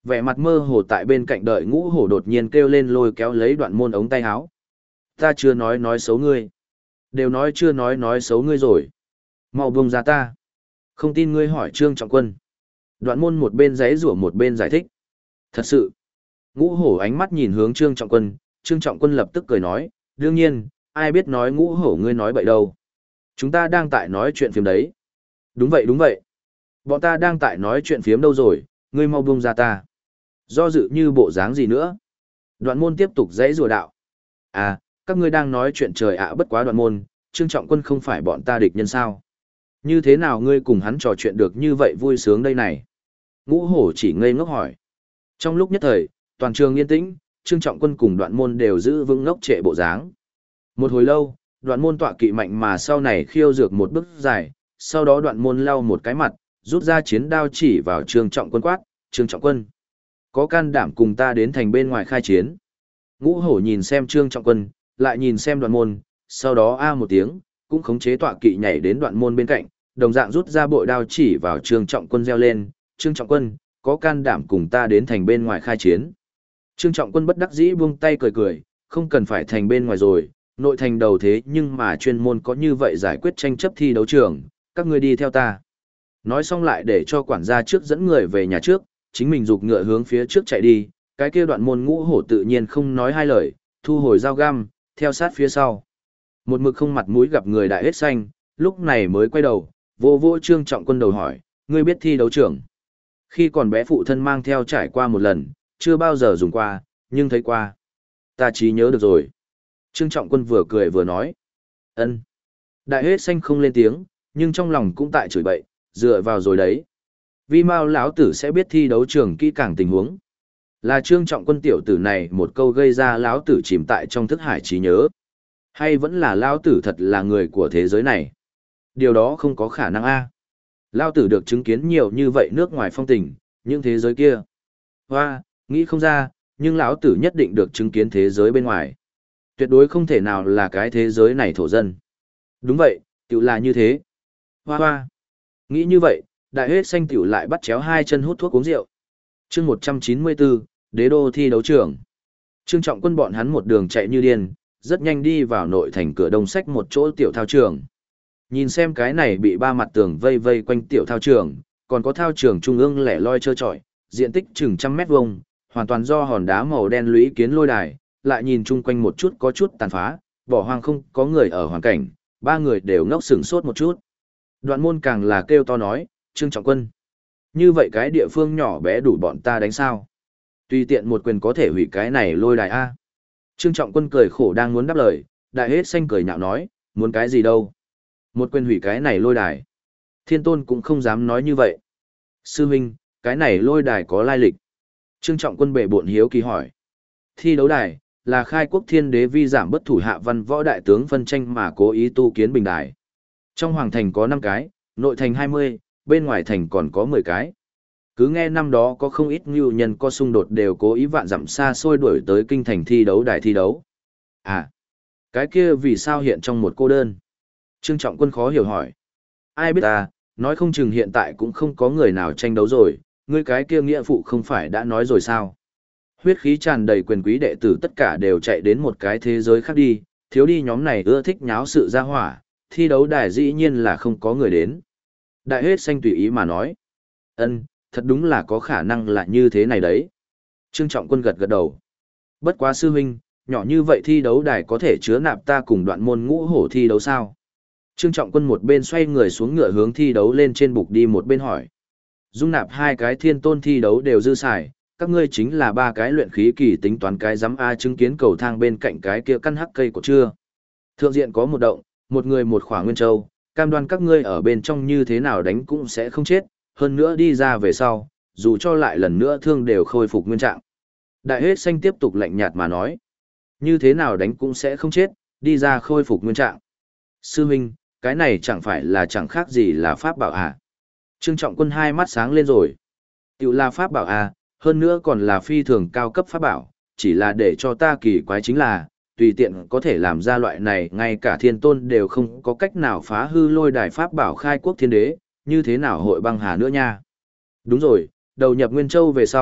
[SPEAKER 1] Vẻ mặt mơ hồ tại bên cạnh đợi Ngũ Hổ đột nhiên kêu lên lôi kéo lấy Đoạn Môn ống tay áo. Ta chưa nói xấu ngươi. Đều nói chưa nói xấu ngươi rồi. Mau buông ra ta. Không tin ngươi hỏi Trương Trọng Quân. Đoạn Môn một bên giãy giụa một bên giải thích. Thật sự. Ngũ Hổ ánh mắt nhìn hướng Trương Trọng Quân, Trương Trọng Quân lập tức cười nói, đương nhiên, ai biết nói Ngũ Hổ ngươi nói bậy đâu. Chúng ta đang tại nói chuyện phiếm đấy. Đúng vậy. Bọn ta đang tại nói chuyện phiếm đâu rồi, ngươi mau buông ra ta. Do dự như bộ dáng gì nữa. Đoạn Môn tiếp tục giãy giụa đạo. À, các ngươi đang nói chuyện trời ạ, bất quá Đoạn Môn, Trương Trọng Quân không phải bọn ta địch nhân sao? Như thế nào ngươi cùng hắn trò chuyện được như vậy vui sướng đây này? Ngũ Hổ chỉ ngây ngốc hỏi. Trong lúc nhất thời, toàn trường yên tĩnh, Trương Trọng Quân cùng Đoạn Môn đều giữ vững ngốc trệ bộ dáng. Một hồi lâu, Đoạn Môn tọa kỵ mạnh mà sau này khiêu dược một bước dài, sau đó Đoạn Môn lau một cái mặt, rút ra chiến đao chỉ vào Trương Trọng Quân quát, Trương Trọng Quân, có can đảm cùng ta đến thành bên ngoài khai chiến. Ngũ Hổ nhìn xem Trương Trọng Quân, lại nhìn xem Đoạn Môn, sau đó a một tiếng, cũng khống chế tọa kỵ nhảy đến Đoạn Môn bên cạnh, đồng dạng rút ra bội đao chỉ vào Trương Trọng Quân reo lên, Trương Trọng Quân, có can đảm cùng ta đến thành bên ngoài khai chiến. Trương Trọng Quân bất đắc dĩ buông tay cười cười, không cần phải thành bên ngoài rồi, nội thành đầu thế nhưng mà chuyên môn có như vậy giải quyết tranh chấp thi đấu trường, các ngươi đi theo ta. Nói xong lại để cho quản gia trước dẫn người về nhà trước, chính mình giục ngựa hướng phía trước chạy đi, cái kia Đoạn Môn Ngũ Hổ tự nhiên không nói hai lời, thu hồi dao găm, theo sát phía sau. Một mực không mặt mũi gặp người đại hết xanh, lúc này mới quay đầu, vô Trương Trọng Quân đầu hỏi, ngươi biết thi đấu trường? Khi còn bé phụ thân mang theo trải qua một lần, chưa bao giờ dùng qua, nhưng thấy qua. Ta trí nhớ được rồi. Trương Trọng Quân vừa cười vừa nói. Ân. Đại hết xanh không lên tiếng, nhưng trong lòng cũng tại chửi bậy, dựa vào rồi đấy. Vì mau lão tử sẽ biết thi đấu trường kỹ càng tình huống. Là Trương Trọng Quân tiểu tử này một câu gây ra lão tử chìm tại trong thức hải trí nhớ. Hay vẫn là lão tử thật là người của thế giới này? Điều đó không có khả năng a. Lão tử được chứng kiến nhiều như vậy nước ngoài phong tình, những thế giới kia. Hoa, nghĩ không ra, nhưng lão tử nhất định được chứng kiến thế giới bên ngoài. Tuyệt đối không thể nào là cái thế giới này thổ dân. Đúng vậy, tiểu là như thế. Hoa. Nghĩ như vậy, đại hết xanh tiểu lại bắt chéo hai chân hút thuốc uống rượu. Chương 194, Đế đô thi đấu trường. Trương Trọng Quân bọn hắn một đường chạy như điên, rất nhanh đi vào nội thành cửa đông sách một chỗ tiểu thao trường. Nhìn xem cái này bị ba mặt tường vây quanh tiểu thao trường, còn có thao trường trung ương lẻ loi trơ trọi, diện tích chừng 100 mét vuông, hoàn toàn do hòn đá màu đen lũy kiến lôi đài, lại nhìn chung quanh một chút có chút tàn phá, bỏ hoang không có người ở hoàn cảnh, ba người đều ngốc sửng sốt một chút. Đoạn Môn càng là kêu to nói, Trương Trọng Quân, như vậy cái địa phương nhỏ bé đủ bọn ta đánh sao? Tùy tiện một quyền có thể hủy cái này lôi đài a. Trương Trọng Quân cười khổ đang muốn đáp lời, đại hết xanh cười nhạo nói, muốn cái gì đâu? Một quyền hủy cái này lôi đài. Thiên Tôn cũng không dám nói như vậy. Sư huynh, cái này lôi đài có lai lịch. Trương Trọng Quân bệ bộn hiếu kỳ hỏi. Thi đấu đài, là khai quốc thiên đế vi giảm bất thủ hạ văn võ đại tướng phân tranh mà cố ý tu kiến bình đài. Trong hoàng thành có 5 cái, nội thành 20, bên ngoài thành còn có 10 cái. Cứ nghe năm đó có không ít ngưu nhân có xung đột đều cố ý vạn dặm xa xôi đuổi tới kinh thành thi đấu đài thi đấu. À, cái kia vì sao hiện trong một cô đơn? Trương Trọng Quân khó hiểu hỏi. Ai biết ta, nói không chừng hiện tại cũng không có người nào tranh đấu rồi, ngươi cái kia nghĩa phụ không phải đã nói rồi sao? Huyết khí tràn đầy quyền quý đệ tử tất cả đều chạy đến một cái thế giới khác đi, thiếu đi nhóm này ưa thích nháo sự ra hỏa, thi đấu đài dĩ nhiên là không có người đến. Đại hết xanh tùy ý mà nói. Ân, thật đúng là có khả năng là như thế này đấy. Trương Trọng Quân gật gật đầu. Bất quá sư huynh, nhỏ như vậy thi đấu đài có thể chứa nạp ta cùng Đoạn Môn Ngũ Hổ thi đấu sao? Trương Trọng Quân một bên xoay người xuống ngựa hướng thi đấu lên trên bục đi một bên hỏi. Dung nạp 2 cái thiên tôn thi đấu đều dư xài, các ngươi chính là 3 cái luyện khí kỳ tính toán cái giám A chứng kiến cầu thang bên cạnh cái kia căn hắc cây của chưa. Thượng diện có một động, một người một khỏa nguyên châu, cam đoan các ngươi ở bên trong như thế nào đánh cũng sẽ không chết, hơn nữa đi ra về sau, dù cho lại lần nữa thương đều khôi phục nguyên trạng. Đại hết xanh tiếp tục lạnh nhạt mà nói. Như thế nào đánh cũng sẽ không chết, đi ra khôi phục nguyên trạng. Sư huynh, cái này chẳng phải là chẳng khác gì là pháp bảo à? Trương Trọng Quân hai mắt sáng lên rồi. Tiểu là pháp bảo à, hơn nữa còn là phi thường cao cấp pháp bảo, chỉ là để cho ta kỳ quái chính là, tùy tiện có thể làm ra loại này ngay cả thiên tôn đều không có cách nào phá hư lôi đài pháp bảo khai quốc thiên đế, như thế nào hội băng hà nữa nha. Đúng rồi, đầu nhập Nguyên Châu về sau,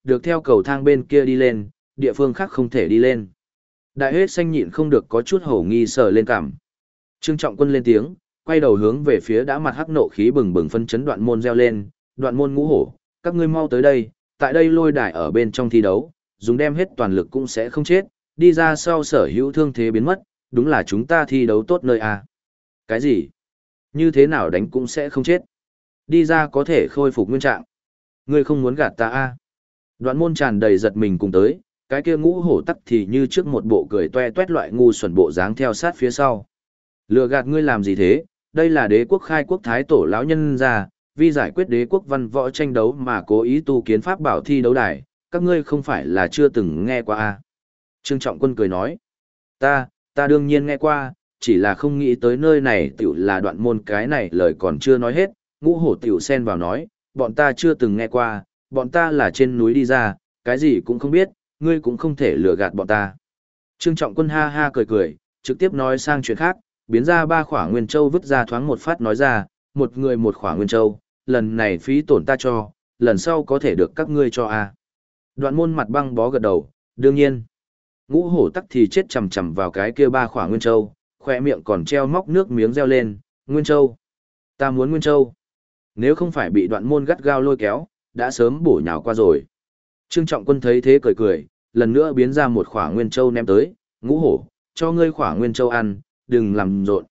[SPEAKER 1] được theo cầu thang bên kia đi lên, địa phương khác không thể đi lên. Đại hết xanh nhịn không được có chút hổ nghi sờ lên cằm. Trương Trọng Quân lên tiếng, quay đầu hướng về phía đã mặt hắc nộ khí bừng bừng phân chấn Đoạn Môn reo lên, Đoạn Môn Ngũ Hổ, các ngươi mau tới đây, tại đây lôi đài ở bên trong thi đấu, dùng đem hết toàn lực cũng sẽ không chết, đi ra sau sở hữu thương thế biến mất, đúng là chúng ta thi đấu tốt nơi à. Cái gì? Như thế nào đánh cũng sẽ không chết. Đi ra có thể khôi phục nguyên trạng. Ngươi không muốn gạt ta à. Đoạn Môn tràn đầy giật mình cùng tới, cái kia Ngũ Hổ tắc thì như trước một bộ cười toe toét loại ngu xuẩn bộ dáng theo sát phía sau. Lừa gạt ngươi làm gì thế, đây là đế quốc khai quốc thái tổ lão nhân ra, vì giải quyết đế quốc văn võ tranh đấu mà cố ý tu kiến pháp bảo thi đấu đài, các ngươi không phải là chưa từng nghe qua à. Trương Trọng Quân cười nói, ta đương nhiên nghe qua, chỉ là không nghĩ tới nơi này tiểu là Đoạn Môn cái này lời còn chưa nói hết, Ngũ Hổ tiểu xen vào nói, bọn ta chưa từng nghe qua, bọn ta là trên núi đi ra, cái gì cũng không biết, ngươi cũng không thể lừa gạt bọn ta. Trương Trọng Quân ha ha cười cười, trực tiếp nói sang chuyện khác, biến ra 3 khỏa nguyên châu vứt ra thoáng một phát nói ra, một người một khỏa nguyên châu, lần này phí tổn ta cho, lần sau có thể được các ngươi cho à. Đoạn Môn mặt băng bó gật đầu, đương nhiên. Ngũ Hổ tắc thì chết chầm chầm vào cái kia 3 khỏa nguyên châu, khoe miệng còn treo móc nước miếng reo lên, nguyên châu. Ta muốn nguyên châu. Nếu không phải bị Đoạn Môn gắt gao lôi kéo, đã sớm bổ nhào qua rồi. Trương Trọng Quân thấy thế cười cười, lần nữa biến ra một khỏa nguyên châu ném tới, Ngũ Hổ, cho ngươi khỏa nguyên châu ăn, đừng làm rộn.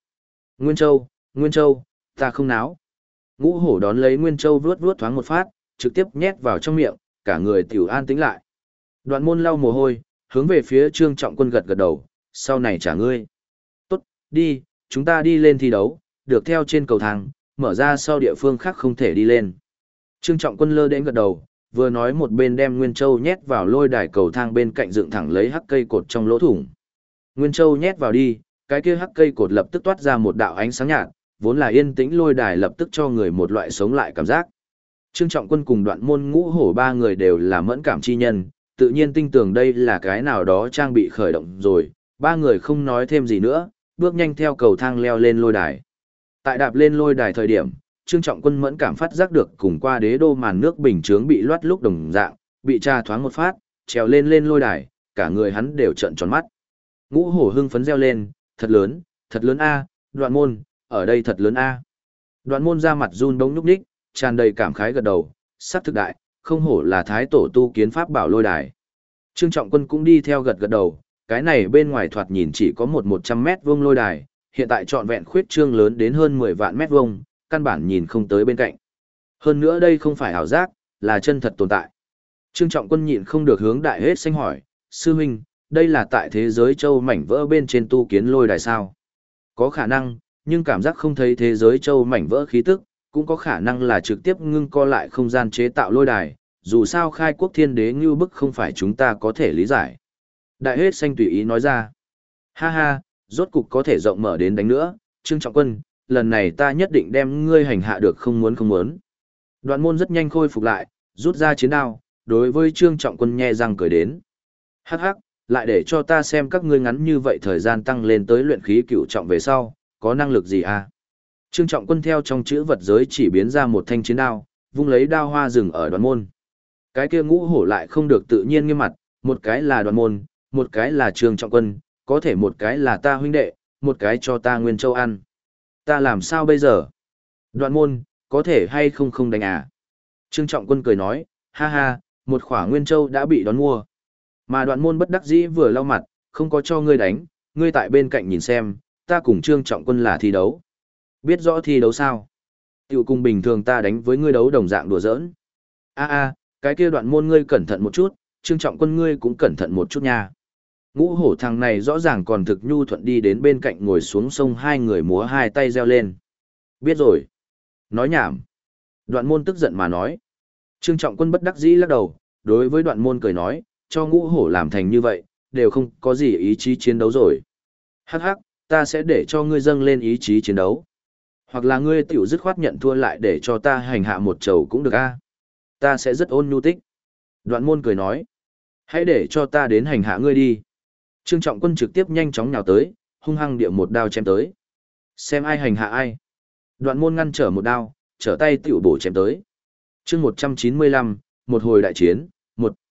[SPEAKER 1] Nguyên châu, ta không náo. Ngũ Hổ đón lấy nguyên châu vuốt vuốt thoáng một phát, trực tiếp nhét vào trong miệng, cả người tiểu an tĩnh lại. Đoạn Môn lau mồ hôi, hướng về phía Trương Trọng Quân gật gật đầu, sau này trả ngươi. Tốt, đi, chúng ta đi lên thi đấu, được theo trên cầu thang, mở ra sau địa phương khác không thể đi lên. Trương Trọng Quân lơ đến gật đầu, vừa nói một bên đem Nguyên Châu nhét vào lôi đài cầu thang bên cạnh dựng thẳng lấy hắc cây cột trong lỗ thủng. Nguyên Châu nhét vào đi, cái kia hắc cây cột lập tức toát ra một đạo ánh sáng nhạt, vốn là yên tĩnh lôi đài lập tức cho người một loại sống lại cảm giác. Trương Trọng Quân cùng Đoạn Môn Ngũ Hổ 3 người đều là mẫn cảm chi nhân, tự nhiên tin tưởng đây là cái nào đó trang bị khởi động rồi, 3 người không nói thêm gì nữa, bước nhanh theo cầu thang leo lên lôi đài. Tại đạp lên lôi đài thời điểm, Trương Trọng Quân mẫn cảm phát giác được cùng qua đế đô màn nước bình chướng bị loát lúc đồng dạng, bị tra thoáng một phát, trèo lên lôi đài, cả người hắn đều trợn tròn mắt. Ngũ Hổ hưng phấn reo lên, thật lớn a, Đoạn Môn, ở đây thật lớn a. Đoạn Môn ra mặt run bỗng nhúc nhích, tràn đầy cảm khái gật đầu, sắc thực đại, không hổ là thái tổ tu kiến pháp bảo lôi đài. Trương Trọng Quân cũng đi theo gật gật đầu, cái này bên ngoài thoạt nhìn chỉ có 100 mét vuông lôi đài, hiện tại trọn vẹn khuyết trương lớn đến hơn 10 vạn mét vuông, căn bản nhìn không tới bên cạnh. Hơn nữa đây không phải ảo giác, là chân thật tồn tại. Trương Trọng Quân nhịn không được hướng Đại Hết Xanh hỏi, sư huynh, đây là tại thế giới châu mảnh vỡ bên trên tu kiến lôi đài sao? Có khả năng, nhưng cảm giác không thấy thế giới châu mảnh vỡ khí tức, cũng có khả năng là trực tiếp ngưng co lại không gian chế tạo lôi đài, dù sao khai quốc thiên đế như bức không phải chúng ta có thể lý giải. Đại Hết Xanh tùy ý nói ra, ha ha, rốt cục có thể rộng mở đến đánh nữa, Trương Trọng Quân, lần này ta nhất định đem ngươi hành hạ được không muốn. Đoạn Môn rất nhanh khôi phục lại, rút ra chiến đao, đối với Trương Trọng Quân nhe răng cười đến. Hắc hắc, lại để cho ta xem các ngươi ngắn như vậy thời gian tăng lên tới luyện khí cửu trọng về sau, có năng lực gì à? Trương Trọng Quân theo trong chữ vật giới chỉ biến ra một thanh chiến đao, vung lấy đao hoa rừng ở Đoạn Môn. Cái kia Ngũ Hổ lại không được tự nhiên nghiêm mặt, một cái là Đoạn Môn, một cái là Trương Trọng Quân, có thể một cái là ta huynh đệ, một cái cho ta Nguyên Châu ăn. Ta làm sao bây giờ? Đoạn Môn, có thể hay không đánh à? Trương Trọng Quân cười nói, ha ha, một khỏa Nguyên Châu đã bị đón mua. Mà Đoạn Môn bất đắc dĩ vừa lau mặt, không có cho ngươi đánh, ngươi tại bên cạnh nhìn xem, ta cùng Trương Trọng Quân là thi đấu. Biết rõ thi đấu sao? Tiểu cùng bình thường ta đánh với ngươi đấu đồng dạng đùa giỡn. Cái kia Đoạn Môn ngươi cẩn thận một chút, Trương Trọng Quân ngươi cũng cẩn thận một chút nha. Ngũ Hổ thằng này rõ ràng còn thực nhu thuận đi đến bên cạnh ngồi xuống sông, hai người múa hai tay reo lên. Biết rồi. Nói nhảm. Đoạn Môn tức giận mà nói. Trương Trọng Quân bất đắc dĩ lắc đầu, đối với Đoạn Môn cười nói, cho Ngũ Hổ làm thành như vậy, đều không có gì ý chí chiến đấu rồi. Hắc hắc, ta sẽ để cho ngươi dâng lên ý chí chiến đấu. Hoặc là ngươi tiểu dứt khoát nhận thua lại để cho ta hành hạ một chầu cũng được a. Ta sẽ rất ôn nhu tích. Đoạn Môn cười nói, hãy để cho ta đến hành hạ ngươi đi. Trương Trọng Quân trực tiếp nhanh chóng nhào tới, hung hăng địa một đao chém tới. Xem ai hành hạ ai. Đoạn Môn ngăn trở một đao, trở tay tiểu bổ chém tới. Chương 195, một hồi đại chiến, một.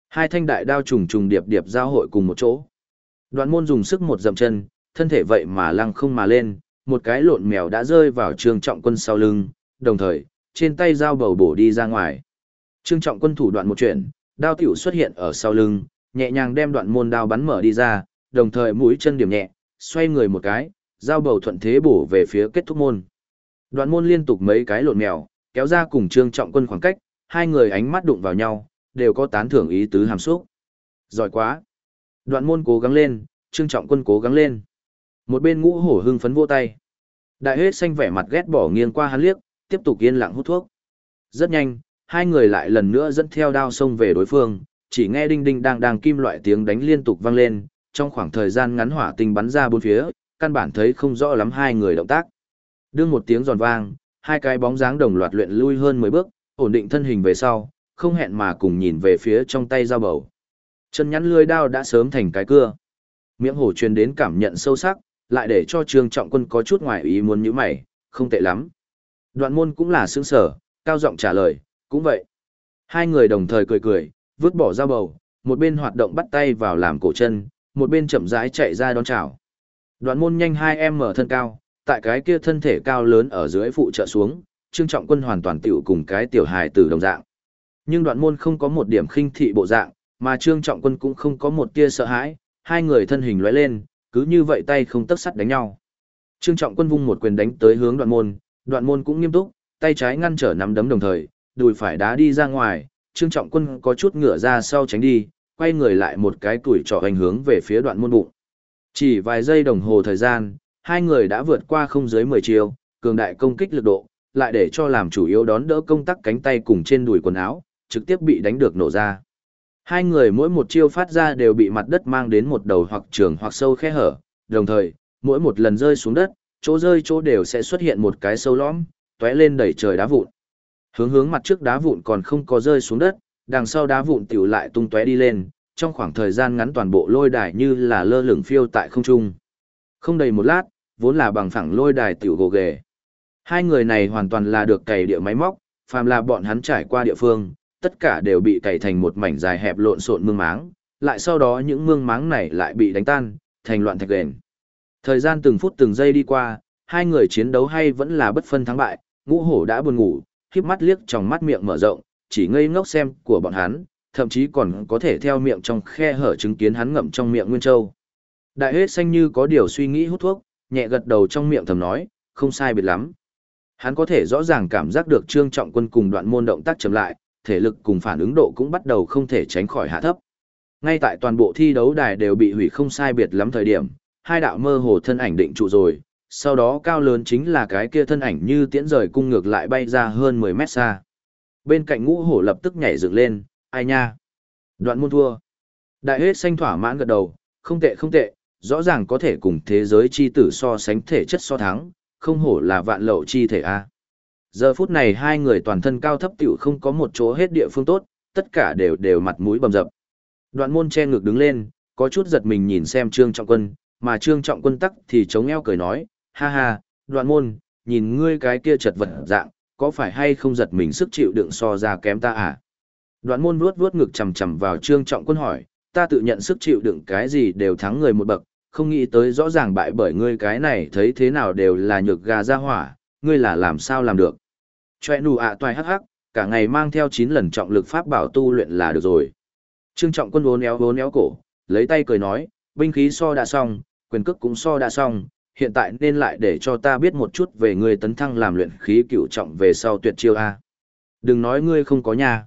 [SPEAKER 1] Hai thanh đại đao trùng trùng điệp điệp giao hội cùng một chỗ. Đoạn môn dùng sức một dậm chân, thân thể vậy mà lăng không mà lên, một cái lộn mèo đã rơi vào Trương Trọng Quân sau lưng, đồng thời, trên tay dao bầu bổ đi ra ngoài. Trương Trọng Quân thủ đoạn một chuyển, đao tiểu xuất hiện ở sau lưng, nhẹ nhàng đem đoạn môn đao bắn mở đi ra, đồng thời mũi chân điểm nhẹ, xoay người một cái, dao bầu thuận thế bổ về phía kết thúc môn. Đoạn môn liên tục mấy cái lộn mèo, kéo ra cùng Trương Trọng Quân khoảng cách, hai người ánh mắt đụng vào nhau, đều có tán thưởng ý tứ hàm xúc. Giỏi quá. Đoạn môn cố gắng lên, Trương Trọng Quân cố gắng lên. Một bên Ngũ Hổ hưng phấn vỗ tay. Đại Hết Xanh vẻ mặt ghét bỏ nghiêng qua hắn liếc, tiếp tục yên lặng hút thuốc. Rất nhanh, hai người lại lần nữa dẫn theo đao xông về đối phương, chỉ nghe đinh đinh đang đang kim loại tiếng đánh liên tục vang lên, trong khoảng thời gian ngắn hỏa tinh bắn ra bốn phía, căn bản thấy không rõ lắm hai người động tác. Đương một tiếng giòn vang, hai cái bóng dáng đồng loạt luyện lui hơn 10 bước, ổn định thân hình về sau, không hẹn mà cùng nhìn về phía trong tay dao bầu. Chân nhắn lưỡi đao đã sớm thành cái cưa. Miệng hổ truyền đến cảm nhận sâu sắc, lại để cho Trương Trọng Quân có chút ngoài ý muốn nhíu mày, không tệ lắm. Đoạn môn cũng là sướng sở, cao giọng trả lời, cũng vậy. Hai người đồng thời cười cười, vứt bỏ dao bầu, một bên hoạt động bắt tay vào làm cổ chân, một bên chậm rãi chạy ra đón chào. Đoạn môn nhanh 2m thân cao, tại cái kia thân thể cao lớn ở dưới phụ trợ xuống, Trương Trọng Quân hoàn toàn tiểu cùng cái tiểu hài tử đồng dạng. Nhưng đoạn môn không có một điểm khinh thị bộ dạng, mà Trương Trọng Quân cũng không có một tia sợ hãi, hai người thân hình lóe lên, cứ như vậy tay không tấc sắt đánh nhau. Trương Trọng Quân vung một quyền đánh tới hướng đoạn môn cũng nghiêm túc, tay trái ngăn trở nắm đấm đồng thời, đùi phải đá đi ra ngoài, Trương Trọng Quân có chút ngửa ra sau tránh đi, quay người lại một cái tuổi trọ hành hướng về phía đoạn môn bụng. Chỉ vài giây đồng hồ thời gian, hai người đã vượt qua không dưới 10 chiều, cường đại công kích lực độ, lại để cho làm chủ yếu đón đỡ công tắc cánh tay cùng trên đùi quần áo, trực tiếp bị đánh được nổ ra. Hai người mỗi một chiêu phát ra đều bị mặt đất mang đến một đầu hoặc trường hoặc sâu khe hở, đồng thời, mỗi một lần rơi xuống đất, chỗ rơi chỗ đều sẽ xuất hiện một cái sâu lõm, tóe lên đẩy trời đá vụn. Hướng mặt trước đá vụn còn không có rơi xuống đất, đằng sau đá vụn tiểu lại tung tóe đi lên, trong khoảng thời gian ngắn toàn bộ lôi đài như là lơ lửng phiêu tại không trung. Không đầy một lát, vốn là bằng phẳng lôi đài tiểu gồ ghề. Hai người này hoàn toàn là được cày địa máy móc, phàm là bọn hắn trải qua địa phương, tất cả đều bị cày thành một mảnh dài hẹp lộn xộn mương máng, lại sau đó những mương máng này lại bị đánh tan, thành loạn thạch đền. Thời gian từng phút từng giây đi qua, hai người chiến đấu hay vẫn là bất phân thắng bại, Ngũ Hổ đã buồn ngủ, khép mắt liếc trong mắt miệng mở rộng, chỉ ngây ngốc xem của bọn hắn, thậm chí còn có thể theo miệng trong khe hở chứng kiến hắn ngậm trong miệng nguyên châu. Đại Hết Xanh như có điều suy nghĩ hút thuốc, nhẹ gật đầu trong miệng thầm nói, không sai biệt lắm. Hắn có thể rõ ràng cảm giác được Trương Trọng Quân cùng đoạn môn động tác chậm lại, thể lực cùng phản ứng độ cũng bắt đầu không thể tránh khỏi hạ thấp. Ngay tại toàn bộ thi đấu đài đều bị hủy không sai biệt lắm thời điểm, hai đạo mơ hồ thân ảnh định trụ rồi, sau đó cao lớn chính là cái kia thân ảnh như tiễn rời cung ngược lại bay ra hơn 10 mét xa. Bên cạnh Ngũ Hổ lập tức nhảy dựng lên, ai nha? Đoạn môn thua. Đại Hết Xanh thỏa mãn gật đầu, không tệ không tệ, rõ ràng có thể cùng thế giới chi tử so sánh thể chất so thắng, không hổ là vạn lậu chi thể a. Giờ phút này hai người toàn thân cao thấp tiểu không có một chỗ hết địa phương tốt, tất cả đều mặt mũi bầm dập. Đoạn môn che ngực đứng lên, có chút giật mình nhìn xem Trương Trọng Quân, mà Trương Trọng Quân tắc thì chống eo cười nói, ha ha, đoạn môn, nhìn ngươi cái kia chật vật dạng, có phải hay không giật mình sức chịu đựng so ra kém ta à? Đoạn môn vuốt ngực chầm chầm vào Trương Trọng Quân hỏi, ta tự nhận sức chịu đựng cái gì đều thắng người một bậc, không nghĩ tới rõ ràng bại bởi ngươi cái này thấy thế nào đều là nhược gà ra hỏa, ngươi là làm sao làm được? Choe nụ ạ toài hắc hắc, cả ngày mang theo 9 lần trọng lực pháp bảo tu luyện là được rồi. Trương Trọng Quân vốn éo cổ, lấy tay cười nói, binh khí so đã xong, quyền cước cũng so đã xong, hiện tại nên lại để cho ta biết một chút về ngươi tấn thăng làm luyện khí cửu trọng về sau tuyệt chiêu a. Đừng nói ngươi không có nhà.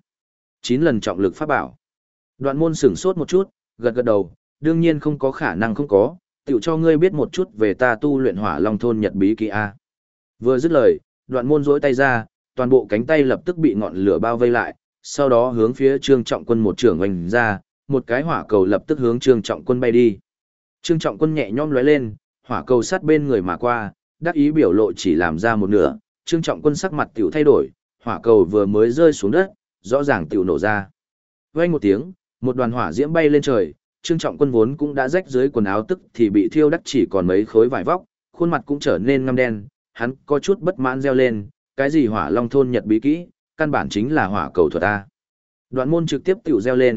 [SPEAKER 1] 9 lần trọng lực pháp bảo. Đoạn môn sửng sốt một chút, gật đầu, đương nhiên không có khả năng không có, tiểu cho ngươi biết một chút về ta tu luyện Hỏa Long thôn nhật bí kỹ a. Vừa dứt lời, đoạn môn duỗi tay ra, toàn bộ cánh tay lập tức bị ngọn lửa bao vây lại, sau đó hướng phía Trương Trọng Quân một trường oanh ra, một cái hỏa cầu lập tức hướng Trương Trọng Quân bay đi. Trương Trọng Quân nhẹ nhõm lóe lên, hỏa cầu sát bên người mà qua, đắc ý biểu lộ chỉ làm ra một nửa, Trương Trọng Quân sắc mặt tiểu thay đổi, hỏa cầu vừa mới rơi xuống đất, rõ ràng tiểu nổ ra. Vang một tiếng, một đoàn hỏa diễm bay lên trời, Trương Trọng Quân vốn cũng đã rách dưới quần áo tức thì bị thiêu đắc chỉ còn mấy khối vải vóc, khuôn mặt cũng trở nên ngăm đen, hắn có chút bất mãn reo lên, cái gì Hỏa Long thôn nhật bí kỹ, căn bản chính là hỏa cầu thuật a. Đoạn môn trực tiếp tiểu reo lên,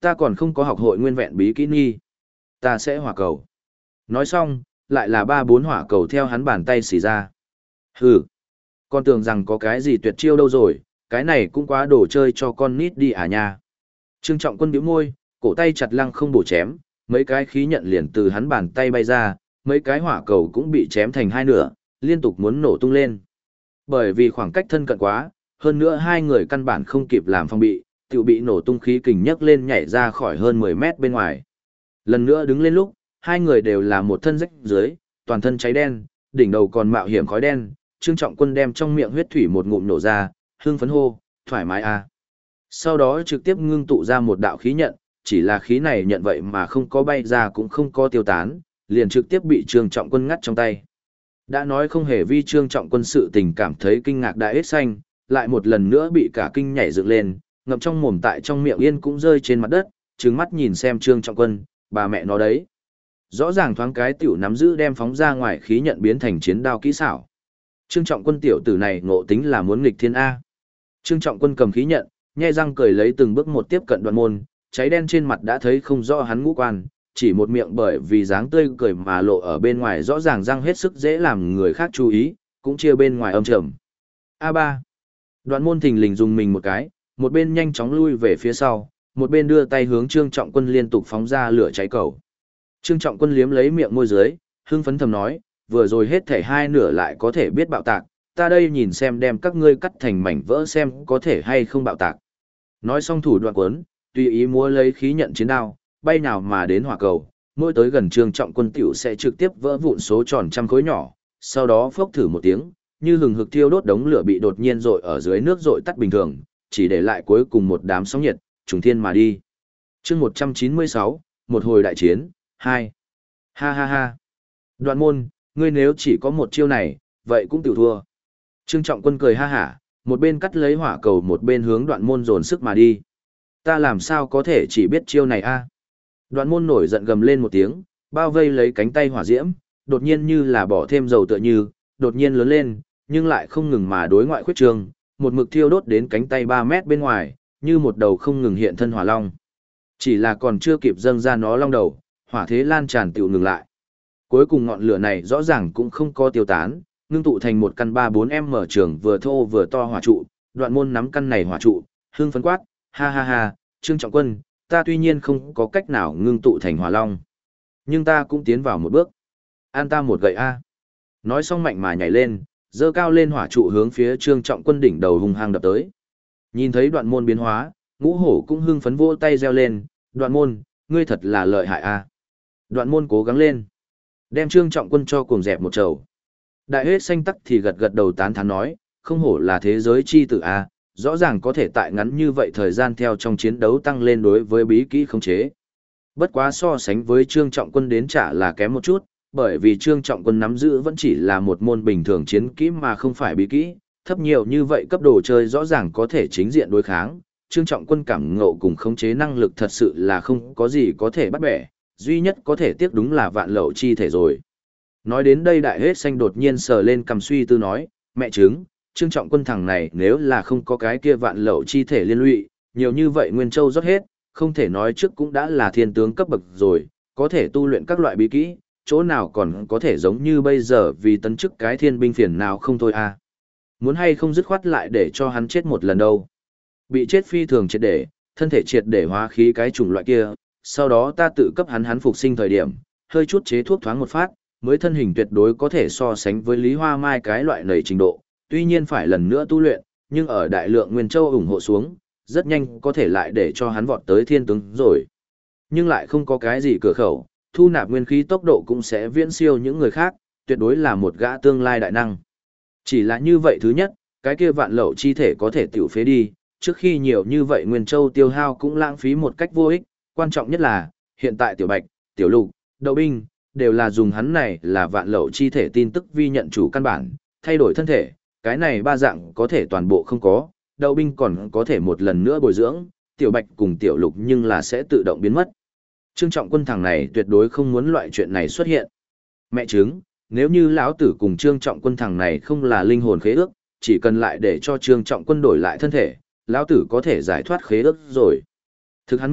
[SPEAKER 1] ta còn không có học hội nguyên vẹn bí kỹ nghi. Ta sẽ hỏa cầu. Nói xong, lại là 3-4 hỏa cầu theo hắn bàn tay xì ra. Hừ, con tưởng rằng có cái gì tuyệt chiêu đâu rồi, cái này cũng quá đồ chơi cho con nít đi à nha. Trương Trọng Quân bĩu môi, cổ tay chặt lăng không bổ chém, mấy cái khí nhận liền từ hắn bàn tay bay ra, mấy cái hỏa cầu cũng bị chém thành hai nửa, liên tục muốn nổ tung lên. Bởi vì khoảng cách thân cận quá, hơn nữa hai người căn bản không kịp làm phòng bị, tự bị nổ tung khí kình nhấc lên nhảy ra khỏi hơn 10 mét bên ngoài. Lần nữa đứng lên lúc, hai người đều là một thân rách dưới, toàn thân cháy đen, đỉnh đầu còn mạo hiểm khói đen. Trương Trọng Quân đem trong miệng huyết thủy một ngụm nổ ra, hưng phấn hô, thoải mái à. Sau đó trực tiếp ngưng tụ ra một đạo khí nhận, chỉ là khí này nhận vậy mà không có bay ra cũng không có tiêu tán, liền trực tiếp bị Trương Trọng Quân ngắt trong tay. Đã nói không hề vi Trương Trọng Quân sự tình cảm thấy kinh ngạc đại ếch xanh, lại một lần nữa bị cả kinh nhảy dựng lên, ngậm trong mồm tại trong miệng yên cũng rơi trên mặt đất, trừng mắt nhìn xem Trương Trọng Quân, bà mẹ nó đấy. Rõ ràng thoáng cái tiểu nắm giữ đem phóng ra ngoài khí nhận biến thành chiến đao kỹ xảo. Trương Trọng Quân tiểu tử này ngộ tính là muốn nghịch thiên A. Trương Trọng Quân cầm khí nhận, nhe răng cười lấy từng bước một tiếp cận Đoạn Môn, cháy đen trên mặt đã thấy không rõ hắn ngũ quan, chỉ một miệng bởi vì dáng tươi cười mà lộ ở bên ngoài rõ ràng răng hết sức dễ làm người khác chú ý, cũng chia bên ngoài âm trầm. A3. Đoạn Môn thình lình dùng mình một cái, một bên nhanh chóng lui về phía sau, một bên đưa tay hướng Trương Trọng Quân liên tục phóng ra lửa cháy cầu. Trương Trọng Quân liếm lấy miệng môi dưới, hưng phấn thầm nói, vừa rồi hết thể hai nửa lại có thể biết bạo tạc, ta đây nhìn xem đem các ngươi cắt thành mảnh vỡ xem có thể hay không bạo tạc. Nói xong thủ đoạn quấn, tùy ý múa lấy khí nhận chiến đao, bay nào mà đến hỏa cầu, mỗi tới gần Trương Trọng Quân tiểu sẽ trực tiếp vỡ vụn số tròn trăm khối nhỏ, sau đó phốc thử một tiếng, như hừng hực thiêu đốt đống lửa bị đột nhiên dội ở dưới nước dội tắt bình thường, chỉ để lại cuối cùng một đám sóng nhiệt, trùng thiên mà đi. Chương 196, một hồi đại chiến, 2. Ha ha ha. Đoạn Môn, ngươi nếu chỉ có một chiêu này, vậy cũng tiểu thua. Trương Trọng Quân cười ha hả, một bên cắt lấy hỏa cầu một bên hướng Đoạn Môn dồn sức mà đi. Ta làm sao có thể chỉ biết chiêu này a? Đoạn Môn nổi giận gầm lên một tiếng, bao vây lấy cánh tay hỏa diễm, đột nhiên như là bỏ thêm dầu tựa như, đột nhiên lớn lên, nhưng lại không ngừng mà đối ngoại khuyết trường, một mực thiêu đốt đến cánh tay 3 mét bên ngoài, như một đầu không ngừng hiện thân hỏa long. Chỉ là còn chưa kịp dâng ra nó long đầu, hỏa thế lan tràn tiểu ngừng lại. Cuối cùng ngọn lửa này rõ ràng cũng không có tiêu tán, ngưng tụ thành một căn 3-4m trường vừa thô vừa to hỏa trụ. Đoạn Môn nắm căn này hỏa trụ, hưng phấn quát, ha ha ha, Trương Trọng Quân, ta tuy nhiên không có cách nào ngưng tụ thành hỏa long, nhưng ta cũng tiến vào một bước. An ta một gậy a. Nói xong mạnh mà nhảy lên, giơ cao lên hỏa trụ hướng phía Trương Trọng Quân đỉnh đầu hung hăng đập tới. Nhìn thấy Đoạn Môn biến hóa, Ngũ Hổ cũng hưng phấn vỗ tay reo lên, Đoạn Môn, ngươi thật là lợi hại a. Đoạn Môn cố gắng lên, đem Trương Trọng Quân cho cuồng dẹp một trầu. Đại Hết Xanh tắc thì gật gật đầu tán thán nói, không hổ là thế giới chi tử a, rõ ràng có thể tại ngắn như vậy thời gian theo trong chiến đấu tăng lên đối với bí kỹ khống chế. Bất quá so sánh với Trương Trọng Quân đến chả là kém một chút, bởi vì Trương Trọng Quân nắm giữ vẫn chỉ là một môn bình thường chiến kỹ mà không phải bí kỹ, thấp nhiều như vậy cấp đồ chơi rõ ràng có thể chính diện đối kháng. Trương Trọng Quân cảm ngộ cùng khống chế năng lực thật sự là không có gì có thể bắt bẻ, duy nhất có thể tiếc đúng là vạn lậu chi thể rồi. Nói đến đây Đại Hết Xanh đột nhiên sờ lên cầm suy tư nói, mẹ chứng, Trương Trọng Quân thằng này nếu là không có cái kia vạn lậu chi thể liên lụy, nhiều như vậy Nguyên Châu rót hết, không thể nói trước cũng đã là thiên tướng cấp bậc rồi, có thể tu luyện các loại bí kỹ, chỗ nào còn có thể giống như bây giờ vì tấn chức cái thiên binh phiền nào không thôi à. Muốn hay không dứt khoát lại để cho hắn chết một lần đâu. Bị chết phi thường triệt để, thân thể triệt để hóa khí cái chủng loại kia, sau đó ta tự cấp hắn phục sinh thời điểm, hơi chút chế thuốc thoáng một phát, mới thân hình tuyệt đối có thể so sánh với Lý Hoa Mai cái loại nầy trình độ, tuy nhiên phải lần nữa tu luyện, nhưng ở đại lượng Nguyên Châu ủng hộ xuống, rất nhanh có thể lại để cho hắn vọt tới thiên tướng rồi. Nhưng lại không có cái gì cửa khẩu, thu nạp nguyên khí tốc độ cũng sẽ viễn siêu những người khác, tuyệt đối là một gã tương lai đại năng. Chỉ là như vậy thứ nhất, cái kia vạn lậu chi thể có thể tiểu phế đi, trước khi nhiều như vậy Nguyên Châu tiêu hao cũng lãng phí một cách vô ích, quan trọng nhất là, hiện tại Tiểu Bạch, Tiểu Lục, Đậu Binh, đều là dùng hắn này là vạn lậu chi thể tin tức vi nhận chủ căn bản, thay đổi thân thể, cái này ba dạng có thể toàn bộ không có, Đậu Binh còn có thể một lần nữa bồi dưỡng, Tiểu Bạch cùng Tiểu Lục nhưng là sẽ tự động biến mất. Trương Trọng Quân thằng này tuyệt đối không muốn loại chuyện này xuất hiện. Mẹ chứng, nếu như lão tử cùng Trương Trọng Quân thằng này không là linh hồn khế ước, chỉ cần lại để cho Trương Trọng Quân đổi lại thân thể, lão tử có thể giải thoát khế ước rồi. Thực hắn miêu,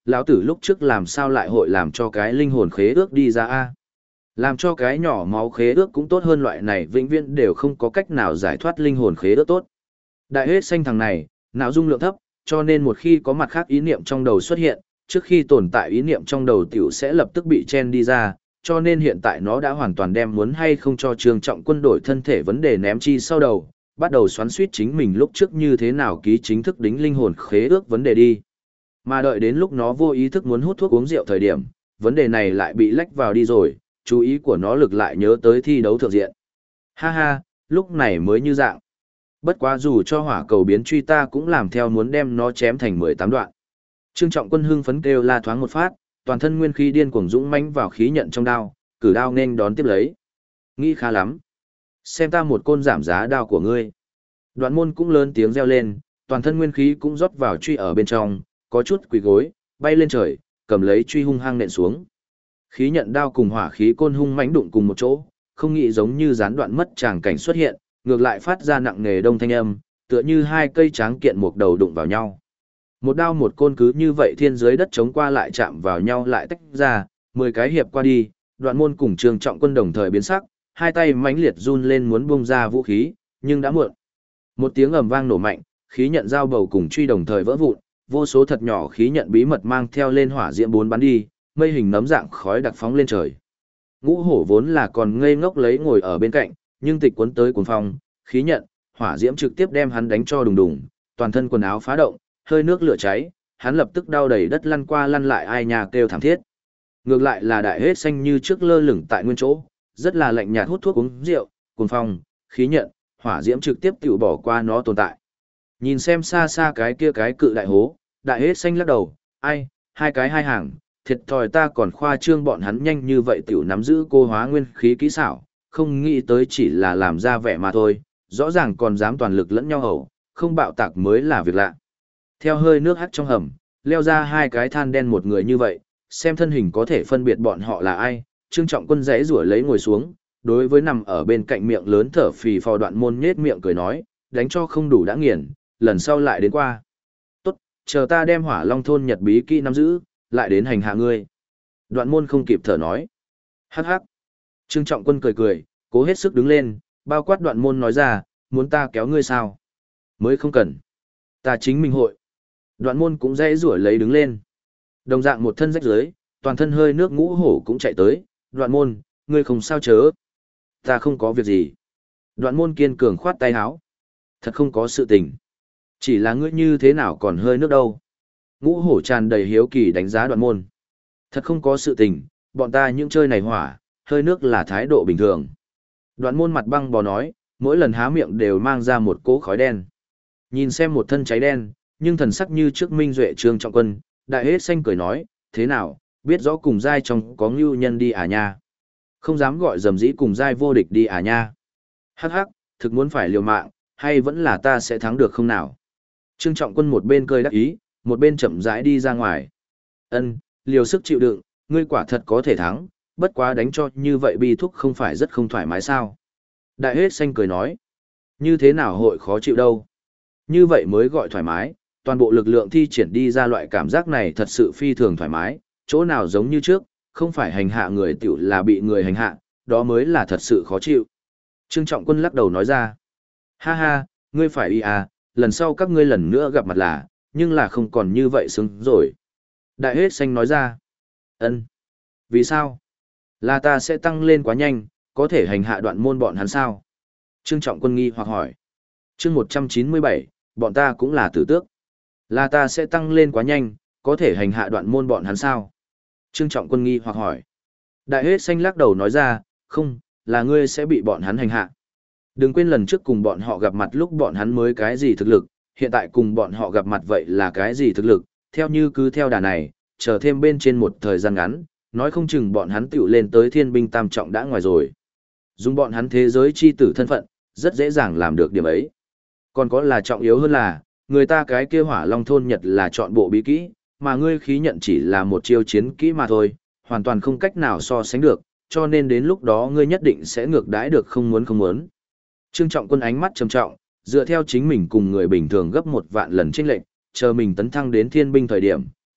[SPEAKER 1] lão tử lúc trước làm sao lại hội làm cho cái linh hồn khế ước đi ra a? Làm cho cái nhỏ máu khế ước cũng tốt hơn loại này vĩnh viễn đều không có cách nào giải thoát linh hồn khế ước tốt. Đại hết xanh thằng này, não dung lượng thấp, cho nên một khi có mặt khác ý niệm trong đầu xuất hiện, trước khi tồn tại ý niệm trong đầu tiểu sẽ lập tức bị chen đi ra, cho nên hiện tại nó đã hoàn toàn đem muốn hay không cho Trương Trọng Quân đổi thân thể vấn đề ném chi sau đầu, bắt đầu xoắn suýt chính mình lúc trước như thế nào ký chính thức đính linh hồn khế ước vấn đề đi. Mà đợi đến lúc nó vô ý thức muốn hút thuốc uống rượu thời điểm, vấn đề này lại bị lách vào đi rồi, chú ý của nó lực lại nhớ tới thi đấu thượng diện. Ha ha, lúc này mới như dạng. Bất quá dù cho hỏa cầu biến truy ta cũng làm theo muốn đem nó chém thành 18 đoạn. Trương Trọng Quân hưng phấn kêu la thoáng một phát, toàn thân nguyên khí điên cuồng dũng mãnh vào khí nhận trong đao, cử đao nên đón tiếp lấy. Nghĩ khá lắm. Xem ta một côn giảm giá đao của ngươi. Đoạn môn cũng lớn tiếng reo lên, toàn thân nguyên khí cũng rót vào truy ở bên trong, có chút quỳ gối, bay lên trời, cầm lấy truy hung hăng nện xuống. Khí nhận đao cùng hỏa khí côn hung mãnh đụng cùng một chỗ, không nghĩ giống như gián đoạn mất tràng cảnh xuất hiện, ngược lại phát ra nặng nề đông thanh âm, tựa như hai cây tráng kiện một đầu đụng vào nhau. Một đao một côn cứ như vậy thiên dưới đất chống qua lại chạm vào nhau lại tách ra, 10 cái hiệp qua đi, Đoạn môn cùng Trương Trọng Quân đồng thời biến sắc, hai tay mãnh liệt run lên muốn buông ra vũ khí, nhưng đã muộn. Một tiếng ầm vang nổ mạnh, khí nhận dao bầu cùng truy đồng thời vỡ vụn, vô số thật nhỏ khí nhận bí mật mang theo lên hỏa diễm bốn bắn đi, mây hình nấm dạng khói đặc phóng lên trời. Ngũ hổ vốn là còn ngây ngốc lấy ngồi ở bên cạnh, nhưng tịch cuốn tới cuồng phong, khí nhận, hỏa diễm trực tiếp đem hắn đánh cho đùng đùng, toàn thân quần áo phá động, hơi nước lửa cháy, hắn lập tức đau đầy đất lăn qua lăn lại ai nhà kêu thảm thiết. Ngược lại là đại hết xanh như trước lơ lửng tại nguyên chỗ, rất là lạnh nhạt hút thuốc uống rượu, cuồng phong, khí nhận, hỏa diễm trực tiếp tự bỏ qua nó tồn tại. Nhìn xem xa xa cái kia cái cự đại hố, đại hết xanh lắc đầu, ai, hai cái hai hàng, thiệt thòi ta còn khoa trương bọn hắn nhanh như vậy tiểu nắm giữ cô hóa nguyên khí kỹ xảo, không nghĩ tới chỉ là làm ra vẻ mà thôi, rõ ràng còn dám toàn lực lẫn nhau hầu, không bạo tạc mới là việc lạ. Theo hơi nước hắt trong hầm, leo ra hai cái than đen một người như vậy, xem thân hình có thể phân biệt bọn họ là ai, Trương Trọng Quân giãy rủa lấy ngồi xuống, đối với nằm ở bên cạnh miệng lớn thở phì phò Đoạn môn nhết miệng cười nói, đánh cho không đủ đã nghiền, lần sau lại đến qua. Tốt, chờ ta đem Hỏa Long thôn nhật bí kỹ nắm giữ, lại đến hành hạ ngươi. Đoạn môn không kịp thở nói. Hắc hắc. Trương Trọng Quân cười cười, cố hết sức đứng lên, bao quát Đoạn môn nói ra, muốn ta kéo ngươi sao? Mới không cần. Ta chính mình hội. Đoạn môn cũng dãy rủa lấy đứng lên. Đồng dạng một thân rách rưới, toàn thân hơi nước ngũ hổ cũng chạy tới, Đoạn môn, ngươi không sao chớ. Ta không có việc gì. Đoạn môn kiên cường khoát tay áo. Thật không có sự tình. Chỉ là ngươi như thế nào còn hơi nước đâu. Ngũ hổ tràn đầy hiếu kỳ đánh giá Đoạn môn. Thật không có sự tình, bọn ta những chơi này hỏa, hơi nước là thái độ bình thường. Đoạn môn mặt băng bò nói, mỗi lần há miệng đều mang ra một cỗ khói đen. Nhìn xem một thân cháy đen, nhưng thần sắc như trước minh duệ Trương Trọng Quân, đại hết xanh cười nói, thế nào, biết rõ cùng giai trong có ngưu nhân đi à nha. Không dám gọi dầm dĩ cùng giai vô địch đi à nha. Hắc hắc, thực muốn phải liều mạng, hay vẫn là ta sẽ thắng được không nào. Trương Trọng Quân một bên cười đắc ý, một bên chậm rãi đi ra ngoài. Ân, liều sức chịu đựng, ngươi quả thật có thể thắng, bất quá đánh cho như vậy bi thúc không phải rất không thoải mái sao. Đại hết xanh cười nói, như thế nào hội khó chịu đâu. Như vậy mới gọi thoải mái, toàn bộ lực lượng thi triển đi ra loại cảm giác này thật sự phi thường thoải mái, chỗ nào giống như trước, không phải hành hạ người tiểu là bị người hành hạ, đó mới là thật sự khó chịu. Trương Trọng Quân lắc đầu nói ra, ha ha, ngươi phải y à, lần sau các ngươi lần nữa gặp mặt là, nhưng là không còn như vậy xứng rồi. Đại hết xanh nói ra, ân, vì sao? Là ta sẽ tăng lên quá nhanh, có thể hành hạ Đoạn môn bọn hắn sao? Trương Trọng Quân nghi hoặc hỏi. Chương 197, bọn ta cũng là tử tước. Là ta sẽ tăng lên quá nhanh, có thể hành hạ Đoạn môn bọn hắn sao? Trương Trọng Quân nghi hoặc hỏi. Đại hết xanh lắc đầu nói ra, không, là ngươi sẽ bị bọn hắn hành hạ. Đừng quên lần trước cùng bọn họ gặp mặt lúc bọn hắn mới cái gì thực lực, hiện tại cùng bọn họ gặp mặt vậy là cái gì thực lực, theo như cứ theo đà này, chờ thêm bên trên một thời gian ngắn, nói không chừng bọn hắn tiểu lên tới thiên binh tam trọng đã ngoài rồi. Dùng bọn hắn thế giới chi tử thân phận, rất dễ dàng làm được điểm ấy. Còn có là trọng yếu hơn là, người ta cái kia Hỏa Long thôn Nhật là chọn bộ bí kỹ, mà ngươi khí nhận chỉ là một chiêu chiến kỹ mà thôi, hoàn toàn không cách nào so sánh được, cho nên đến lúc đó ngươi nhất định sẽ ngược đãi được không muốn không muốn. Trương Trọng Quân ánh mắt trầm trọng, dựa theo chính mình cùng người bình thường gấp 1 vạn lần chênh lệch, chờ mình tấn thăng đến thiên binh thời điểm,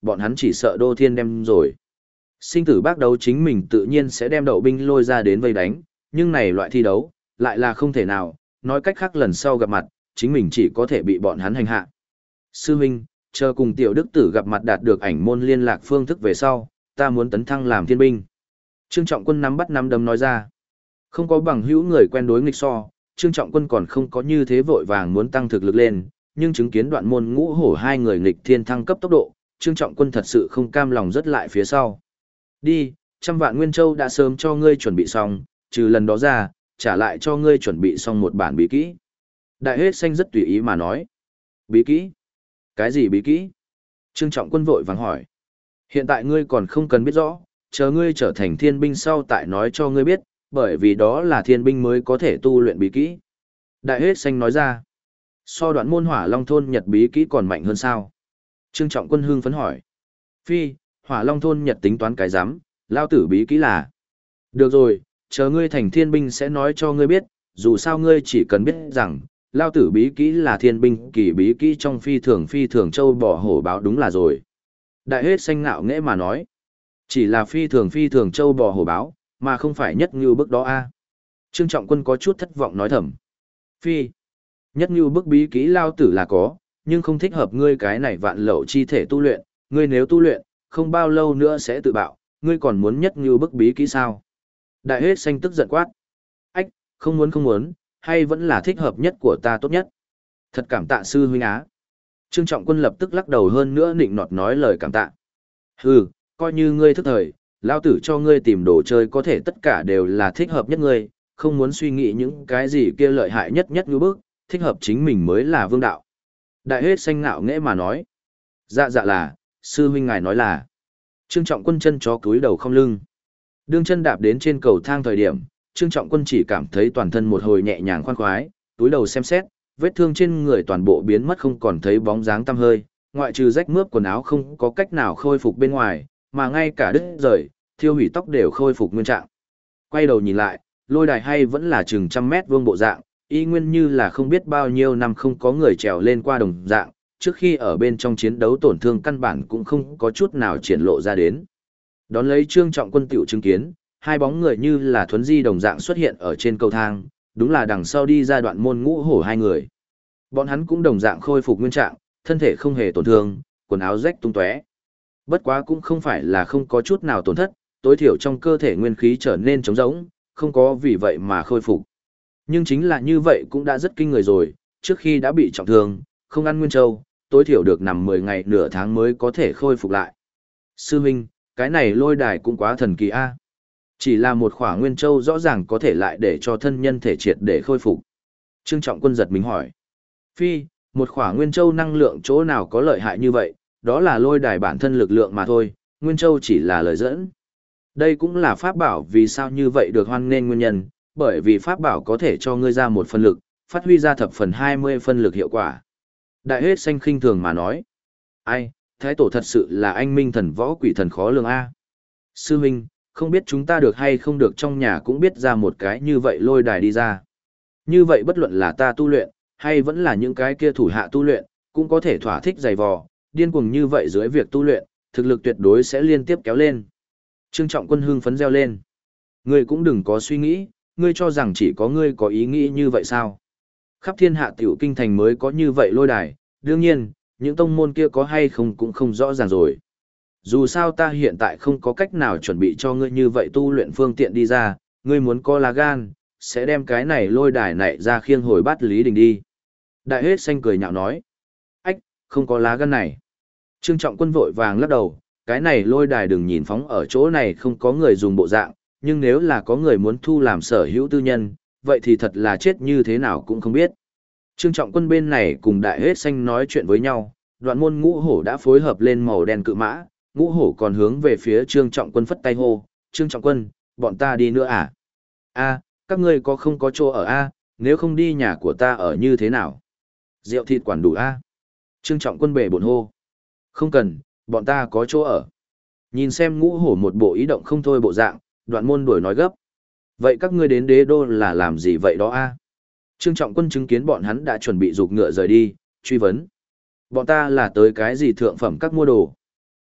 [SPEAKER 1] bọn hắn chỉ sợ Đô Thiên đem rồi. Sinh tử bác đấu chính mình tự nhiên sẽ đem đậu binh lôi ra đến vây đánh, nhưng này loại thi đấu, lại là không thể nào, nói cách khác lần sau gặp mặt, chính mình chỉ có thể bị bọn hắn hành hạ. Sư huynh, chờ cùng tiểu đức tử gặp mặt đạt được ảnh môn liên lạc phương thức về sau, ta muốn tấn thăng làm thiên binh. Trương Trọng Quân nắm bắt nắm đấm nói ra. Không có bằng hữu người quen đối nghịch so, Trương Trọng Quân còn không có như thế vội vàng muốn tăng thực lực lên, nhưng chứng kiến Đoạn Môn Ngũ Hổ hai người nghịch thiên thăng cấp tốc độ, Trương Trọng Quân thật sự không cam lòng rất lại phía sau. Đi, 100 vạn Nguyên Châu đã sớm cho ngươi chuẩn bị xong, trừ lần đó ra, trả lại cho ngươi chuẩn bị xong một bản bí kỹ. Đại Hết Xanh rất tùy ý mà nói. Bí kỹ? Cái gì bí kỹ? Trương Trọng Quân vội vàng hỏi. Hiện tại ngươi còn không cần biết rõ, chờ ngươi trở thành thiên binh sau tại nói cho ngươi biết, bởi vì đó là thiên binh mới có thể tu luyện bí kỹ. Đại Hết Xanh nói ra. So Đoạn Môn Hỏa Long thôn Nhật bí kỹ còn mạnh hơn sao? Trương Trọng Quân hưng phấn hỏi. Phi, Hỏa Long thôn Nhật tính toán cái giám, lao tử bí kỹ là. Được rồi, chờ ngươi thành thiên binh sẽ nói cho ngươi biết, dù sao ngươi chỉ cần biết rằng, lao tử bí kỹ là thiên binh kỳ bí kỹ trong phi thường châu bò hổ báo đúng là rồi. Đại Hết Xanh ngạo nghễ mà nói. Chỉ là phi thường châu bò hổ báo, mà không phải nhất như bức đó a. Trương Trọng Quân có chút thất vọng nói thầm. Phi, nhất như bức bí kỹ lao tử là có, nhưng không thích hợp ngươi cái này vạn lậu chi thể tu luyện, ngươi nếu tu luyện, không bao lâu nữa sẽ tự bạo, ngươi còn muốn nhất như bức bí kỹ sao? Đại Hết Xanh tức giận quát. Ách, không muốn, hay vẫn là thích hợp nhất của ta tốt nhất. Thật cảm tạ sư huynh á. Trương Trọng Quân lập tức lắc đầu hơn nữa nịnh nọt nói lời cảm tạ. Hừ, coi như ngươi thức thời, lao tử cho ngươi tìm đồ chơi có thể tất cả đều là thích hợp nhất ngươi, không muốn suy nghĩ những cái gì kia lợi hại nhất như bức, thích hợp chính mình mới là vương đạo. Đại Hết Xanh ngạo nghễ mà nói. Dạ là, sư huynh ngài nói là. Trương Trọng Quân chân chó cúi đầu không lưng. Đương chân đạp đến trên cầu thang thời điểm, Trương Trọng Quân chỉ cảm thấy toàn thân một hồi nhẹ nhàng khoan khoái, túi đầu xem xét, vết thương trên người toàn bộ biến mất không còn thấy bóng dáng tăm hơi, ngoại trừ rách mướp quần áo không có cách nào khôi phục bên ngoài, mà ngay cả đứt rời, thiêu hủy tóc đều khôi phục nguyên trạng. Quay đầu nhìn lại, lôi đài hay vẫn là chừng 100 mét vuông bộ dạng, y nguyên như là không biết bao nhiêu năm không có người trèo lên qua đồng dạng, trước khi ở bên trong chiến đấu tổn thương căn bản cũng không có chút nào triển lộ ra đến. Đón lấy Trương Trọng Quân tiểu chứng kiến, hai bóng người như là thuấn di đồng dạng xuất hiện ở trên cầu thang, đúng là đằng sau đi ra Đoạn Môn Ngũ Hổ hai người. Bọn hắn cũng đồng dạng khôi phục nguyên trạng, thân thể không hề tổn thương, quần áo rách tung tóe. Bất quá cũng không phải là không có chút nào tổn thất, tối thiểu trong cơ thể nguyên khí trở nên trống rỗng, không có vì vậy mà khôi phục. Nhưng chính là như vậy cũng đã rất kinh người rồi, trước khi đã bị trọng thương, không ăn nguyên châu, tối thiểu được nằm 10 ngày nửa tháng mới có thể khôi phục lại. Sư huynh, cái này lôi đài cũng quá thần kỳ a. Chỉ là một khỏa nguyên châu rõ ràng có thể lại để cho thân nhân thể triệt để khôi phục. Trương Trọng Quân giật mình hỏi. Phi, một khỏa nguyên châu năng lượng chỗ nào có lợi hại như vậy, đó là lôi đài bản thân lực lượng mà thôi, nguyên châu chỉ là lời dẫn. Đây cũng là pháp bảo vì sao như vậy được hoan nghênh nguyên nhân, bởi vì pháp bảo có thể cho ngươi ra một phần lực, phát huy ra thập phần 20 phân lực hiệu quả. Đại Hết Xanh khinh thường mà nói. Ai, thái tổ thật sự là anh minh thần võ quỷ thần khó lường a. Sư huynh, không biết chúng ta được hay không được trong nhà cũng biết ra một cái như vậy lôi đài đi ra. Như vậy bất luận là ta tu luyện, hay vẫn là những cái kia thủ hạ tu luyện, cũng có thể thỏa thích dày vò, điên cuồng như vậy dưới việc tu luyện, thực lực tuyệt đối sẽ liên tiếp kéo lên. Trương Trọng Quân hưng phấn reo lên. Ngươi cũng đừng có suy nghĩ, ngươi cho rằng chỉ có ngươi có ý nghĩ như vậy sao? Khắp thiên hạ tiểu kinh thành mới có như vậy lôi đài, đương nhiên, những tông môn kia có hay không cũng không rõ ràng rồi. Dù sao ta hiện tại không có cách nào chuẩn bị cho ngươi như vậy tu luyện phương tiện đi ra, ngươi muốn có lá gan, sẽ đem cái này lôi đài này ra khiêng hồi bát Lý Đình đi. Đại Hết Xanh cười nhạo nói. Ách, không có lá gan này. Trương Trọng Quân vội vàng lắc đầu, cái này lôi đài đừng nhìn phóng ở chỗ này không có người dùng bộ dạng, nhưng nếu là có người muốn thu làm sở hữu tư nhân, vậy thì thật là chết như thế nào cũng không biết. Trương Trọng Quân bên này cùng Đại Hết Xanh nói chuyện với nhau, Đoạn Môn Ngũ Hổ đã phối hợp lên màu đen cự mã, Ngũ Hổ còn hướng về phía Trương Trọng Quân phất tay hô, Trương Trọng Quân, bọn ta đi nữa à? A, các ngươi có không có chỗ ở a? Nếu không đi nhà của ta ở như thế nào? Rượu thịt quản đủ a? Trương Trọng Quân bể bộn hô. Không cần, bọn ta có chỗ ở. Nhìn xem Ngũ Hổ một bộ ý động không thôi bộ dạng, Đoạn Môn đuổi nói gấp. Vậy các ngươi đến Đế Đô là làm gì vậy đó a? Trương Trọng Quân chứng kiến bọn hắn đã chuẩn bị giục ngựa rời đi, truy vấn. Bọn ta là tới cái gì thượng phẩm các mua đồ?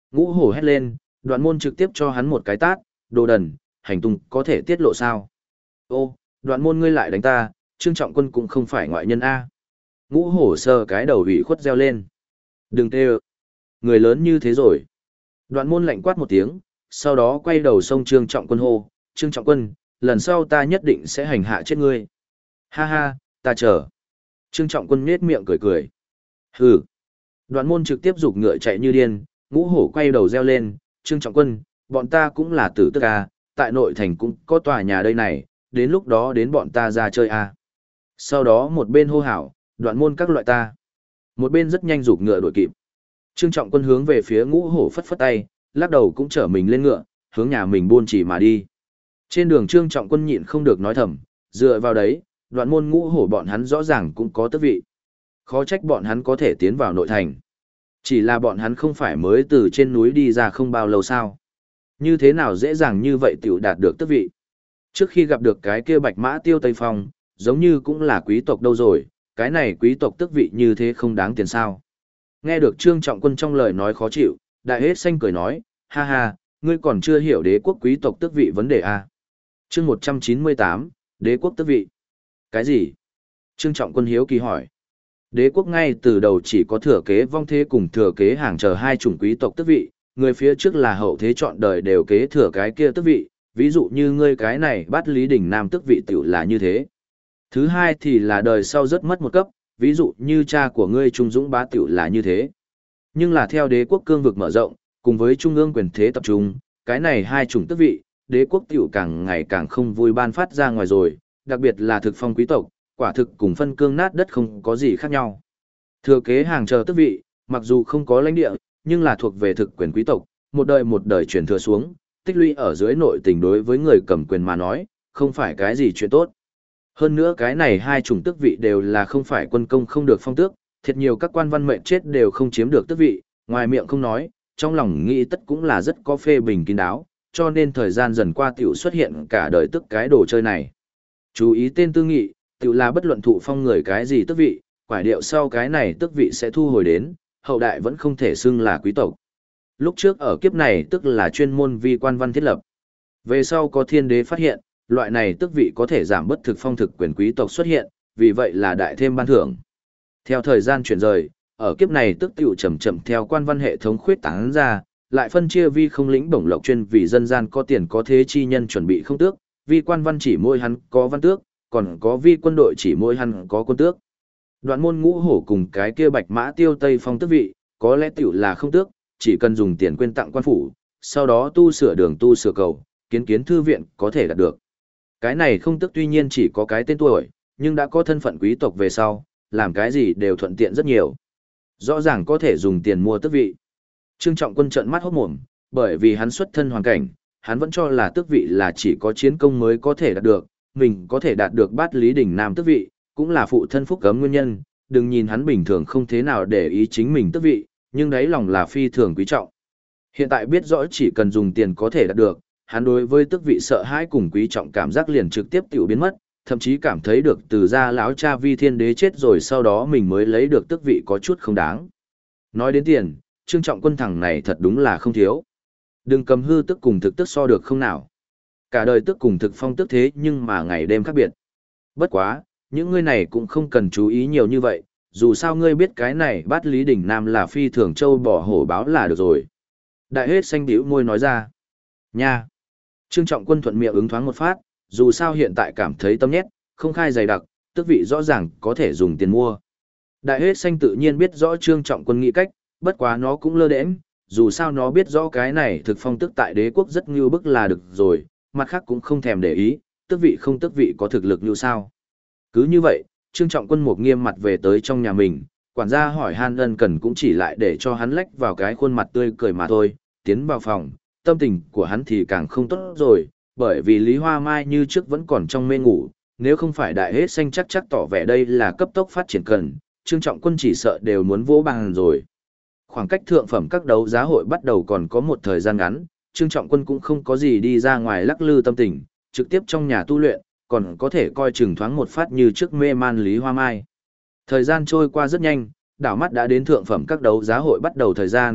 [SPEAKER 1] Ngũ hổ hét lên, Đoạn Môn trực tiếp cho hắn một cái tát, đồ đần, hành tung có thể tiết lộ sao? Ô, Đoạn Môn ngươi lại đánh ta, Trương Trọng Quân cũng không phải ngoại nhân A. Ngũ hổ sờ cái đầu ủy khuất reo lên. Đừng tê ơ. Người lớn như thế rồi. Đoạn Môn lạnh quát một tiếng, sau đó quay đầu xông Trương Trọng Quân hô, Trương Trọng Quân, lần sau ta nhất định sẽ hành hạ chết ngươi. Ha ha, ta chờ. Trương Trọng Quân nhếch miệng cười cười. Hừ. Đoạn Môn trực tiếp giục ngựa chạy như điên, Ngũ hổ quay đầu reo lên, Trương Trọng Quân, bọn ta cũng là tử tức à, tại nội thành cũng có tòa nhà đây này, đến lúc đó đến bọn ta ra chơi à. Sau đó một bên hô hào, Đoạn Môn các loại ta. Một bên rất nhanh giục ngựa đuổi kịp. Trương Trọng Quân hướng về phía Ngũ hổ phất phất tay, lắc đầu cũng chở mình lên ngựa, hướng nhà mình buôn chỉ mà đi. Trên đường Trương Trọng Quân nhịn không được nói thầm, dựa vào đấy, Đoạn Môn Ngũ hổ bọn hắn rõ ràng cũng có tước vị. Khó trách bọn hắn có thể tiến vào nội thành. Chỉ là bọn hắn không phải mới từ trên núi đi ra không bao lâu sao. Như thế nào dễ dàng như vậy tiểu đạt được tước vị. Trước khi gặp được cái kia Bạch Mã Tiêu Tây Phong, giống như cũng là quý tộc đâu rồi, cái này quý tộc tước vị như thế không đáng tiền sao. Nghe được Trương Trọng Quân trong lời nói khó chịu, Đại Hết Xanh cười nói, ha ha, ngươi còn chưa hiểu đế quốc quý tộc tước vị vấn đề à. Chương 198, đế quốc tước vị. Cái gì? Trương Trọng Quân hiếu kỳ hỏi. Đế quốc ngay từ đầu chỉ có thừa kế vong thế cùng thừa kế hàng chờ hai chủng quý tộc tước vị, người phía trước là hậu thế chọn đời đều kế thừa cái kia tước vị, ví dụ như ngươi cái này Bát Lý Đình Nam tước vị tiểu là như thế. Thứ hai thì là đời sau rất mất một cấp, ví dụ như cha của ngươi Trung Dũng Bá tiểu là như thế. Nhưng là theo đế quốc cương vực mở rộng, cùng với trung ương quyền thế tập trung, cái này hai chủng tước vị, đế quốc tiểu càng ngày càng không vui ban phát ra ngoài rồi, đặc biệt là thực phong quý tộc, quả thực cùng phân cương nát đất không có gì khác nhau. Thừa kế hàng chờ tước vị, mặc dù không có lãnh địa, nhưng là thuộc về thực quyền quý tộc, một đời truyền thừa xuống, tích lũy ở dưới nội tình đối với người cầm quyền mà nói, không phải cái gì chuyện tốt. Hơn nữa cái này hai chủng tước vị đều là không phải quân công không được phong tước, thiệt nhiều các quan văn mệnh chết đều không chiếm được tước vị, ngoài miệng không nói, trong lòng nghĩ tất cũng là rất có phê bình kín đáo, cho nên thời gian dần qua tiểu xuất hiện cả đời tức cái đồ chơi này. Chú ý tên tư nghị, tiểu là bất luận thụ phong người cái gì tước vị, quải điệu sau cái này tước vị sẽ thu hồi đến, hậu đại vẫn không thể xưng là quý tộc. Lúc trước ở kiếp này tức là chuyên môn vi quan văn thiết lập. Về sau có thiên đế phát hiện, loại này tước vị có thể giảm bất thực phong thực quyền quý tộc xuất hiện, vì vậy là đại thêm ban thưởng. Theo thời gian chuyển rời, ở kiếp này tước tiểu chậm chậm theo quan văn hệ thống khuyết tán ra, lại phân chia vi không lĩnh bổng lộc chuyên vì dân gian có tiền có thế chi nhân chuẩn bị không tước, vi quan văn chỉ mỗi hắn có văn tước, còn có vi quân đội chỉ mỗi hắn có quân tước. Đoạn Môn Ngũ hổ cùng cái kia Bạch Mã Tiêu Tây Phong tước vị, có lẽ tiểu là không tước, chỉ cần dùng tiền quyên tặng quan phủ, sau đó tu sửa đường tu sửa cầu, kiến thư viện có thể đạt được. Cái này không tước tuy nhiên chỉ có cái tên tuổi, nhưng đã có thân phận quý tộc về sau, làm cái gì đều thuận tiện rất nhiều. Rõ ràng có thể dùng tiền mua tước vị. Trương Trọng Quân trợn mắt hốt mồm, bởi vì hắn xuất thân hoàn cảnh, hắn vẫn cho là tước vị là chỉ có chiến công mới có thể đạt được, mình có thể đạt được Bát Lý Đình Nam tước vị, cũng là phụ thân phúc cấm nguyên nhân, đừng nhìn hắn bình thường không thế nào để ý chính mình tước vị, nhưng đấy lòng là phi thường quý trọng. Hiện tại biết rõ chỉ cần dùng tiền có thể đạt được, hắn đối với tước vị sợ hãi cùng quý trọng cảm giác liền trực tiếp tiểu biến mất, thậm chí cảm thấy được từ gia lão cha vi thiên đế chết rồi sau đó mình mới lấy được tước vị có chút không đáng. Nói đến tiền, Trương Trọng Quân thằng này thật đúng là không thiếu. Đừng cầm hư tức cùng thực tức so được không nào. Cả đời tức cùng thực phong tức thế nhưng mà ngày đêm khác biệt. Bất quá, những ngươi này cũng không cần chú ý nhiều như vậy, dù sao ngươi biết cái này Bát Lý Đình Nam là phi thường châu bò hổ báo là được rồi. Đại Hết Xanh bĩu môi nói ra. Nha! Trương Trọng Quân thuận miệng ứng thoáng một phát, dù sao hiện tại cảm thấy tâm nhét, không khai dày đặc, tức vị rõ ràng có thể dùng tiền mua. Đại Hết Xanh tự nhiên biết rõ Trương Trọng Quân nghĩ cách, bất quá nó cũng lơ đễnh, dù sao nó biết rõ cái này thực phong tức tại đế quốc rất như bức là được rồi, mặt khác cũng không thèm để ý, tức vị không tức vị có thực lực như sao. Cứ như vậy, Trương Trọng Quân một nghiêm mặt về tới trong nhà mình, quản gia hỏi han ân cần cũng chỉ lại để cho hắn lách vào cái khuôn mặt tươi cười mà thôi, tiến vào phòng, tâm tình của hắn thì càng không tốt rồi, bởi vì Lý Hoa Mai như trước vẫn còn trong mê ngủ, nếu không phải Đại Hết Xanh chắc tỏ vẻ đây là cấp tốc phát triển cần, Trương Trọng Quân chỉ sợ đều muốn vỗ bàn rồi. Khoảng cách thượng phẩm các đấu giá hội bắt đầu còn có một thời gian ngắn, Trương Trọng Quân cũng không có gì đi ra ngoài lắc lư tâm tình, trực tiếp trong nhà tu luyện, còn có thể coi chừng thoáng một phát như trước mê man Lý Hoa Mai. Thời gian trôi qua rất nhanh, đảo mắt đã đến thượng phẩm các đấu giá hội bắt đầu thời gian,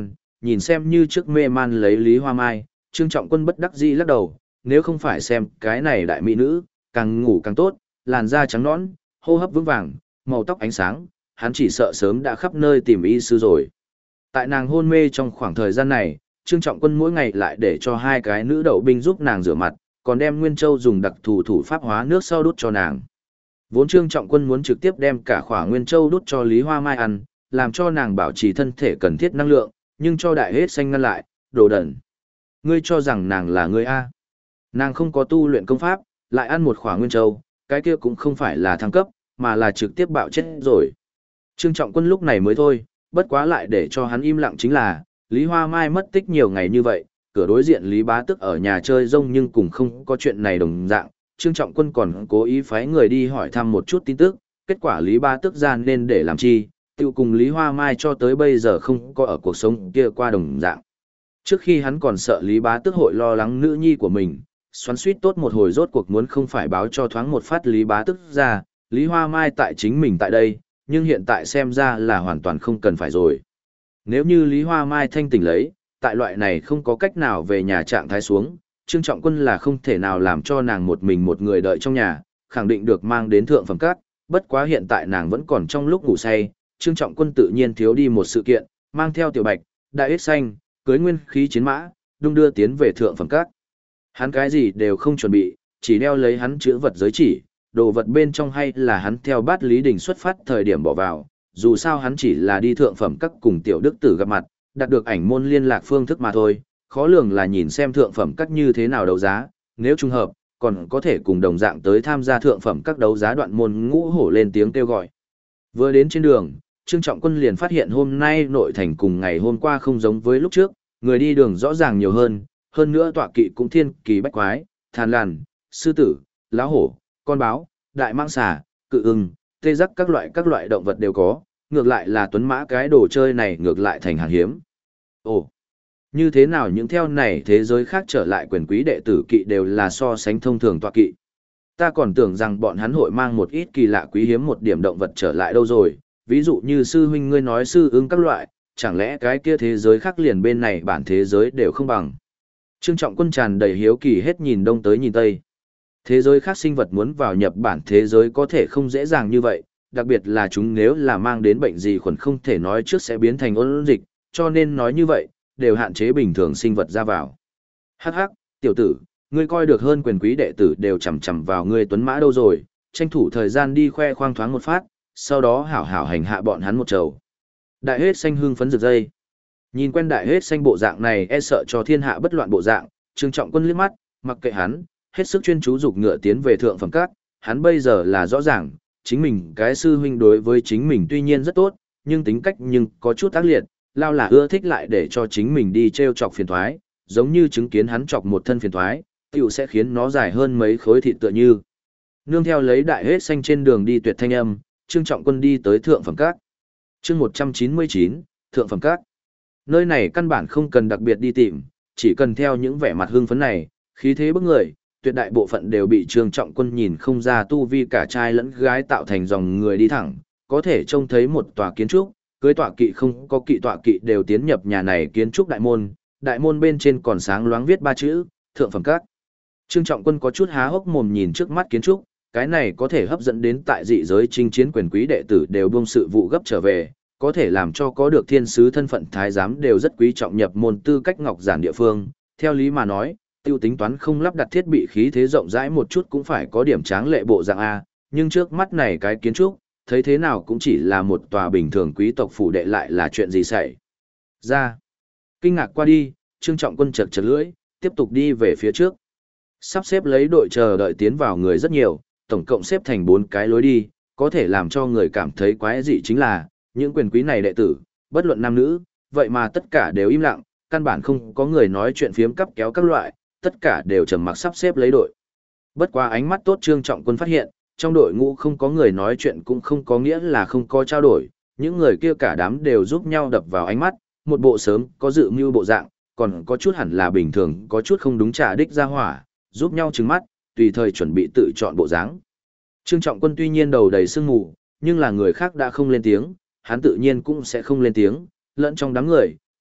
[SPEAKER 1] nhìn xem như trước mê man lấy Lý Hoa Mai, Trương Trọng Quân bất đắc dĩ lắc đầu, nếu không phải xem cái này đại mỹ nữ, càng ngủ càng tốt, làn da trắng nõn, hô hấp vững vàng, màu tóc ánh sáng, hắn chỉ sợ sớm đã khắp nơi tìm y sư rồi. Tại nàng hôn mê trong khoảng thời gian này, Trương Trọng Quân mỗi ngày lại để cho hai cái nữ đậu binh giúp nàng rửa mặt, còn đem Nguyên Châu dùng đặc thù thủ pháp hóa nước sau đút cho nàng. Vốn Trương Trọng Quân muốn trực tiếp đem cả khỏa Nguyên Châu đút cho Lý Hoa Mai ăn, làm cho nàng bảo trì thân thể cần thiết năng lượng, nhưng cho Đại Hết Xanh ngăn lại, đồ đần. Ngươi cho rằng nàng là ngươi A. Nàng không có tu luyện công pháp, lại ăn một khỏa Nguyên Châu, cái kia cũng không phải là thăng cấp, mà là trực tiếp bạo chết rồi. Trương Trọng Quân lúc này mới thôi, bất quá lại để cho hắn im lặng chính là, Lý Hoa Mai mất tích nhiều ngày như vậy, cửa đối diện Lý Bá Tức ở nhà chơi rông nhưng cũng không có chuyện này đồng dạng. Trương Trọng Quân còn cố ý phái người đi hỏi thăm một chút tin tức, kết quả Lý Bá Tức ra nên để làm chi, tiêu cùng Lý Hoa Mai cho tới bây giờ không có ở cuộc sống kia qua đồng dạng. Trước khi hắn còn sợ Lý Bá Tức hội lo lắng nữ nhi của mình, xoắn suýt tốt một hồi rốt cuộc muốn không phải báo cho thoáng một phát Lý Bá Tức ra, Lý Hoa Mai tại chính mình tại đây, nhưng hiện tại xem ra là hoàn toàn không cần phải rồi. Nếu như Lý Hoa Mai thanh tỉnh lấy, tại loại này không có cách nào về nhà trạng thái xuống, Trương Trọng Quân là không thể nào làm cho nàng một mình một người đợi trong nhà, khẳng định được mang đến thượng phẩm các, bất quá hiện tại nàng vẫn còn trong lúc ngủ say, Trương Trọng Quân tự nhiên thiếu đi một sự kiện, mang theo Tiểu Bạch, Đại Hết Xanh, cưới nguyên khí chiến mã, đung đưa tiến về thượng phẩm các. Hắn cái gì đều không chuẩn bị, chỉ đeo lấy hắn chữ vật giới chỉ, đồ vật bên trong hay là hắn theo bát Lý Đình xuất phát thời điểm bỏ vào, dù sao hắn chỉ là đi thượng phẩm các cùng Tiểu Đức Tử gặp mặt, đạt được ảnh môn liên lạc phương thức mà thôi, khó lường là nhìn xem thượng phẩm các như thế nào đấu giá, nếu trùng hợp, còn có thể cùng đồng dạng tới tham gia thượng phẩm các đấu giá đoạn môn ngũ hổ lên tiếng kêu gọi. Vừa đến trên đường, Trương Trọng Quân liền phát hiện hôm nay nội thành cùng ngày hôm qua không giống với lúc trước, người đi đường rõ ràng nhiều hơn nữa tọa kỵ cũng thiên kỳ bách quái, thàn lằn, sư tử, lá hổ, con báo, đại mãng xà, cự ưng, tê giác các loại động vật đều có, ngược lại là tuấn mã cái đồ chơi này ngược lại thành hàng hiếm. Ồ, như thế nào những theo này thế giới khác trở lại quyền quý đệ tử kỵ đều là so sánh thông thường tọa kỵ. Ta còn tưởng rằng bọn hắn hội mang một ít kỳ lạ quý hiếm một điểm động vật trở lại đâu rồi, ví dụ như sư huynh ngươi nói sư ưng các loại, chẳng lẽ cái kia thế giới khác liền bên này bản thế giới đều không bằng. Trương Trọng Quân tràn đầy hiếu kỳ hết nhìn đông tới nhìn tây. Thế giới khác sinh vật muốn vào nhập bản thế giới có thể không dễ dàng như vậy, đặc biệt là chúng nếu là mang đến bệnh gì khuẩn không thể nói trước sẽ biến thành ôn dịch, cho nên nói như vậy, đều hạn chế bình thường sinh vật ra vào. Hắc hắc, tiểu tử, ngươi coi được hơn quyền quý đệ tử đều chằm chằm vào ngươi tuấn mã đâu rồi, tranh thủ thời gian đi khoe khoang thoáng một phát, sau đó hảo hảo hành hạ bọn hắn một trầu. Đại Hết Xanh hưng phấn rực dây. Nhìn quen Đại Hết Xanh bộ dạng này e sợ cho thiên hạ bất loạn bộ dạng, Trương Trọng Quân liếc mắt, mặc kệ hắn, hết sức chuyên chú dục ngựa tiến về thượng phẩm các, hắn bây giờ là rõ ràng, chính mình cái sư huynh đối với chính mình tuy nhiên rất tốt, nhưng tính cách nhưng có chút ác liệt, lao là ưa thích lại để cho chính mình đi treo chọc phiền toái, giống như chứng kiến hắn chọc một thân phiền toái, tiểu sẽ khiến nó dài hơn mấy khối thịt tựa như. Nương theo lấy Đại Hết Xanh trên đường đi tuyệt thanh âm, Trương Trọng Quân đi tới thượng phẩm các. Chương 199, thượng phẩm các. Nơi này căn bản không cần đặc biệt đi tìm, chỉ cần theo những vẻ mặt hưng phấn này, khí thế bức người, tuyệt đại bộ phận đều bị Trương Trọng Quân nhìn không ra tu vi cả trai lẫn gái tạo thành dòng người đi thẳng, có thể trông thấy một tòa kiến trúc, cưới tọa kỵ không có kỵ tọa kỵ đều tiến nhập nhà này kiến trúc đại môn bên trên còn sáng loáng viết 3 chữ, thượng phẩm các. Trương Trọng Quân có chút há hốc mồm nhìn trước mắt kiến trúc, cái này có thể hấp dẫn đến tại dị giới chinh chiến quyền quý đệ tử đều buông sự vụ gấp trở về, có thể làm cho có được thiên sứ thân phận thái giám đều rất quý trọng nhập môn tư cách ngọc giản địa phương, theo lý mà nói, tiêu tính toán không lắp đặt thiết bị khí thế rộng rãi một chút cũng phải có điểm tráng lệ bộ dạng A, nhưng trước mắt này cái kiến trúc, thấy thế nào cũng chỉ là một tòa bình thường quý tộc phủ đệ lại là chuyện gì xảy ra. Kinh ngạc qua đi, Trương Trọng Quân chật chật lưỡi, tiếp tục đi về phía trước. Sắp xếp lấy đội chờ đợi tiến vào người rất nhiều, tổng cộng xếp thành 4 cái lối đi, có thể làm cho người cảm thấy quái dị chính là, những quyền quý này đệ tử, bất luận nam nữ, vậy mà tất cả đều im lặng, căn bản không có người nói chuyện phiếm cắp kéo các loại, tất cả đều trầm mặc sắp xếp lấy đội. Bất quá ánh mắt tốt Trương Trọng Quân phát hiện, trong đội ngũ không có người nói chuyện cũng không có nghĩa là không có trao đổi, những người kia cả đám đều giúp nhau đập vào ánh mắt, một bộ sớm có dự mưu bộ dạng, còn có chút hẳn là bình thường, có chút không đúng trả đích ra hỏa, giúp nhau trừng mắt, tùy thời chuẩn bị tự chọn bộ dáng. Trương Trọng Quân tuy nhiên đầu đầy sương mù, nhưng là người khác đã không lên tiếng, hắn tự nhiên cũng sẽ không lên tiếng, lẫn trong đám người,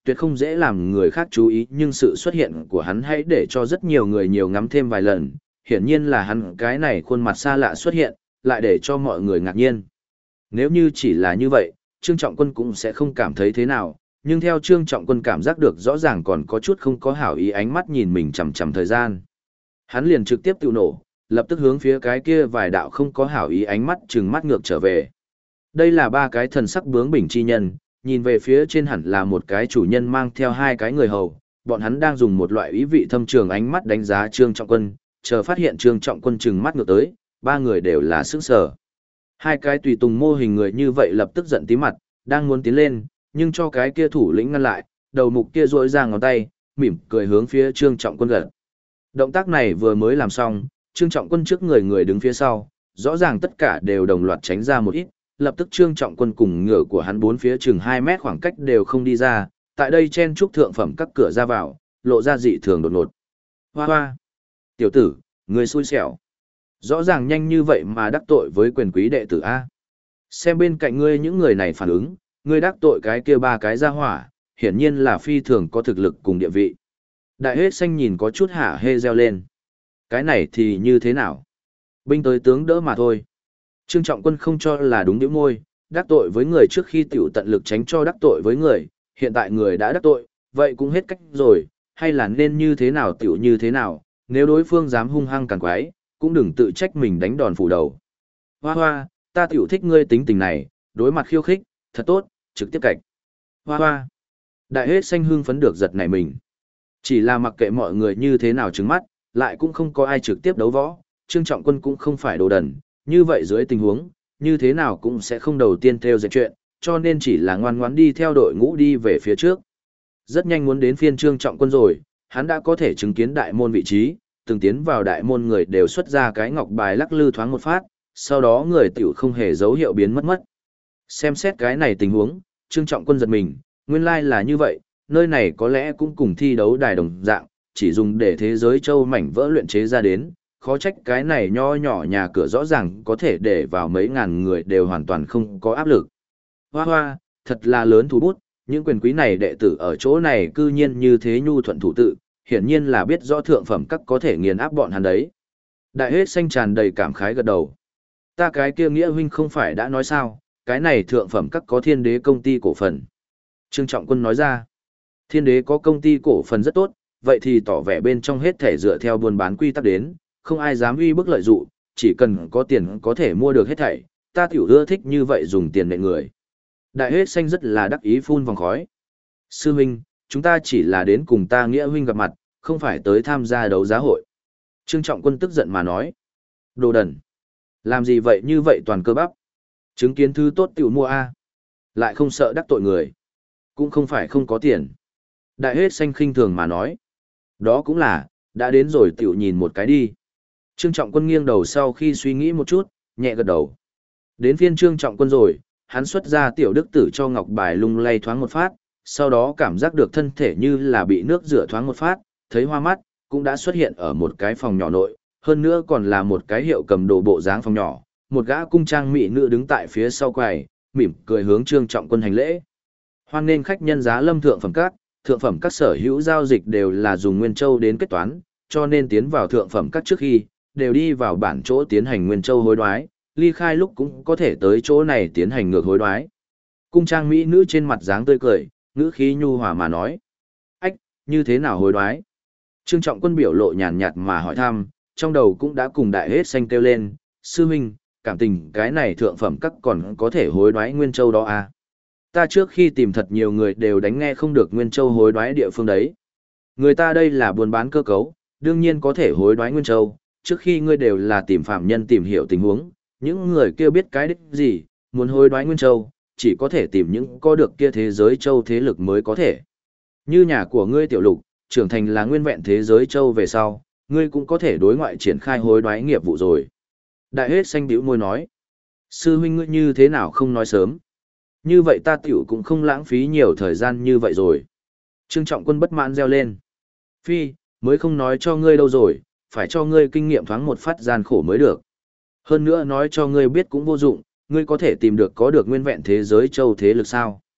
[SPEAKER 1] tuyệt không dễ làm người khác chú ý, nhưng sự xuất hiện của hắn hãy để cho rất nhiều người nhiều ngắm thêm vài lần, hiển nhiên là hắn cái này khuôn mặt xa lạ xuất hiện, lại để cho mọi người ngạc nhiên. Nếu như chỉ là như vậy, Trương Trọng Quân cũng sẽ không cảm thấy thế nào, nhưng theo Trương Trọng Quân cảm giác được rõ ràng còn có chút không có hảo ý ánh mắt nhìn mình chằm chằm thời gian. Hắn liền trực tiếp tự nổ, lập tức hướng phía cái kia vài đạo không có hảo ý ánh mắt trừng mắt ngược trở về. Đây là ba cái thần sắc bướng bỉnh chi nhân, nhìn về phía trên hẳn là một cái chủ nhân mang theo hai cái người hầu, bọn hắn đang dùng một loại ý vị thâm trường ánh mắt đánh giá Trương Trọng Quân, chờ phát hiện Trương Trọng Quân trừng mắt ngược tới, ba người đều là sững sờ. Hai cái tùy tùng mô hình người như vậy lập tức giận tí mặt, đang muốn tiến lên, nhưng cho cái kia thủ lĩnh ngăn lại, đầu mục kia duỗi ra ngón tay, mỉm cười hướng phía Trương Trọng Quân gật. Động tác này vừa mới làm xong, Trương Trọng Quân trước người người đứng phía sau, rõ ràng tất cả đều đồng loạt tránh ra một ít, lập tức Trương Trọng Quân cùng ngựa của hắn bốn phía chừng 2 mét khoảng cách đều không đi ra, tại đây chen trúc thượng phẩm các cửa ra vào, lộ ra dị thường đột ngột. Hoa hoa! Tiểu tử, người xui xẻo. Rõ ràng nhanh như vậy mà đắc tội với quyền quý đệ tử A. Xem bên cạnh ngươi những người này phản ứng, ngươi đắc tội cái kia ba cái ra hỏa, hiển nhiên là phi thường có thực lực cùng địa vị. Đại hết xanh nhìn có chút hả hê reo lên. Cái này thì như thế nào? Binh tới tướng đỡ mà thôi. Trương Trọng Quân không cho là đúng điểm môi, đắc tội với người trước khi tiểu tận lực tránh cho đắc tội với người, hiện tại người đã đắc tội, vậy cũng hết cách rồi, hay là nên như thế nào tiểu như thế nào, nếu đối phương dám hung hăng càn quái, cũng đừng tự trách mình đánh đòn phủ đầu. Hoa hoa, ta tiểu thích ngươi tính tình này, đối mặt khiêu khích, thật tốt, trực tiếp cạch. Hoa hoa, đại hết xanh hưng phấn được giật nảy mình. Chỉ là mặc kệ mọi người như thế nào trứng mắt, lại cũng không có ai trực tiếp đấu võ, Trương Trọng Quân cũng không phải đồ đần, như vậy dưới tình huống, như thế nào cũng sẽ không đầu tiên theo dệt chuyện, cho nên chỉ là ngoan ngoãn đi theo đội ngũ đi về phía trước. Rất nhanh muốn đến phiên Trương Trọng Quân rồi, hắn đã có thể chứng kiến đại môn vị trí, từng tiến vào đại môn người đều xuất ra cái ngọc bài lắc lư thoáng một phát, sau đó người tiểu không hề dấu hiệu biến mất. Xem xét cái này tình huống, Trương Trọng Quân giật mình, nguyên lai là như vậy, nơi này có lẽ cũng cùng thi đấu đài đồng dạng, chỉ dùng để thế giới châu mảnh vỡ luyện chế ra đến, khó trách cái này nho nhỏ nhà cửa rõ ràng có thể để vào mấy ngàn người đều hoàn toàn không có áp lực. Hoa hoa, thật là lớn thủ bút, những quyền quý này đệ tử ở chỗ này cư nhiên như thế nhu thuận thủ tự, hiển nhiên là biết rõ thượng phẩm các có thể nghiền áp bọn hắn đấy. Đại hết xanh tràn đầy cảm khái gật đầu. Ta cái kia nghĩa huynh không phải đã nói sao, cái này thượng phẩm các có thiên đế công ty cổ phần. Trương Trọng Quân nói ra, thiên đế có công ty cổ phần rất tốt, vậy thì tỏ vẻ bên trong hết thể dựa theo buôn bán quy tắc đến, không ai dám uy bức lợi dụng, chỉ cần có tiền có thể mua được hết thảy, ta tiểu ưa thích như vậy dùng tiền nệ người. Đại hết xanh rất là đắc ý phun vòng khói. Sư huynh, chúng ta chỉ là đến cùng ta nghĩa huynh gặp mặt, không phải tới tham gia đấu giá hội. Trương Trọng Quân tức giận mà nói. Đồ đần. Làm gì vậy như vậy toàn cơ bắp. Chứng kiến thứ tốt tiểu mua A. Lại không sợ đắc tội người. Cũng không phải không có tiền. Đại hết xanh khinh thường mà nói. Đó cũng là, đã đến rồi tiểu nhìn một cái đi. Trương Trọng Quân nghiêng đầu sau khi suy nghĩ một chút, nhẹ gật đầu. Đến phiên Trương Trọng Quân rồi, hắn xuất ra tiểu đức tử cho ngọc bài lung lay thoáng một phát, sau đó cảm giác được thân thể như là bị nước rửa thoáng một phát, thấy hoa mắt, cũng đã xuất hiện ở một cái phòng nhỏ nội, hơn nữa còn là một cái hiệu cầm đồ bộ dáng phòng nhỏ, một gã cung trang mỹ nữ đứng tại phía sau quầy, mỉm cười hướng Trương Trọng Quân hành lễ. Hoan nên khách nhân giá lâm thượng phẩm các sở hữu giao dịch đều là dùng nguyên châu đến kết toán, cho nên tiến vào thượng phẩm các trước khi, đều đi vào bản chỗ tiến hành nguyên châu hối đoái, ly khai lúc cũng có thể tới chỗ này tiến hành ngược hối đoái. Cung trang mỹ nữ trên mặt dáng tươi cười, ngữ khí nhu hòa mà nói. Ách, như thế nào hối đoái? Trương Trọng Quân biểu lộ nhàn nhạt mà hỏi thăm, trong đầu cũng đã cùng đại hết xanh kêu lên, sư huynh, cảm tình cái này thượng phẩm các còn có thể hối đoái nguyên châu đó à? Ta trước khi tìm thật nhiều người đều đánh nghe không được nguyên châu hối đoái địa phương đấy. Người ta đây là buôn bán cơ cấu, đương nhiên có thể hối đoái nguyên châu, trước khi ngươi đều là tìm phạm nhân tìm hiểu tình huống, những người kia biết cái đích gì, muốn hối đoái nguyên châu, chỉ có thể tìm những có được kia thế giới châu thế lực mới có thể. Như nhà của ngươi tiểu lục, trưởng thành là nguyên vẹn thế giới châu về sau, ngươi cũng có thể đối ngoại triển khai hối đoái nghiệp vụ rồi. Đại hết xanh bĩu môi nói, sư huynh ngươi như thế nào không nói sớm. Như vậy ta tiểu cũng không lãng phí nhiều thời gian như vậy rồi. Trương Trọng Quân bất mãn reo lên. Phi, mới không nói cho ngươi đâu rồi, phải cho ngươi kinh nghiệm thoáng một phát gian khổ mới được. Hơn nữa nói cho ngươi biết cũng vô dụng, ngươi có thể tìm được có được nguyên vẹn thế giới châu thế lực sao.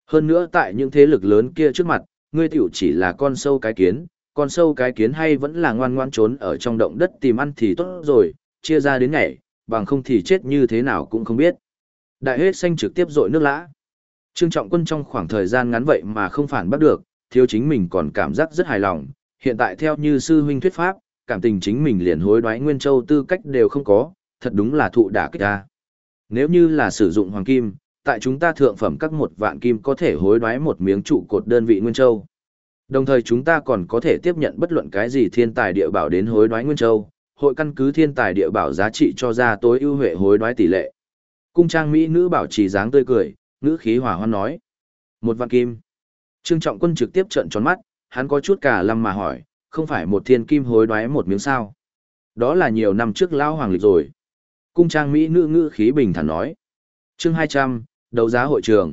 [SPEAKER 1] Hơn nữa tại những thế lực lớn kia trước mặt, ngươi tiểu chỉ là con sâu cái kiến hay vẫn là ngoan ngoan trốn ở trong động đất tìm ăn thì tốt rồi, chia ra đến ngày, bằng không thì chết như thế nào cũng không biết. Đại hết xanh trực tiếp dội nước lã. Trương Trọng Quân trong khoảng thời gian ngắn vậy mà không phản bắt được, thiếu chính mình còn cảm giác rất hài lòng, hiện tại theo như sư huynh thuyết pháp, cảm tình chính mình liền hối đoái Nguyên Châu tư cách đều không có, thật đúng là thụ đả kích ta. Nếu như là sử dụng hoàng kim, tại chúng ta thượng phẩm các 1 vạn kim có thể hối đoái một miếng trụ cột đơn vị Nguyên Châu. Đồng thời chúng ta còn có thể tiếp nhận bất luận cái gì thiên tài địa bảo đến hối đoái Nguyên Châu, hội căn cứ thiên tài địa bảo giá trị cho ra tối ưu huệ hối đoái tỷ lệ. Cung trang mỹ nữ bảo trì dáng tươi cười, ngữ khí hòa hoan nói. 1 vạn kim. Trương Trọng Quân trực tiếp trợn tròn mắt, hắn có chút cả lâm mà hỏi, không phải một thiên kim hối đoái một miếng sao? Đó là nhiều năm trước lão hoàng lịch rồi. Cung trang mỹ nữ ngữ khí bình thản nói. Chương 200, đấu giá hội trường.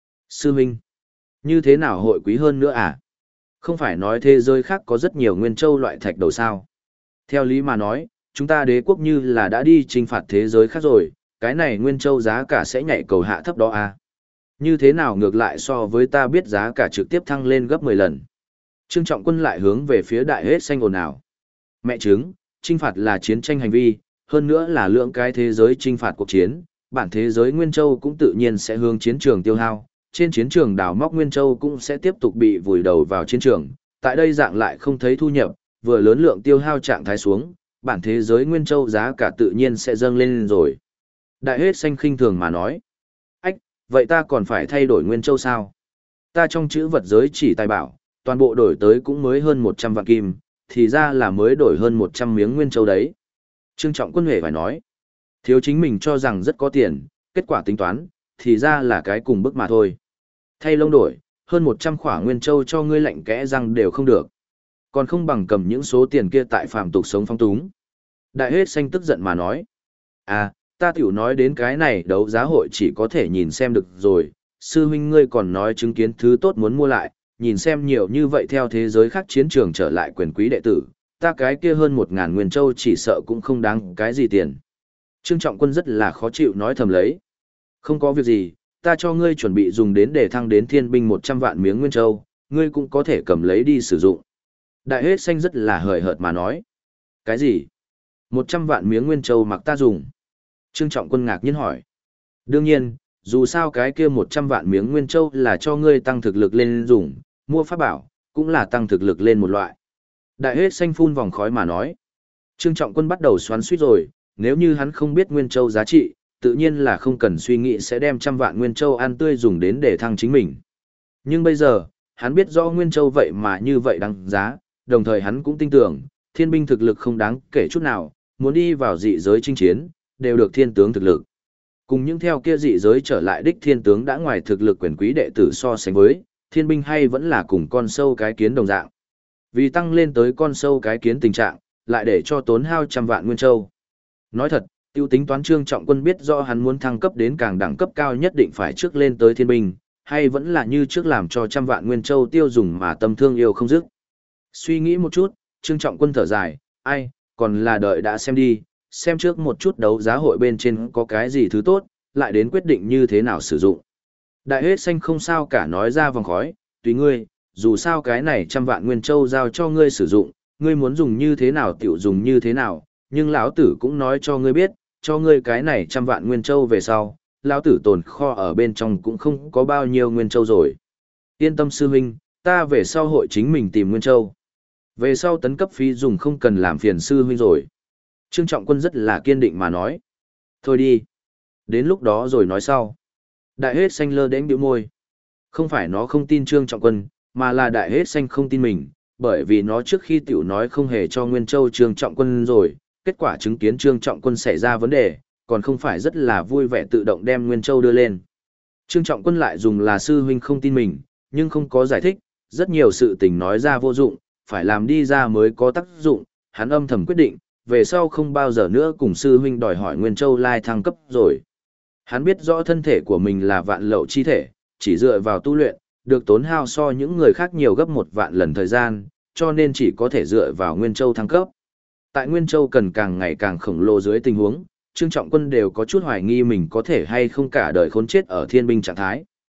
[SPEAKER 1] Sư Minh, như thế nào hội quý hơn nữa à? Không phải nói thế giới khác có rất nhiều nguyên châu loại thạch đầu sao? Theo lý mà nói, chúng ta đế quốc như là đã đi chinh phạt thế giới khác rồi, cái này nguyên châu giá cả sẽ nhảy cầu hạ thấp đó à? Như thế nào ngược lại so với ta biết giá cả trực tiếp thăng lên gấp 10 lần? Trương Trọng Quân lại hướng về phía đại hết xanh ồn ào. Mẹ chứng, chinh phạt là chiến tranh hành vi, hơn nữa là lượng cái thế giới chinh phạt cuộc chiến, bản thế giới Nguyên Châu cũng tự nhiên sẽ hướng chiến trường tiêu hao, trên chiến trường đào móc Nguyên Châu cũng sẽ tiếp tục bị vùi đầu vào chiến trường, tại đây dạng lại không thấy thu nhập, vừa lớn lượng tiêu hao trạng thái xuống, bản thế giới Nguyên Châu giá cả tự nhiên sẽ dâng lên rồi. Đại hết xanh khinh thường mà nói, ách, vậy ta còn phải thay đổi Nguyên Châu sao? Ta trong chữ vật giới chỉ tài bảo, toàn bộ đổi tới cũng mới hơn 100 vạn kim, thì ra là mới đổi hơn 100 miếng Nguyên Châu đấy. Trương Trọng Quân hề phải nói, thiếu chính mình cho rằng rất có tiền, kết quả tính toán, thì ra là cái cùng bức mà thôi. Thay lông đổi, hơn 100 khỏa Nguyên Châu cho ngươi lạnh kẽ răng đều không được. Còn không bằng cầm những số tiền kia tại phàm tục sống phong túng. Đại hết xanh tức giận mà nói, à, ta tiểu nói đến cái này đấu giá hội chỉ có thể nhìn xem được rồi, sư huynh ngươi còn nói chứng kiến thứ tốt muốn mua lại, nhìn xem nhiều như vậy theo thế giới khác chiến trường trở lại quyền quý đệ tử, ta cái kia hơn 1.000 Nguyên Châu chỉ sợ cũng không đáng cái gì tiền. Trương Trọng Quân rất là khó chịu nói thầm lấy. Không có việc gì, ta cho ngươi chuẩn bị dùng đến để thăng đến thiên binh 100 vạn miếng Nguyên Châu, ngươi cũng có thể cầm lấy đi sử dụng. Đại hết xanh rất là hời hợt mà nói. Cái gì? 100 vạn miếng Nguyên Châu mặc ta dùng? Trương Trọng Quân ngạc nhiên hỏi. Đương nhiên, dù sao cái kia 100 vạn miếng Nguyên Châu là cho ngươi tăng thực lực lên dùng, mua pháp bảo, cũng là tăng thực lực lên một loại. Đại hết xanh phun vòng khói mà nói. Trương Trọng Quân bắt đầu xoắn suýt rồi, nếu như hắn không biết Nguyên Châu giá trị, tự nhiên là không cần suy nghĩ sẽ đem 100 vạn Nguyên Châu ăn tươi dùng đến để thăng chính mình. Nhưng bây giờ, hắn biết rõ Nguyên Châu vậy mà như vậy đáng giá, đồng thời hắn cũng tin tưởng, thiên binh thực lực không đáng kể chút nào, muốn đi vào dị giới chinh chiến, đều được thiên tướng thực lực. Cùng những theo kia dị giới trở lại đích thiên tướng đã ngoài thực lực quyền quý đệ tử so sánh với, thiên binh hay vẫn là cùng con sâu cái kiến đồng dạng. Vì tăng lên tới con sâu cái kiến tình trạng, lại để cho tốn hao 100 vạn Nguyên Châu. Nói thật, tiêu tính toán Trương Trọng Quân biết rõ hắn muốn thăng cấp đến càng đẳng cấp cao nhất định phải trước lên tới thiên binh, hay vẫn là như trước làm cho 100 vạn Nguyên Châu tiêu dùng mà tâm thương yêu không dứt. Suy nghĩ một chút, Trương Trọng Quân thở dài, ai, còn là đợi đã xem đi, xem trước một chút đấu giá hội bên trên có cái gì thứ tốt, lại đến quyết định như thế nào sử dụng. Đại hết xanh không sao cả nói ra vòng khói, tùy ngươi, dù sao cái này 100 vạn Nguyên Châu giao cho ngươi sử dụng, ngươi muốn dùng như thế nào tiểu dùng như thế nào, nhưng lão tử cũng nói cho ngươi biết, cho ngươi cái này 100 vạn Nguyên Châu về sau, lão tử tồn kho ở bên trong cũng không có bao nhiêu Nguyên Châu rồi. Yên tâm sư huynh, ta về sau hội chính mình tìm Nguyên Châu. Về sau tấn cấp phí dùng không cần làm phiền sư huynh rồi. Trương Trọng Quân rất là kiên định mà nói. Thôi đi. Đến lúc đó rồi nói sau. Đại hết xanh lơ đễnh bĩu môi. Không phải nó không tin Trương Trọng Quân, mà là đại hết xanh không tin mình, bởi vì nó trước khi tiểu nói không hề cho Nguyên Châu Trương Trọng Quân rồi, kết quả chứng kiến Trương Trọng Quân xảy ra vấn đề, còn không phải rất là vui vẻ tự động đem Nguyên Châu đưa lên. Trương Trọng Quân lại dùng là sư huynh không tin mình, nhưng không có giải thích, rất nhiều sự tình nói ra vô dụng, phải làm đi ra mới có tác dụng, hắn âm thầm quyết định, về sau không bao giờ nữa cùng sư huynh đòi hỏi Nguyên Châu lai thăng cấp rồi. Hắn biết rõ thân thể của mình là vạn lậu chi thể, chỉ dựa vào tu luyện, được tốn hao so những người khác nhiều gấp 1 vạn lần thời gian, cho nên chỉ có thể dựa vào Nguyên Châu thăng cấp. Tại Nguyên Châu cần càng ngày càng khổng lồ dưới tình huống, Trương Trọng Quân đều có chút hoài nghi mình có thể hay không cả đời khốn chết ở thiên binh trạng thái.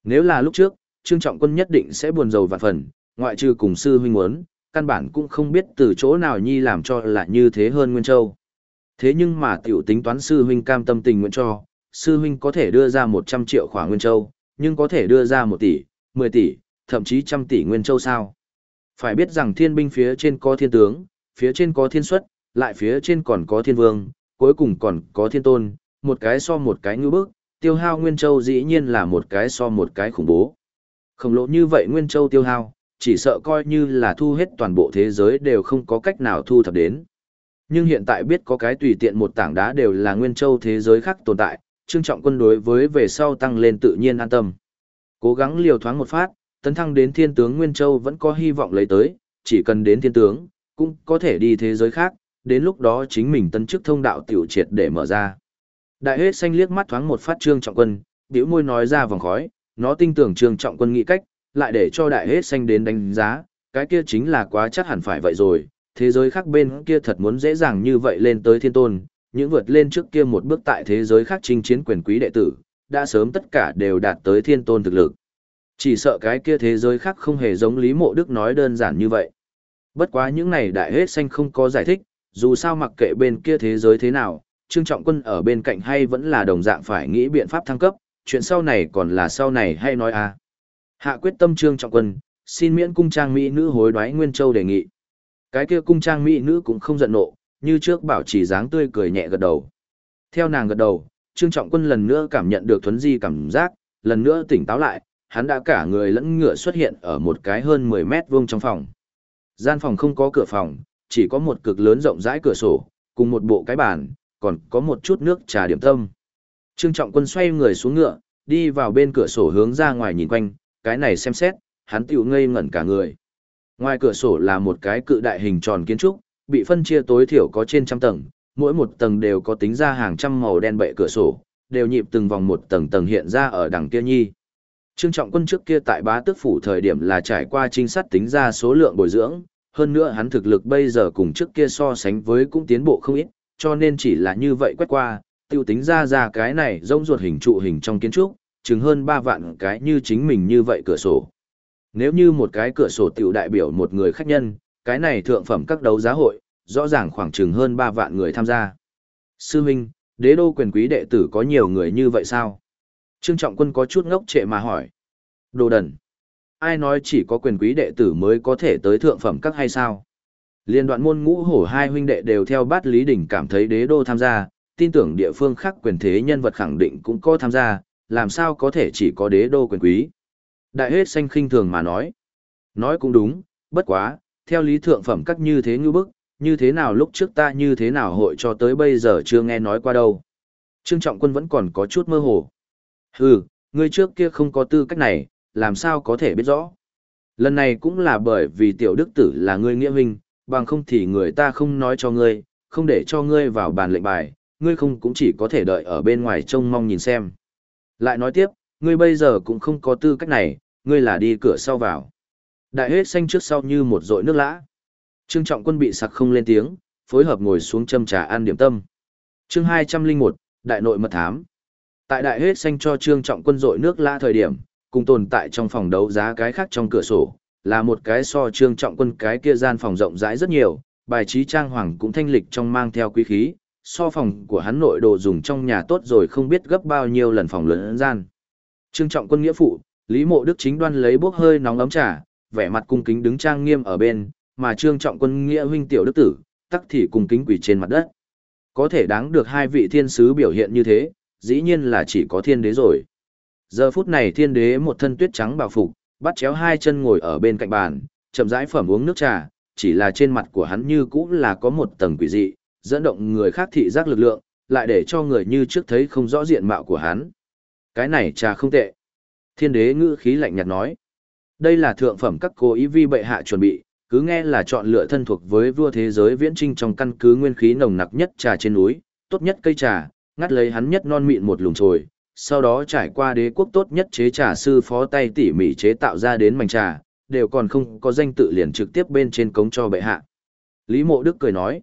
[SPEAKER 1] Nếu là lúc trước, Trương Trọng Quân nhất định sẽ buồn rầu vạn phần, ngoại trừ cùng sư huynh muốn, căn bản cũng không biết từ chỗ nào nhi làm cho là như thế hơn Nguyên Châu. Thế nhưng mà tiểu tính toán sư huynh cam tâm tình nguyện cho, sư huynh có thể đưa ra 100 triệu khỏa Nguyên Châu, nhưng có thể đưa ra 1 tỷ, 10 tỷ, thậm chí trăm tỷ Nguyên Châu sao? Phải biết rằng thiên binh phía trên có thiên tướng, phía trên có thiên xuất, lại phía trên còn có thiên vương, cuối cùng còn có thiên tôn, một cái so một cái ngư bức, tiêu hao Nguyên Châu dĩ nhiên là một cái so một cái khủng bố. Khổng lồ như vậy Nguyên Châu tiêu hao, chỉ sợ coi như là thu hết toàn bộ thế giới đều không có cách nào thu thập đến. Nhưng hiện tại biết có cái tùy tiện một tảng đá đều là Nguyên Châu thế giới khác tồn tại, Trương Trọng Quân đối với về sau tăng lên tự nhiên an tâm. Cố gắng liều thoáng một phát, tấn thăng đến thiên tướng Nguyên Châu vẫn có hy vọng lấy tới, chỉ cần đến thiên tướng, cũng có thể đi thế giới khác, đến lúc đó chính mình tân chức thông đạo tiểu triệt để mở ra. Đại hết xanh liếc mắt thoáng một phát Trương Trọng Quân, bĩu môi nói ra vòng khói, nó tin tưởng Trương Trọng Quân nghĩ cách, lại để cho đại hết xanh đến đánh giá, cái kia chính là quá chắc hẳn phải vậy rồi, thế giới khác bên kia thật muốn dễ dàng như vậy lên tới thiên tôn, những vượt lên trước kia một bước tại thế giới khác chinh chiến quyền quý đệ tử, đã sớm tất cả đều đạt tới thiên tôn thực lực. Chỉ sợ cái kia thế giới khác không hề giống Lý Mộ Đức nói đơn giản như vậy. Bất quá những này đại hết xanh không có giải thích, dù sao mặc kệ bên kia thế giới thế nào, Trương Trọng Quân ở bên cạnh hay vẫn là đồng dạng phải nghĩ biện pháp thăng cấp, chuyện sau này còn là sau này hay nói à. Hạ quyết tâm Trương Trọng Quân, xin miễn cung trang mỹ nữ hối đoái Nguyên Châu đề nghị. Cái kia cung trang mỹ nữ cũng không giận nộ, như trước bảo trì dáng tươi cười nhẹ gật đầu. Theo nàng gật đầu, Trương Trọng Quân lần nữa cảm nhận được thuấn di cảm giác, lần nữa tỉnh táo lại, hắn đã cả người lẫn ngựa xuất hiện ở một cái hơn 10 mét vuông trong phòng. Gian phòng không có cửa phòng, chỉ có một cực lớn rộng rãi cửa sổ, cùng một bộ cái bàn, còn có một chút nước trà điểm tâm. Trương Trọng Quân xoay người xuống ngựa, đi vào bên cửa sổ hướng ra ngoài nhìn quanh, cái này xem xét, hắn tiểu ngây ngẩn cả người. Ngoài cửa sổ là một cái cự đại hình tròn kiến trúc, bị phân chia tối thiểu có trên trăm tầng, mỗi một tầng đều có tính ra hàng trăm màu đen bệ cửa sổ, đều nhịp từng vòng một tầng tầng hiện ra ở đằng kia nhi. Trương Trọng Quân trước kia tại Bá Tước phủ thời điểm là trải qua trinh sát tính ra số lượng bồi dưỡng, hơn nữa hắn thực lực bây giờ cùng trước kia so sánh với cũng tiến bộ không ít, cho nên chỉ là như vậy quét qua, tiêu tính ra cái này rông ruột hình trụ hình trong kiến trúc, chừng hơn 3 vạn cái như chính mình như vậy cửa sổ. Nếu như một cái cửa sổ tiểu đại biểu một người khách nhân, cái này thượng phẩm các đấu giá hội, rõ ràng khoảng chừng hơn 3 vạn người tham gia. Sư huynh, đế đô quyền quý đệ tử có nhiều người như vậy sao? Trương Trọng Quân có chút ngốc trệ mà hỏi. Đồ đần. Ai nói chỉ có quyền quý đệ tử mới có thể tới thượng phẩm các hay sao? Liên Đoạn Môn Ngũ Hổ hai huynh đệ đều theo Bát Lý Đỉnh cảm thấy đế đô tham gia, tin tưởng địa phương khác quyền thế nhân vật khẳng định cũng có tham gia, làm sao có thể chỉ có đế đô quyền quý. Đại hết xanh khinh thường mà nói. Nói cũng đúng, bất quá, theo lý thượng phẩm các như thế ngư bức, như thế nào lúc trước ta như thế nào hội cho tới bây giờ chưa nghe nói qua đâu. Trương Trọng Quân vẫn còn có chút mơ hồ. Hừ, ngươi trước kia không có tư cách này, làm sao có thể biết rõ. Lần này cũng là bởi vì tiểu đức tử là ngươi nghĩa huynh, bằng không thì người ta không nói cho ngươi, không để cho ngươi vào bàn lệnh bài, ngươi không cũng chỉ có thể đợi ở bên ngoài trông mong nhìn xem. Lại nói tiếp, ngươi bây giờ cũng không có tư cách này, ngươi là đi cửa sau vào. Đại hết xanh trước sau như một dội nước lã. Trương Trọng Quân bị sặc không lên tiếng, phối hợp ngồi xuống châm trà ăn điểm tâm. Chương 201, Đại nội mật thám. Tại đại hết xanh cho Trương Trọng Quân dội nước lã thời điểm, cùng tồn tại trong phòng đấu giá cái khác trong cửa sổ, là một cái so Trương Trọng Quân cái kia gian phòng rộng rãi rất nhiều, bài trí trang hoàng cũng thanh lịch trong mang theo quý khí, so phòng của hắn nội đồ dùng trong nhà tốt rồi không biết gấp bao nhiêu lần phòng lớn gian. Trương Trọng Quân nghĩa phụ, Lý Mộ Đức chính đoan lấy bốc hơi nóng ấm trà, vẻ mặt cung kính đứng trang nghiêm ở bên, mà Trương Trọng Quân nghĩa huynh tiểu đức tử, tắc thì cung kính quỳ trên mặt đất. Có thể đáng được hai vị thiên sứ biểu hiện như thế, dĩ nhiên là chỉ có thiên đế rồi. Giờ phút này thiên đế một thân tuyết trắng bào phục, bắt chéo hai chân ngồi ở bên cạnh bàn, chậm rãi phẩm uống nước trà, chỉ là trên mặt của hắn như cũ là có một tầng quỷ dị, dẫn động người khác thị giác lực lượng, lại để cho người như trước thấy không rõ diện mạo của hắn. Cái này trà không tệ. Thiên đế ngữ khí lạnh nhạt nói. Đây là thượng phẩm các cố ý vi bệ hạ chuẩn bị, cứ nghe là chọn lựa thân thuộc với vua thế giới viễn trinh trong căn cứ nguyên khí nồng nặc nhất trà trên núi, tốt nhất cây trà, ngắt lấy hắn nhất non mịn một lùm chồi, sau đó trải qua đế quốc tốt nhất chế trà sư phó tay tỉ mỉ chế tạo ra đến mảnh trà, đều còn không có danh tự liền trực tiếp bên trên cống cho bệ hạ. Lý Mộ Đức cười nói,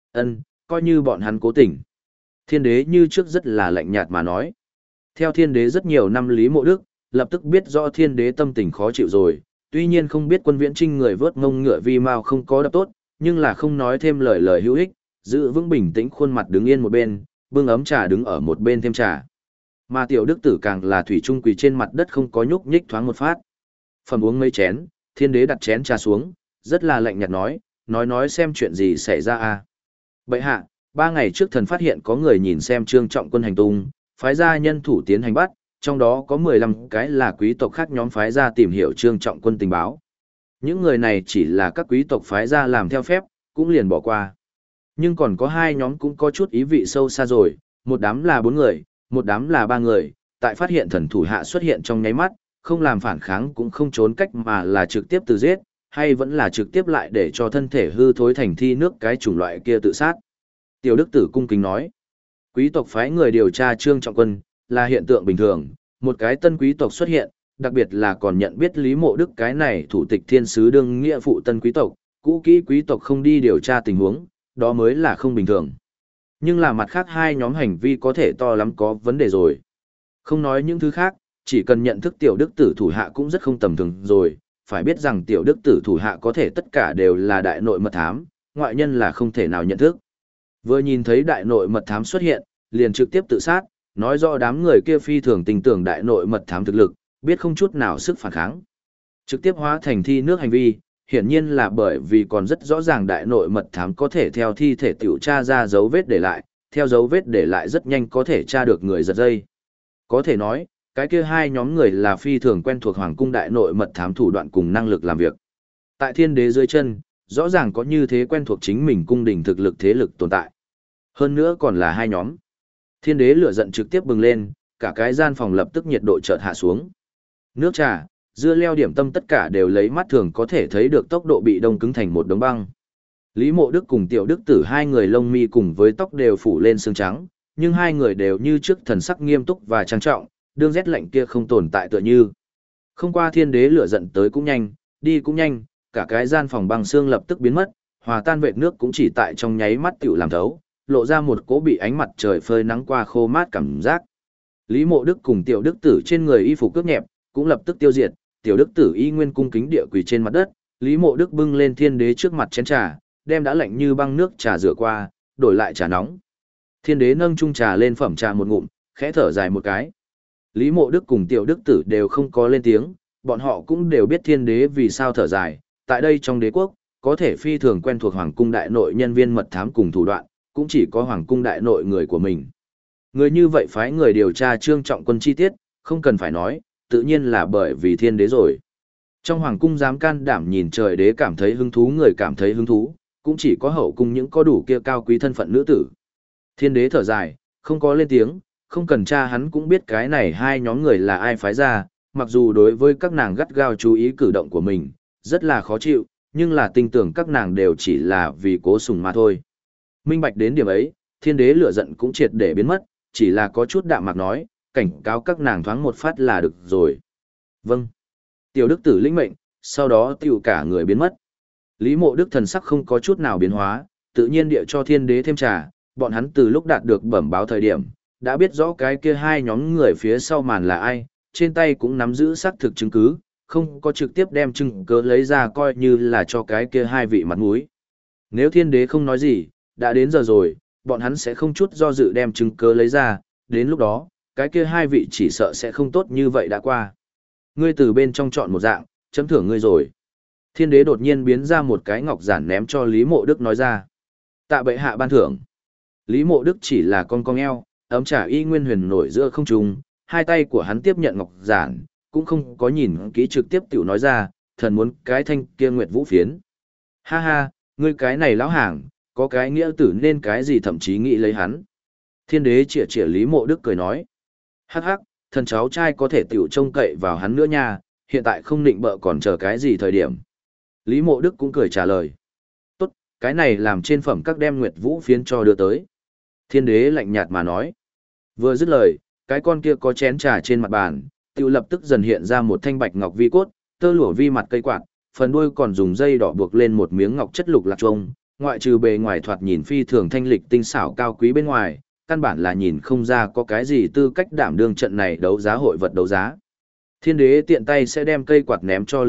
[SPEAKER 1] coi như bọn hắn cố tình. Thiên đế như trước rất là lạnh nhạt mà nói. Theo thiên đế rất nhiều năm Lý Mộ Đức, lập tức biết rõ thiên đế tâm tình khó chịu rồi, tuy nhiên không biết Quân Viễn Trinh người vớt ngông ngựa vi mao không có đập tốt, nhưng là không nói thêm lời lời hữu ích, giữ vững bình tĩnh khuôn mặt đứng yên một bên, bưng ấm trà đứng ở một bên thêm trà. Mà tiểu đức tử càng là thủy chung quỳ trên mặt đất không có nhúc nhích thoáng một phát. Phẩm uống mấy chén, thiên đế đặt chén trà xuống, rất là lạnh nhạt nói xem chuyện gì xảy ra à. Bệ hạ, 3 ngày trước thần phát hiện có người nhìn xem Trương Trọng Quân hành tung, phái ra nhân thủ tiến hành bắt, trong đó có 15 cái là quý tộc khác nhóm phái ra tìm hiểu Trương Trọng Quân tình báo. Những người này chỉ là các quý tộc phái ra làm theo phép, cũng liền bỏ qua. Nhưng còn có 2 nhóm cũng có chút ý vị sâu xa rồi, một đám là 4 người, một đám là 3 người, tại phát hiện thần thủ hạ xuất hiện trong nháy mắt, không làm phản kháng cũng không trốn cách mà là trực tiếp từ giết, hay vẫn là trực tiếp lại để cho thân thể hư thối thành thi nước cái chủng loại kia tự sát. Tiểu Đức Tử cung kính nói, quý tộc phái người điều tra Trương Trọng Quân, là hiện tượng bình thường, một cái tân quý tộc xuất hiện, đặc biệt là còn nhận biết Lý Mộ Đức cái này thủ tịch thiên sứ đương nghĩa phụ tân quý tộc, cũ kỹ quý tộc không đi điều tra tình huống, đó mới là không bình thường. Nhưng là mặt khác 2 nhóm hành vi có thể to lắm có vấn đề rồi. Không nói những thứ khác, chỉ cần nhận thức tiểu đức tử thủ hạ cũng rất không tầm thường rồi, phải biết rằng tiểu đức tử thủ hạ có thể tất cả đều là đại nội mật thám, ngoại nhân là không thể nào nhận thức. Vừa nhìn thấy đại nội mật thám xuất hiện, liền trực tiếp tự sát, nói rõ đám người kia phi thường tin tưởng đại nội mật thám thực lực, biết không chút nào sức phản kháng. Trực tiếp hóa thành thi nước hành vi, hiển nhiên là bởi vì còn rất rõ ràng đại nội mật thám có thể theo thi thể tiểu tra ra dấu vết để lại, theo dấu vết để lại rất nhanh có thể tra được người giật dây. Có thể nói, cái kia 2 nhóm người là phi thường quen thuộc hoàng cung đại nội mật thám thủ đoạn cùng năng lực làm việc. Tại thiên đế dưới chân, rõ ràng có như thế quen thuộc chính mình cung đình thực lực thế lực tồn tại. Hơn nữa còn là 2 nhóm. Thiên đế lửa giận trực tiếp bừng lên, cả cái gian phòng lập tức nhiệt độ chợt hạ xuống. Nước trà, dưa leo điểm tâm tất cả đều lấy mắt thường có thể thấy được tốc độ bị đông cứng thành một đống băng. Lý Mộ Đức cùng Tiểu Đức Tử 2 người lông mi cùng với tóc đều phủ lên xương trắng, nhưng 2 người đều như trước thần sắc nghiêm túc và trang trọng, đương rét lạnh kia không tồn tại tựa như. Không qua thiên đế lửa giận tới cũng nhanh, đi cũng nhanh, cả cái gian phòng băng xương lập tức biến mất, hòa tan vệt nước cũng chỉ tại trong nháy mắt tiểu làm thấu, lộ ra một cỗ bị ánh mặt trời phơi nắng qua khô mát cảm giác. Lý Mộ Đức cùng Tiểu Đức Tử trên người y phục cướp nhẹp, cũng lập tức tiêu diệt, Tiểu Đức Tử y nguyên cung kính địa quỳ trên mặt đất, Lý Mộ Đức bưng lên thiên đế trước mặt chén trà, đem đã lạnh như băng nước trà rửa qua, đổi lại trà nóng. Thiên đế nâng chung trà lên phẩm trà một ngụm, khẽ thở dài một cái. Lý Mộ Đức cùng Tiểu Đức Tử đều không có lên tiếng, bọn họ cũng đều biết thiên đế vì sao thở dài, tại đây trong đế quốc, có thể phi thường quen thuộc hoàng cung đại nội nhân viên mật thám cùng thủ đoạn, cũng chỉ có hoàng cung đại nội người của mình. Người như vậy phái người điều tra Trương Trọng Quân chi tiết, không cần phải nói, tự nhiên là bởi vì thiên đế rồi. Trong hoàng cung dám can đảm nhìn trời đế cảm thấy hứng thú người cảm thấy hứng thú, cũng chỉ có hậu cung những có đủ kia cao quý thân phận nữ tử. Thiên đế thở dài, không có lên tiếng, không cần tra hắn cũng biết cái này 2 nhóm người là ai phái ra, mặc dù đối với các nàng gắt gao chú ý cử động của mình, rất là khó chịu, nhưng là tin tưởng các nàng đều chỉ là vì cố sùng mà thôi. Minh bạch đến điểm ấy, thiên đế lửa giận cũng triệt để biến mất, chỉ là có chút đạm mạc nói, cảnh cáo các nàng thoáng một phát là được rồi. Vâng. Tiểu Đức Tử lĩnh mệnh, sau đó tiểu cả người biến mất. Lý Mộ Đức thần sắc không có chút nào biến hóa, tự nhiên địa cho thiên đế thêm trà, bọn hắn từ lúc đạt được bẩm báo thời điểm, đã biết rõ cái kia 2 nhóm người phía sau màn là ai, trên tay cũng nắm giữ xác thực chứng cứ, không có trực tiếp đem chứng cứ lấy ra coi như là cho cái kia 2 vị mặt mũi. Nếu thiên đế không nói gì, đã đến giờ rồi, bọn hắn sẽ không chút do dự đem chứng cứ lấy ra, đến lúc đó, cái kia 2 vị chỉ sợ sẽ không tốt như vậy đã qua. Ngươi từ bên trong chọn một dạng, chấm thưởng ngươi rồi. Thiên đế đột nhiên biến ra một cái ngọc giản ném cho Lý Mộ Đức nói ra. Tạ bệ hạ ban thưởng. Lý Mộ Đức chỉ là con cong eo, ấm trà y nguyên huyền nổi giữa không trung, 2 tay của hắn tiếp nhận ngọc giản, cũng không có nhìn kỹ trực tiếp tiểu nói ra, thần muốn cái thanh kia nguyệt vũ phiến. Ha ha, ngươi cái này lão hàng, có cái nghĩa tử nên cái gì thậm chí nghĩ lấy hắn. Thiên đế chĩa chĩa Lý Mộ Đức cười nói. Hắc hắc, thần cháu trai có thể tiểu trông cậy vào hắn nữa nha, hiện tại không định bợ còn chờ cái gì thời điểm. Lý Mộ Đức cũng cười trả lời. Tốt, cái này làm trên phẩm các đem nguyệt vũ phiến cho đưa tới. Thiên đế lạnh nhạt mà nói. Vừa dứt lời, cái con kia có chén trà trên mặt bàn, tiểu lập tức dần hiện ra một thanh bạch ngọc vi cốt, tơ lụa vi mặt cây quạt, phần đuôi còn dùng dây đỏ buộc lên một miếng ngọc chất lục lạc trông, ngoại trừ bề ngoài thoạt nhìn phi thường thanh lịch tinh xảo cao quý bên ngoài, căn bản là nhìn không ra có cái gì tư cách đảm đương trận này đấu giá hội vật đấu giá. Thiên đế tiện tay sẽ đem cây quạt ném cho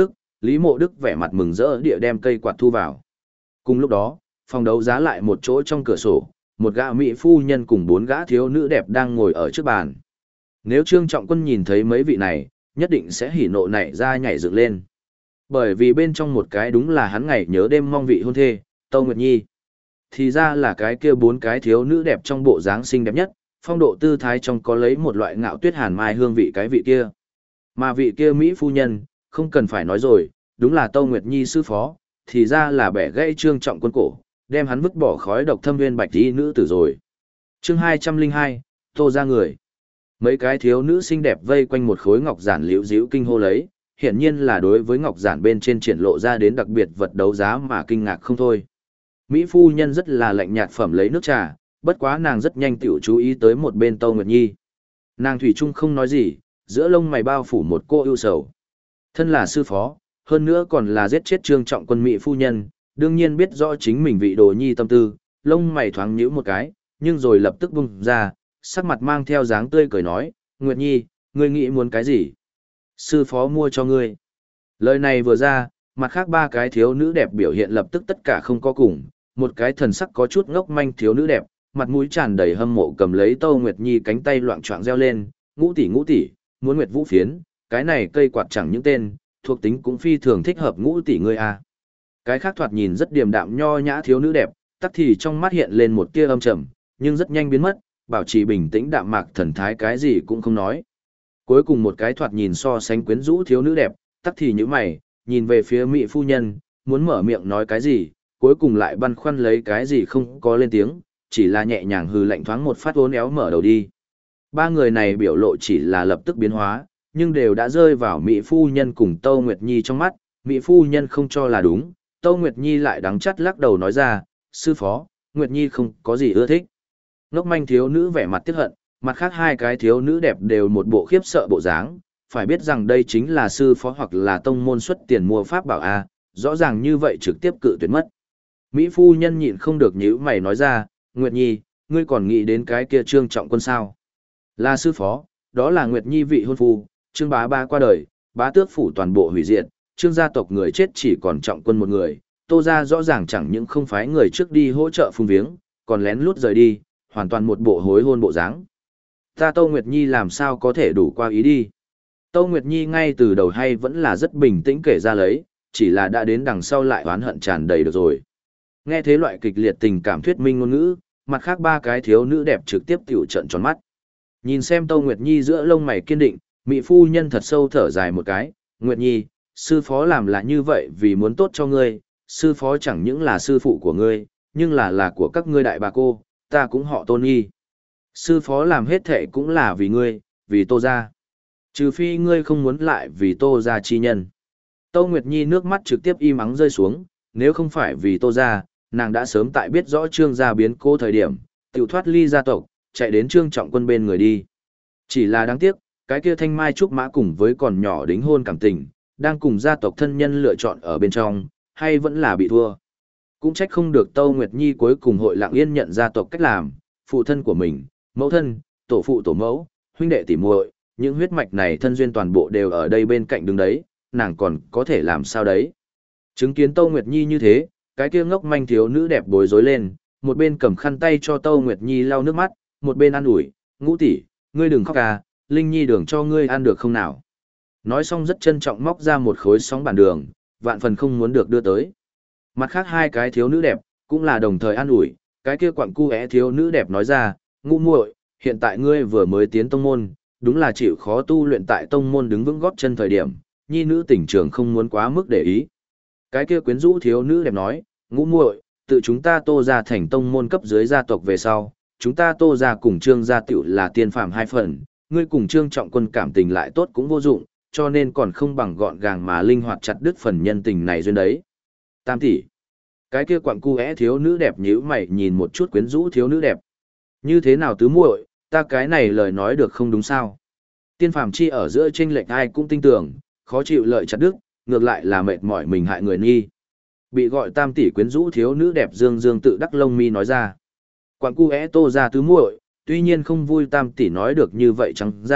[SPEAKER 1] Lý Mộ Đức vẻ mặt mừng rỡ địa đem cây quạt thu vào. Cùng lúc đó, phòng đấu giá lại một chỗ trong cửa sổ, một gã mỹ phu nhân cùng 4 gã thiếu nữ đẹp đang ngồi ở trước bàn. Nếu Trương Trọng Quân nhìn thấy mấy vị này, nhất định sẽ hỉ nộ nảy ra nhảy dựng lên. Bởi vì bên trong một cái đúng là hắn ngày nhớ đêm mong vị hôn thê, Tâu Nguyệt Nhi. Thì ra là cái kia 4 cái thiếu nữ đẹp trong bộ dáng xinh đẹp nhất, phong độ tư thái trong có lấy một loại ngạo tuyết hàn mai hương vị cái vị kia. Mà vị kia Mỹ phu nhân, không cần phải nói rồi, đúng là Tâu Nguyệt Nhi sư phó, thì ra là bẻ gãy Trương Trọng Quân cổ, đem hắn vứt bỏ khói độc thâm viên bạch y nữ tử rồi. Chương 202, Tô ra người. Mấy cái thiếu nữ xinh đẹp vây quanh một khối ngọc giản liễu díu kinh hô lấy, hiển nhiên là đối với ngọc giản bên trên triển lộ ra đến đặc biệt vật đấu giá mà kinh ngạc không thôi. Mỹ phu nhân rất là lạnh nhạt phẩm lấy nước trà, bất quá nàng rất nhanh tiểu chú ý tới một bên Tâu Nguyệt Nhi. Nàng thủy chung không nói gì, giữa lông mày bao phủ một cô ưu sầu. Thân là sư phó, hơn nữa còn là giết chết Trương Trọng Quân Mỹ phu nhân, đương nhiên biết rõ chính mình vị đồ nhi tâm tư, lông mày thoáng nhíu một cái, nhưng rồi lập tức bung ra, sắc mặt mang theo dáng tươi cười nói, Nguyệt Nhi, ngươi nghĩ muốn cái gì? Sư phó mua cho ngươi. Lời này vừa ra, mặt khác 3 cái thiếu nữ đẹp biểu hiện lập tức tất cả không có cùng, một cái thần sắc có chút ngốc manh thiếu nữ đẹp, mặt mũi tràn đầy hâm mộ cầm lấy Tâu Nguyệt Nhi cánh tay loạng choạng reo lên, ngũ tỷ, muốn Nguyệt Vũ phiến, cái này cây quạt chẳng những tên, thuộc tính cũng phi thường thích hợp ngũ tỷ ngươi à. Cái khác thoạt nhìn rất điềm đạm nho nhã thiếu nữ đẹp, tắc thì trong mắt hiện lên một tia âm trầm, nhưng rất nhanh biến mất, bảo trì bình tĩnh đạm mạc thần thái cái gì cũng không nói. Cuối cùng một cái thoạt nhìn so sánh quyến rũ thiếu nữ đẹp, tắc thì như mày, nhìn về phía Mỹ phu nhân, muốn mở miệng nói cái gì, cuối cùng lại băn khoăn lấy cái gì không có lên tiếng, chỉ là nhẹ nhàng hừ lạnh thoáng một phát uốn éo mở đầu đi. 3 người này biểu lộ chỉ là lập tức biến hóa, nhưng đều đã rơi vào Mỹ phu nhân cùng Tâu Nguyệt Nhi trong mắt, Mỹ phu nhân không cho là đúng, Tâu Nguyệt Nhi lại đắng chắt lắc đầu nói ra, sư phó, Nguyệt Nhi không có gì ưa thích. Ngốc manh thiếu nữ vẻ mặt tiếc hận, mặt khác 2 cái thiếu nữ đẹp đều một bộ khiếp sợ bộ dáng, phải biết rằng đây chính là sư phó hoặc là tông môn xuất tiền mua pháp bảo A, rõ ràng như vậy trực tiếp cự tuyệt mất. Mỹ phu nhân nhịn không được nhíu mày nói ra, Nguyệt Nhi, ngươi còn nghĩ đến cái kia Trương Trọng Quân sao? Là sư phó, đó là Nguyệt Nhi vị hôn phu, Trương bá ba qua đời, bá tước phủ toàn bộ hủy diệt, Trương gia tộc người chết chỉ còn Trọng Quân một người, Tô gia rõ ràng chẳng những không phái người trước đi hỗ trợ phung viếng, còn lén lút rời đi, hoàn toàn một bộ hối hôn bộ dáng. Ta Tô Nguyệt Nhi làm sao có thể đủ qua ý đi? Tô Nguyệt Nhi ngay từ đầu hay vẫn là rất bình tĩnh kể ra lấy, chỉ là đã đến đằng sau lại oán hận tràn đầy được rồi. Nghe thế loại kịch liệt tình cảm thuyết minh ngôn ngữ, mặt khác 3 cái thiếu nữ đẹp trực tiếp tiểu trận tròn mắt. Nhìn xem Tô Nguyệt Nhi giữa lông mày kiên định, Mỹ phu nhân thật sâu thở dài một cái, Nguyệt Nhi, sư phó làm là như vậy vì muốn tốt cho ngươi, sư phó chẳng những là sư phụ của ngươi, nhưng là của các ngươi đại bà cô, ta cũng họ Tôn Nhi. Sư phó làm hết thệ cũng là vì ngươi, vì Tô gia. Trừ phi ngươi không muốn lại vì Tô gia chi nhân. Tô Nguyệt Nhi nước mắt trực tiếp im ắng rơi xuống, nếu không phải vì Tô gia, nàng đã sớm tại biết rõ Trương gia biến cố thời điểm, tiểu thoát ly gia tộc, chạy đến Trương Trọng Quân bên người đi. Chỉ là đáng tiếc, cái kia thanh mai trúc mã cùng với còn nhỏ đính hôn cảm tình, đang cùng gia tộc thân nhân lựa chọn ở bên trong, hay vẫn là bị thua. Cũng trách không được Tô Nguyệt Nhi cuối cùng hội lặng yên nhận gia tộc cách làm, phụ thân của mình, mẫu thân, tổ phụ tổ mẫu, huynh đệ tỷ muội, những huyết mạch này thân duyên toàn bộ đều ở đây bên cạnh đứng đấy, nàng còn có thể làm sao đấy. Chứng kiến Tô Nguyệt Nhi như thế, cái kia ngốc manh thiếu nữ đẹp bối rối lên, một bên cầm khăn tay cho Tô Nguyệt Nhi lau nước mắt, một bên an ủi, ngũ tỷ, ngươi đừng khóc à, Linh Nhi đường cho ngươi ăn được không nào. Nói xong rất trân trọng móc ra một khối sóng bản đường, vạn phần không muốn được đưa tới. Mặt khác 2 cái thiếu nữ đẹp, cũng là đồng thời an ủi, cái kia quặng cu thiếu nữ đẹp nói ra, ngũ muội, hiện tại ngươi vừa mới tiến tông môn, đúng là chịu khó tu luyện tại tông môn đứng vững góp chân thời điểm, nhi nữ tỉnh trường không muốn quá mức để ý. Cái kia quyến rũ thiếu nữ đẹp nói, ngũ muội, tự chúng ta Tô gia thành tông môn cấp dưới gia tộc về sau, chúng ta Tô gia cùng Trương gia tiểu là tiên phàm 2 phần, ngươi cùng Trương Trọng Quân cảm tình lại tốt cũng vô dụng, cho nên còn không bằng gọn gàng mà linh hoạt chặt đứt phần nhân tình này duyên đấy. Tam tỷ. Cái kia quặng cu thiếu nữ đẹp nhíu mày nhìn một chút quyến rũ thiếu nữ đẹp. Như thế nào tứ muội, ta cái này lời nói được không đúng sao? Tiên phàm chi ở giữa chênh lệch ai cũng tin tưởng, khó chịu lợi chặt đứt, ngược lại là mệt mỏi mình hại người nghi. Bị gọi tam tỷ quyến rũ thiếu nữ đẹp dương dương tự đắc lông mi nói ra. Quặng cu Tô gia tứ muội, tuy nhiên không vui tam tỷ nói được như vậy trắng ra,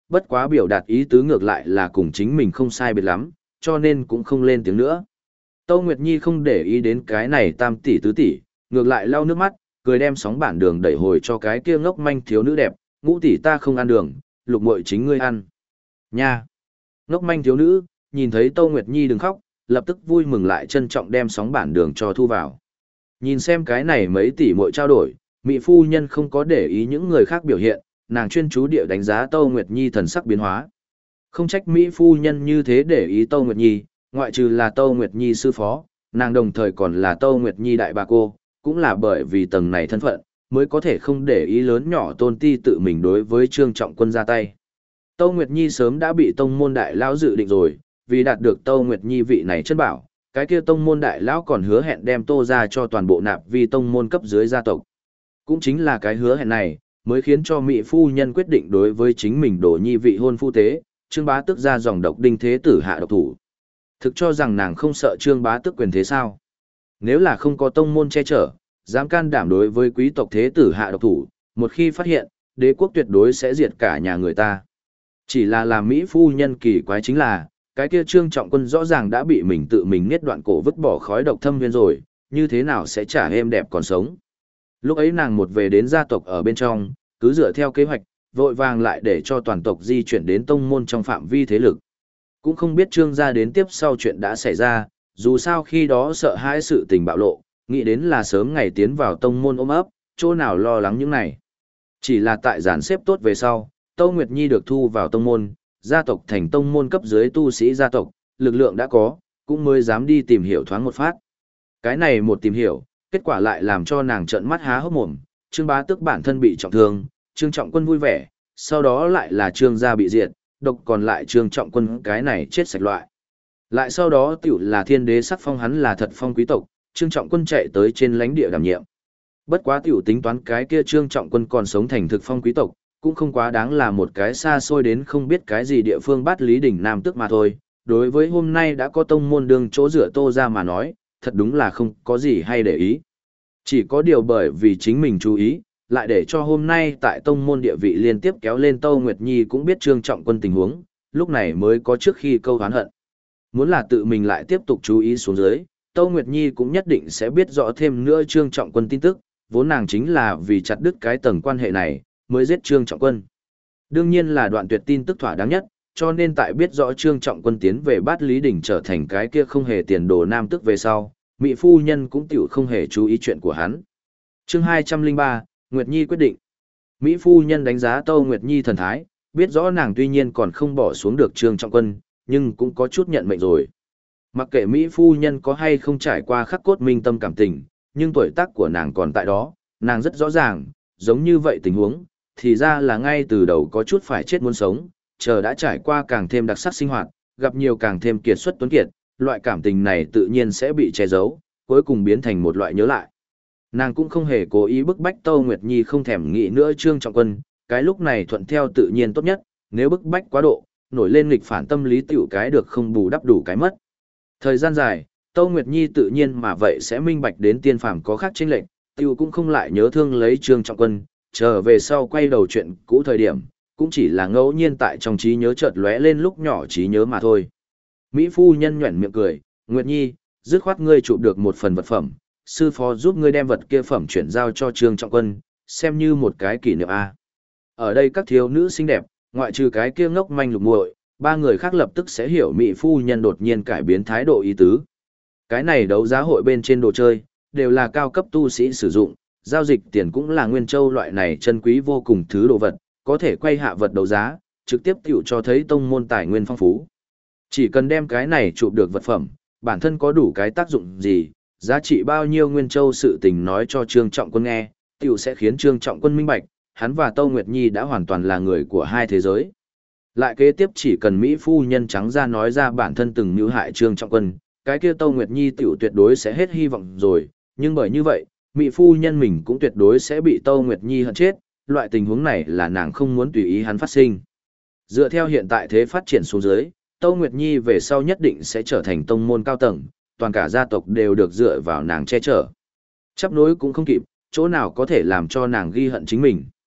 [SPEAKER 1] bất quá biểu đạt ý tứ ngược lại là cùng chính mình không sai biệt lắm, cho nên cũng không lên tiếng nữa. Tâu Nguyệt Nhi không để ý đến cái này tam tỷ tứ tỷ, ngược lại lau nước mắt, cười đem sóng bản đường đẩy hồi cho cái kia ngốc manh thiếu nữ đẹp, ngũ tỷ ta không ăn đường, lục muội chính ngươi ăn. Nha! Ngốc manh thiếu nữ, nhìn thấy Tâu Nguyệt Nhi đừng khóc, lập tức vui mừng lại trân trọng đem sóng bản đường cho thu vào. Nhìn xem cái này mấy tỷ muội trao đổi, Mỹ phu nhân không có để ý những người khác biểu hiện, nàng chuyên chú địa đánh giá Tâu Nguyệt Nhi thần sắc biến hóa. Không trách Mỹ phu nhân như thế để ý Tâu Nguyệt Nhi, ngoại trừ là Tâu Nguyệt Nhi sư phó, nàng đồng thời còn là Tâu Nguyệt Nhi đại bà cô, cũng là bởi vì tầng này thân phận, mới có thể không để ý lớn nhỏ tôn ti tự mình đối với Trương Trọng Quân ra tay. Tâu Nguyệt Nhi sớm đã bị tông môn đại lão dự định rồi, vì đạt được Tâu Nguyệt Nhi vị này chân bảo, cái kia tông môn đại lão còn hứa hẹn đem Tô ra cho toàn bộ nạp vi tông môn cấp dưới gia tộc. Cũng chính là cái hứa hẹn này, mới khiến cho Mỹ phu nhân quyết định đối với chính mình đổ nhi vị hôn phu tế, Trương Bá Tước ra dòng độc đinh thế tử hạ độc thủ. Thực cho rằng nàng không sợ Trương Bá Tước quyền thế sao? Nếu là không có tông môn che chở, dám can đảm đối với quý tộc thế tử hạ độc thủ, một khi phát hiện, đế quốc tuyệt đối sẽ diệt cả nhà người ta. Chỉ là làm Mỹ phu nhân kỳ quái chính là, cái kia Trương Trọng Quân rõ ràng đã bị mình tự mình niết đoạn cổ vứt bỏ khói độc thâm viên rồi, như thế nào sẽ trả êm đẹp còn sống. Lúc ấy nàng một về đến gia tộc ở bên trong, cứ dựa theo kế hoạch, vội vàng lại để cho toàn tộc di chuyển đến tông môn trong phạm vi thế lực. Cũng không biết Trương gia đến tiếp sau chuyện đã xảy ra, dù sao khi đó sợ hãi sự tình bạo lộ, nghĩ đến là sớm ngày tiến vào tông môn ôm ấp, chỗ nào lo lắng những này. Chỉ là tại dàn xếp tốt về sau, Tâu Nguyệt Nhi được thu vào tông môn, gia tộc thành tông môn cấp dưới tu sĩ gia tộc, lực lượng đã có, cũng mới dám đi tìm hiểu thoáng một phát. Cái này một tìm hiểu, kết quả lại làm cho nàng trợn mắt há hốc mồm, Trương Bá Tước bản thân bị trọng thương, Trương Trọng Quân vui vẻ, sau đó lại là Trương gia bị diệt, độc còn lại Trương Trọng Quân cái này chết sạch loại. Lại sau đó tiểu là thiên đế sắc phong hắn là thật phong quý tộc, Trương Trọng Quân chạy tới trên lãnh địa đảm nhiệm. Bất quá tiểu tính toán cái kia Trương Trọng Quân còn sống thành thực phong quý tộc, cũng không quá đáng là một cái xa xôi đến không biết cái gì địa phương bát lý đỉnh nam tước mà thôi. Đối với hôm nay đã có tông môn đường chỗ rửa Tô ra mà nói, thật đúng là không có gì hay để ý. Chỉ có điều bởi vì chính mình chú ý, lại để cho hôm nay tại tông môn địa vị liên tiếp kéo lên Tâu Nguyệt Nhi cũng biết Trương Trọng Quân tình huống, lúc này mới có trước khi câu hán hận. Muốn là tự mình lại tiếp tục chú ý xuống dưới, Tâu Nguyệt Nhi cũng nhất định sẽ biết rõ thêm nữa Trương Trọng Quân tin tức, vốn nàng chính là vì chặt đứt cái tầng quan hệ này, mới giết Trương Trọng Quân. Đương nhiên là đoạn tuyệt tin tức thỏa đáng nhất, cho nên tại biết rõ Trương Trọng Quân tiến về Bát Lý Đỉnh trở thành cái kia không hề tiền đồ nam tức về sau, Mỹ phu nhân cũng tiểu không hề chú ý chuyện của hắn. Chương 203, Nguyệt Nhi quyết định. Mỹ phu nhân đánh giá Tâu Nguyệt Nhi thần thái, biết rõ nàng tuy nhiên còn không bỏ xuống được Trương Trọng Quân, nhưng cũng có chút nhận mệnh rồi. Mặc kệ Mỹ phu nhân có hay không trải qua khắc cốt minh tâm cảm tình, nhưng tuổi tác của nàng còn tại đó, nàng rất rõ ràng, giống như vậy tình huống, thì ra là ngay từ đầu có chút phải chết muốn sống, chờ đã trải qua càng thêm đặc sắc sinh hoạt, gặp nhiều càng thêm kiệt xuất tuấn kiệt, loại cảm tình này tự nhiên sẽ bị che giấu, cuối cùng biến thành một loại nhớ lại. Nàng cũng không hề cố ý bức bách Tâu Nguyệt Nhi không thèm nghĩ nữa Trương Trọng Quân, cái lúc này thuận theo tự nhiên tốt nhất, nếu bức bách quá độ, nổi lên nghịch phản tâm lý tiểu cái được không bù đắp đủ cái mất. Thời gian dài, Tâu Nguyệt Nhi tự nhiên mà vậy sẽ minh bạch đến tiên phàm có khác chênh lệch, tiểu cũng không lại nhớ thương lấy Trương Trọng Quân, trở về sau quay đầu chuyện cũ thời điểm, cũng chỉ là ngẫu nhiên tại trong trí nhớ chợt lóe lên lúc nhỏ trí nhớ mà thôi. Mỹ phu nhân nhuẩn miệng cười, Nguyệt Nhi, dứt khoát ngươi chụp được một phần vật phẩm, sư phó giúp ngươi đem vật kia phẩm chuyển giao cho Trương Trọng Quân, xem như một cái kỷ niệm a. Ở đây các thiếu nữ xinh đẹp, ngoại trừ cái kia ngốc manh lục muội, ba người khác lập tức sẽ hiểu Mỹ phu nhân đột nhiên cải biến thái độ ý tứ. Cái này đấu giá hội bên trên đồ chơi, đều là cao cấp tu sĩ sử dụng, giao dịch tiền cũng là nguyên châu loại này chân quý vô cùng thứ đồ vật, có thể quay hạ vật đấu giá, trực tiếp tiểu cho thấy tông môn tài nguyên phong phú. Chỉ cần đem cái này chụp được vật phẩm, bản thân có đủ cái tác dụng gì, giá trị bao nhiêu nguyên châu sự tình nói cho Trương Trọng Quân nghe, tiểu sẽ khiến Trương Trọng Quân minh bạch, hắn và Tâu Nguyệt Nhi đã hoàn toàn là người của hai thế giới. Lại kế tiếp chỉ cần Mỹ phu nhân trắng ra nói ra bản thân từng mưu hại Trương Trọng Quân, cái kia Tâu Nguyệt Nhi tiểu tuyệt đối sẽ hết hy vọng rồi, nhưng bởi như vậy, Mỹ phu nhân mình cũng tuyệt đối sẽ bị Tâu Nguyệt Nhi hận chết, loại tình huống này là nàng không muốn tùy ý hắn phát sinh. Dựa theo hiện tại thế phát triển xuống dưới, Tâu Nguyệt Nhi về sau nhất định sẽ trở thành tông môn cao tầng, toàn cả gia tộc đều được dựa vào nàng che chở. Chấp nối cũng không kịp, chỗ nào có thể làm cho nàng ghi hận chính mình.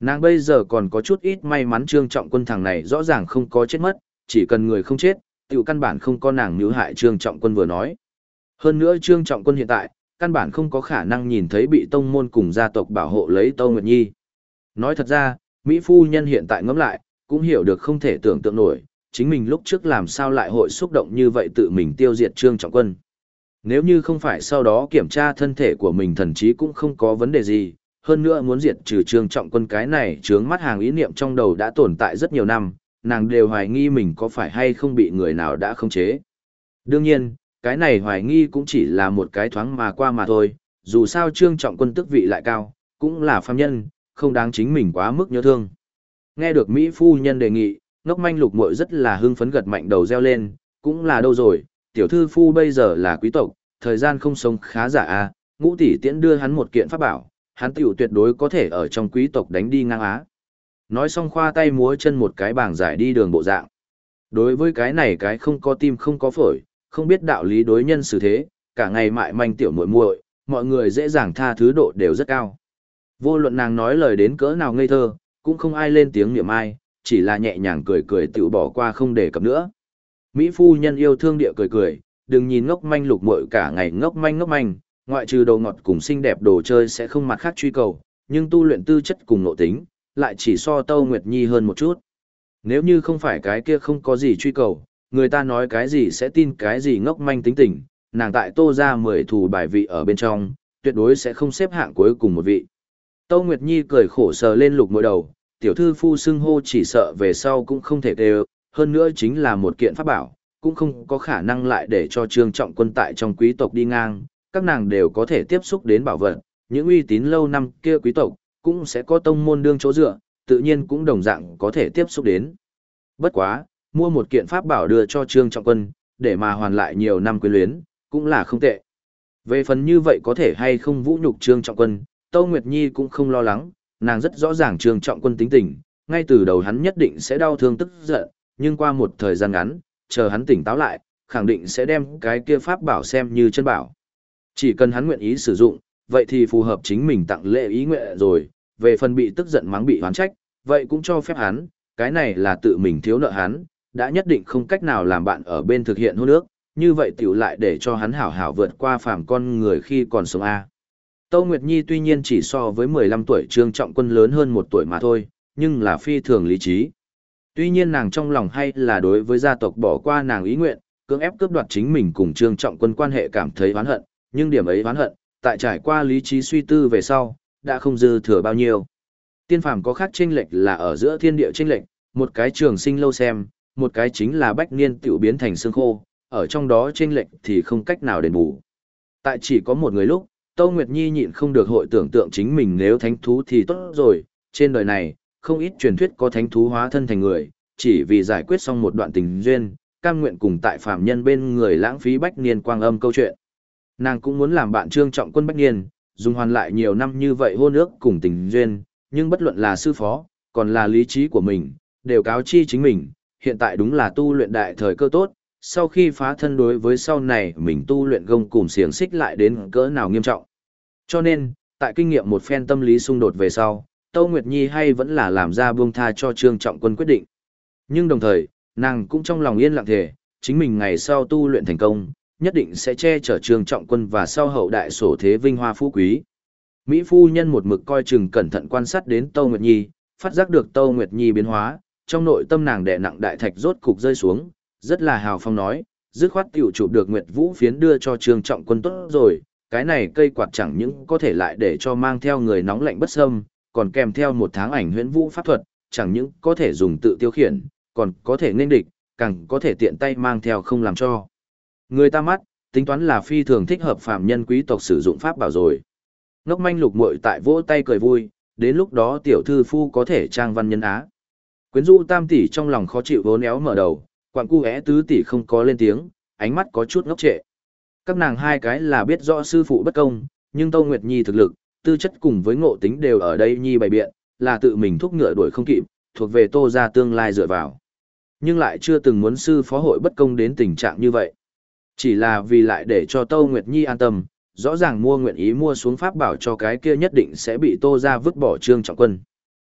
[SPEAKER 1] Nàng bây giờ còn có chút ít may mắn Trương Trọng Quân thằng này rõ ràng không có chết mất, chỉ cần người không chết, tiểu căn bản không có nàng níu hại Trương Trọng Quân vừa nói. Hơn nữa Trương Trọng Quân hiện tại, căn bản không có khả năng nhìn thấy bị tông môn cùng gia tộc bảo hộ lấy Tâu Nguyệt Nhi. Nói thật ra, Mỹ phu nhân hiện tại ngẫm lại, cũng hiểu được không thể tưởng tượng nổi, chính mình lúc trước làm sao lại hội xúc động như vậy tự mình tiêu diệt Trương Trọng Quân. Nếu như không phải sau đó kiểm tra thân thể của mình thần chí cũng không có vấn đề gì, hơn nữa muốn diệt trừ Trương Trọng Quân cái này chướng mắt hàng ý niệm trong đầu đã tồn tại rất nhiều năm, nàng đều hoài nghi mình có phải hay không bị người nào đã khống chế. Đương nhiên, cái này hoài nghi cũng chỉ là một cái thoáng mà qua mà thôi, dù sao Trương Trọng Quân tước vị lại cao, cũng là phàm nhân, không đáng chính mình quá mức nhớ thương. Nghe được Mỹ phu nhân đề nghị, ngốc manh lục muội rất là hưng phấn gật mạnh đầu reo lên, cũng là đâu rồi, tiểu thư phu bây giờ là quý tộc, thời gian không sống khá giả à, Ngũ tỷ tiễn đưa hắn một kiện pháp bảo, hắn tiểu tuyệt đối có thể ở trong quý tộc đánh đi ngang á. Nói xong khoa tay múa chân một cái bảng giải đi đường bộ dạng. Đối với cái này cái không có tim không có phổi, không biết đạo lý đối nhân xử thế, cả ngày mại manh tiểu muội muội, mọi người dễ dàng tha thứ độ đều rất cao. Vô luận nàng nói lời đến cỡ nào ngây thơ, cũng không ai lên tiếng niệm ai, chỉ là nhẹ nhàng cười cười tiểu bỏ qua không để cập nữa. Mỹ phu nhân yêu thương địa cười cười, đừng nhìn ngốc manh lục muội cả ngày ngốc manh, ngoại trừ đồ ngọt cùng xinh đẹp đồ chơi sẽ không mặt khác truy cầu, nhưng tu luyện tư chất cùng nội tính, lại chỉ so Tâu Nguyệt Nhi hơn một chút. Nếu như không phải cái kia không có gì truy cầu, người ta nói cái gì sẽ tin cái gì ngốc manh tính tình, nàng tại Tô ra 10 thủ bài vị ở bên trong, tuyệt đối sẽ không xếp hạng cuối cùng một vị. Tâu Nguyệt Nhi cười khổ sờ lên lục mỗi đầu, tiểu thư phu xưng hô chỉ sợ về sau cũng không thể đều, hơn nữa chính là một kiện pháp bảo, cũng không có khả năng lại để cho Trương Trọng Quân tại trong quý tộc đi ngang, các nàng đều có thể tiếp xúc đến bảo vật, những uy tín lâu năm kia quý tộc, cũng sẽ có tông môn đương chỗ dựa, tự nhiên cũng đồng dạng có thể tiếp xúc đến. Bất quá, mua một kiện pháp bảo đưa cho Trương Trọng Quân, để mà hoàn lại nhiều năm quyến luyến, cũng là không tệ. Về phần như vậy có thể hay không vũ nhục Trương Trọng Quân, Tâu Nguyệt Nhi cũng không lo lắng, nàng rất rõ ràng Trương Trọng Quân tính tình, ngay từ đầu hắn nhất định sẽ đau thương tức giận, nhưng qua một thời gian ngắn, chờ hắn tỉnh táo lại, khẳng định sẽ đem cái kia pháp bảo xem như chân bảo. Chỉ cần hắn nguyện ý sử dụng, vậy thì phù hợp chính mình tặng lễ ý nguyện rồi, về phần bị tức giận mắng bị hoán trách, vậy cũng cho phép hắn, cái này là tự mình thiếu nợ hắn, đã nhất định không cách nào làm bạn ở bên thực hiện hôn ước, như vậy tiểu lại để cho hắn hảo hảo vượt qua phàm con người khi còn sống A. Tâu Nguyệt Nhi tuy nhiên chỉ so với 15 tuổi Trương Trọng Quân lớn hơn 1 tuổi mà thôi, nhưng là phi thường lý trí. Tuy nhiên nàng trong lòng hay là đối với gia tộc bỏ qua nàng ý nguyện, cưỡng ép cướp đoạt chính mình cùng Trương Trọng Quân quan hệ cảm thấy oán hận, nhưng điểm ấy oán hận, tại trải qua lý trí suy tư về sau, đã không dư thừa bao nhiêu. Tiên phàm có khác chênh lệch là ở giữa thiên địa chênh lệch, một cái trường sinh lâu xem, một cái chính là bách niên tiểu biến thành xương khô, ở trong đó chênh lệch thì không cách nào đền bù. Tại chỉ có một người lúc, Tâu Nguyệt Nhi nhịn không được hội tưởng tượng chính mình nếu thánh thú thì tốt rồi, trên đời này, không ít truyền thuyết có thánh thú hóa thân thành người, chỉ vì giải quyết xong một đoạn tình duyên, cam nguyện cùng tại phàm nhân bên người lãng phí bách niên quang âm câu chuyện. Nàng cũng muốn làm bạn Trương Trọng Quân bách niên, dùng hoàn lại nhiều năm như vậy hôn ước cùng tình duyên, nhưng bất luận là sư phó, còn là lý trí của mình, đều cáo chi chính mình, hiện tại đúng là tu luyện đại thời cơ tốt, sau khi phá thân đối với sau này mình tu luyện gông cùng xiềng xích lại đến cỡ nào nghiêm trọng. Cho nên, tại kinh nghiệm một phen tâm lý xung đột về sau, Tâu Nguyệt Nhi hay vẫn là làm ra buông tha cho Trương Trọng Quân quyết định. Nhưng đồng thời, nàng cũng trong lòng yên lặng thề, chính mình ngày sau tu luyện thành công, nhất định sẽ che chở Trương Trọng Quân và sau hậu đại sổ thế vinh hoa phú quý. Mỹ phu nhân một mực coi chừng cẩn thận quan sát đến Tâu Nguyệt Nhi, phát giác được Tâu Nguyệt Nhi biến hóa, trong nội tâm nàng đè nặng đại thạch rốt cục rơi xuống, rất là hào phong nói, dứt khoát tiểu chụp được Nguyệt Vũ phiến đưa cho Trương Trọng Quân tốt rồi, cái này cây quạt chẳng những có thể lại để cho mang theo người nóng lạnh bất xâm, còn kèm theo một tháng ảnh huyễn vũ pháp thuật, chẳng những có thể dùng tự tiêu khiển, còn có thể nghênh địch, càng có thể tiện tay mang theo không làm cho người ta mắt, tính toán là phi thường thích hợp phàm nhân quý tộc sử dụng pháp bảo rồi. Ngốc manh lục muội tại vỗ tay cười vui, đến lúc đó tiểu thư phu có thể trang văn nhân á. Quyến rũ tam tỷ trong lòng khó chịu vốn éo mở đầu, quặng cu é tứ tỷ không có lên tiếng, ánh mắt có chút ngốc trệ. Các nàng hai cái là biết rõ sư phụ bất công, nhưng Tâu Nguyệt Nhi thực lực, tư chất cùng với ngộ tính đều ở đây Nhi bày biện, là tự mình thúc ngựa đuổi không kịp, thuộc về Tô gia tương lai dựa vào. Nhưng lại chưa từng muốn sư phó hội bất công đến tình trạng như vậy. Chỉ là vì lại để cho Tâu Nguyệt Nhi an tâm, rõ ràng nguyện ý mua xuống pháp bảo cho cái kia nhất định sẽ bị Tô gia vứt bỏ Trương Trọng Quân.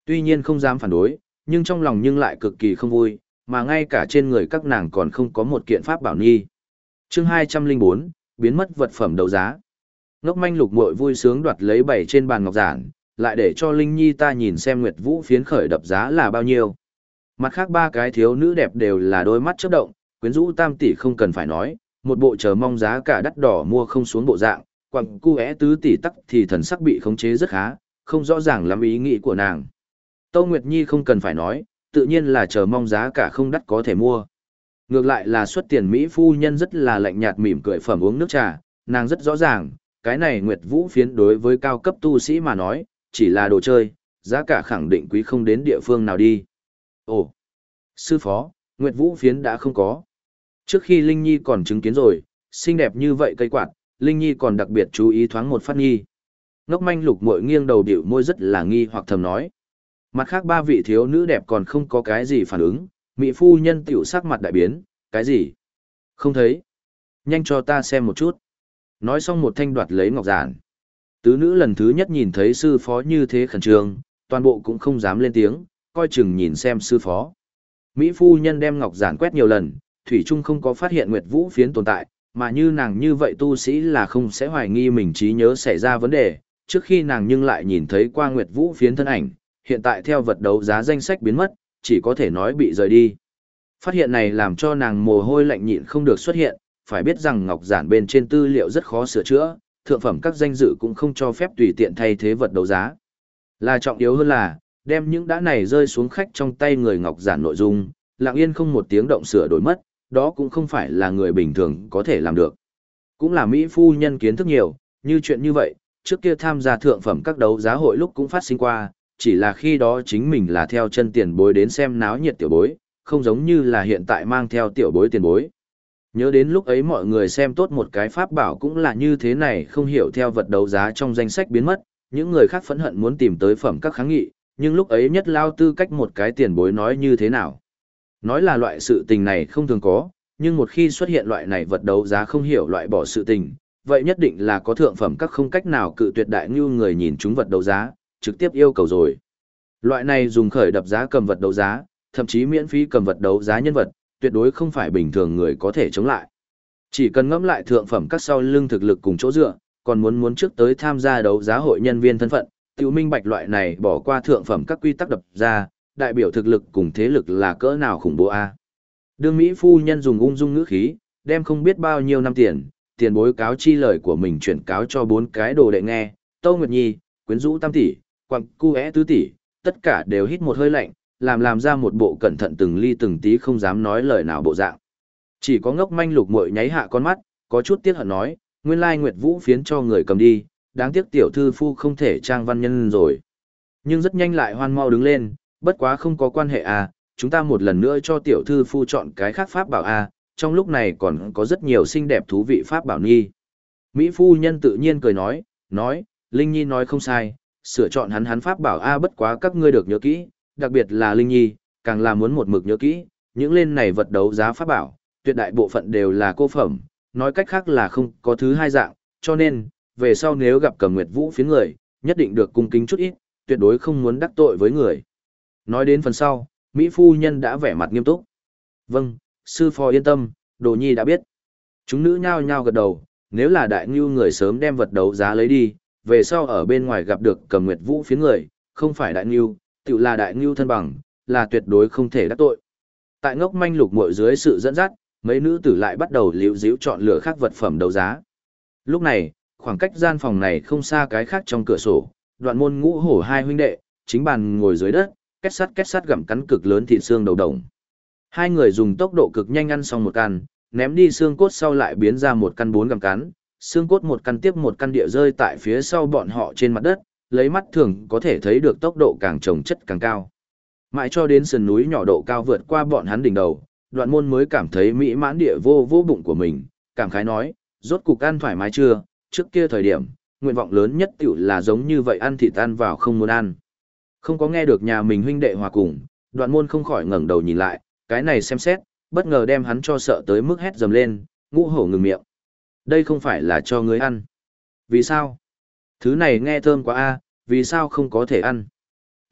[SPEAKER 1] Tuy nhiên không dám phản đối, nhưng trong lòng nhưng lại cực kỳ không vui, mà ngay cả trên người các nàng còn không có một kiện pháp bảo nhi. Chương 204, biến mất vật phẩm đấu giá. Ngốc Manh Lục Muội vui sướng đoạt lấy bảy trên bàn ngọc giản, lại để cho Linh Nhi ta nhìn xem Nguyệt Vũ phiến khởi đập giá là bao nhiêu. Mặt khác ba cái thiếu nữ đẹp đều là đôi mắt chớp động, quyến rũ tam tỷ không cần phải nói, một bộ chờ mong giá cả đắt đỏ mua không xuống bộ dạng, quặng cu é tứ tỷ tắc thì thần sắc bị khống chế rất khá, không rõ ràng lắm ý nghĩ của nàng. Tô Nguyệt Nhi không cần phải nói, tự nhiên là chờ mong giá cả không đắt có thể mua. Ngược lại là xuất tiền Mỹ phu nhân rất là lạnh nhạt mỉm cười phẩm uống nước trà, nàng rất rõ ràng, cái này Nguyệt Vũ phiến đối với cao cấp tu sĩ mà nói, chỉ là đồ chơi, giá cả khẳng định quý không đến địa phương nào đi. Ồ, sư phó, Nguyệt Vũ phiến đã không có. Trước khi Linh Nhi còn chứng kiến rồi, xinh đẹp như vậy cây quạt, Linh Nhi còn đặc biệt chú ý thoáng một phát nghi. Ngốc Manh Lục Muội nghiêng đầu điệu môi rất là nghi hoặc thầm nói. Mặt khác ba vị thiếu nữ đẹp còn không có cái gì phản ứng, mỹ phu nhân tiểu sắc mặt đại biến, cái gì? Không thấy. Nhanh cho ta xem một chút. Nói xong một thanh đoạt lấy ngọc giản. Tứ nữ lần thứ nhất nhìn thấy sư phó như thế khẩn trương, toàn bộ cũng không dám lên tiếng, coi chừng nhìn xem sư phó. Mỹ phu nhân đem ngọc giản quét nhiều lần, thủy chung không có phát hiện Nguyệt Vũ phiến tồn tại, mà như nàng như vậy tu sĩ là không sẽ hoài nghi mình trí nhớ xảy ra vấn đề, trước khi nàng nhưng lại nhìn thấy qua Nguyệt Vũ phiến thân ảnh, hiện tại theo vật đấu giá danh sách biến mất, chỉ có thể nói bị rời đi. Phát hiện này làm cho nàng mồ hôi lạnh nhịn không được xuất hiện, phải biết rằng ngọc giản bên trên tư liệu rất khó sửa chữa, thượng phẩm các danh dự cũng không cho phép tùy tiện thay thế vật đấu giá. Là trọng yếu hơn là, đem những đá này rơi xuống khách trong tay người ngọc giản nội dung, lặng yên không một tiếng động sửa đổi mất, đó cũng không phải là người bình thường có thể làm được. Cũng là Mỹ phu nhân kiến thức nhiều, như chuyện như vậy, trước kia tham gia thượng phẩm các đấu giá hội lúc cũng phát sinh qua, chỉ là khi đó chính mình là theo chân tiền bối đến xem náo nhiệt tiểu bối, không giống như là hiện tại mang theo tiểu bối tiền bối. Nhớ đến lúc ấy mọi người xem tốt một cái pháp bảo cũng là như thế này, không hiểu theo vật đấu giá trong danh sách biến mất, những người khác phẫn hận muốn tìm tới phẩm các kháng nghị, nhưng lúc ấy nhất lao tư cách một cái tiền bối nói như thế nào. Nói là loại sự tình này không thường có, nhưng một khi xuất hiện loại này vật đấu giá không hiểu loại bỏ sự tình, vậy nhất định là có thượng phẩm các không cách nào cự tuyệt đại như người nhìn chúng vật đấu giá, trực tiếp yêu cầu rồi. Loại này dùng khởi đập giá cầm vật đấu giá, thậm chí miễn phí cầm vật đấu giá nhân vật, tuyệt đối không phải bình thường người có thể chống lại. Chỉ cần ngẫm lại thượng phẩm các sau lưng thực lực cùng chỗ dựa, còn muốn trước tới tham gia đấu giá hội nhân viên thân phận, tiểu minh bạch loại này bỏ qua thượng phẩm các quy tắc đập ra, đại biểu thực lực cùng thế lực là cỡ nào khủng bố a. Đương Mỹ phu nhân dùng ung dung ngữ khí, đem không biết bao nhiêu năm tiền bối cáo chi lời của mình chuyển cáo cho bốn cái đồ đệ nghe, Tô Nguyệt Nhi, quyến rũ tam tỷ, quặng cu é tứ tỷ, tất cả đều hít một hơi lạnh, làm ra một bộ cẩn thận từng ly từng tí không dám nói lời nào bộ dạng. Chỉ có Ngốc Manh Lục Muội nháy hạ con mắt, có chút tiếc hận nói, nguyên lai Nguyệt Vũ phiến cho người cầm đi, đáng tiếc tiểu thư phu không thể trang văn nhân rồi. Nhưng rất nhanh lại hoan mau đứng lên, bất quá không có quan hệ à, chúng ta một lần nữa cho tiểu thư phu chọn cái khác pháp bảo à, trong lúc này còn có rất nhiều xinh đẹp thú vị pháp bảo nghi. Mỹ phu nhân tự nhiên cười nói, Linh Nhi nói không sai, sửa chọn hắn pháp bảo a, bất quá các ngươi được nhớ kỹ, đặc biệt là Linh Nhi, càng là muốn một mực nhớ kỹ, những lên này vật đấu giá pháp bảo, tuyệt đại bộ phận đều là cô phẩm, nói cách khác là không có thứ hai dạng, cho nên, về sau nếu gặp Cầm Nguyệt Vũ phiến người, nhất định được cung kính chút ít, tuyệt đối không muốn đắc tội với người. Nói đến phần sau, Mỹ phu nhân đã vẻ mặt nghiêm túc. Vâng, sư phó yên tâm, Đồ Nhi đã biết. Chúng nữ nhao nhao gật đầu, nếu là đại ngưu người sớm đem vật đấu giá lấy đi, về sau ở bên ngoài gặp được Cầm Nguyệt Vũ phiến người, không phải đại ngưu, tự là đại ngưu thân bằng, là tuyệt đối không thể đắc tội. Tại Ngốc Manh Lục Muội dưới sự dẫn dắt, mấy nữ tử lại bắt đầu liễu díu chọn lựa khác vật phẩm đấu giá. Lúc này, khoảng cách gian phòng này không xa cái khác trong cửa sổ, Đoạn Môn Ngũ Hổ hai huynh đệ, chính bàn ngồi dưới đất, két sắt gặm cắn cực lớn thịt xương đầu đồng. Hai người dùng tốc độ cực nhanh ăn xong một căn, ném đi xương cốt sau lại biến ra một căn 4 gặm cắn, xương cốt một căn tiếp một căn địa rơi tại phía sau bọn họ trên mặt đất, lấy mắt thường có thể thấy được tốc độ càng chồng chất càng cao. Mãi cho đến sườn núi nhỏ độ cao vượt qua bọn hắn đỉnh đầu, Đoạn Môn mới cảm thấy mỹ mãn địa vô bụng của mình, cảm khái nói, rốt cục ăn thoải mái chưa, trước kia thời điểm, nguyện vọng lớn nhất tiểu là giống như vậy ăn thịt ăn vào không muốn ăn. Không có nghe được nhà mình huynh đệ hòa cùng, Đoạn Môn không khỏi ngẩng đầu nhìn lại, cái này xem xét, bất ngờ đem hắn cho sợ tới mức hét dầm lên, Ngũ Hổ ngừng miệng. Đây không phải là cho ngươi ăn. Vì sao? Thứ này nghe thơm quá a, vì sao không có thể ăn?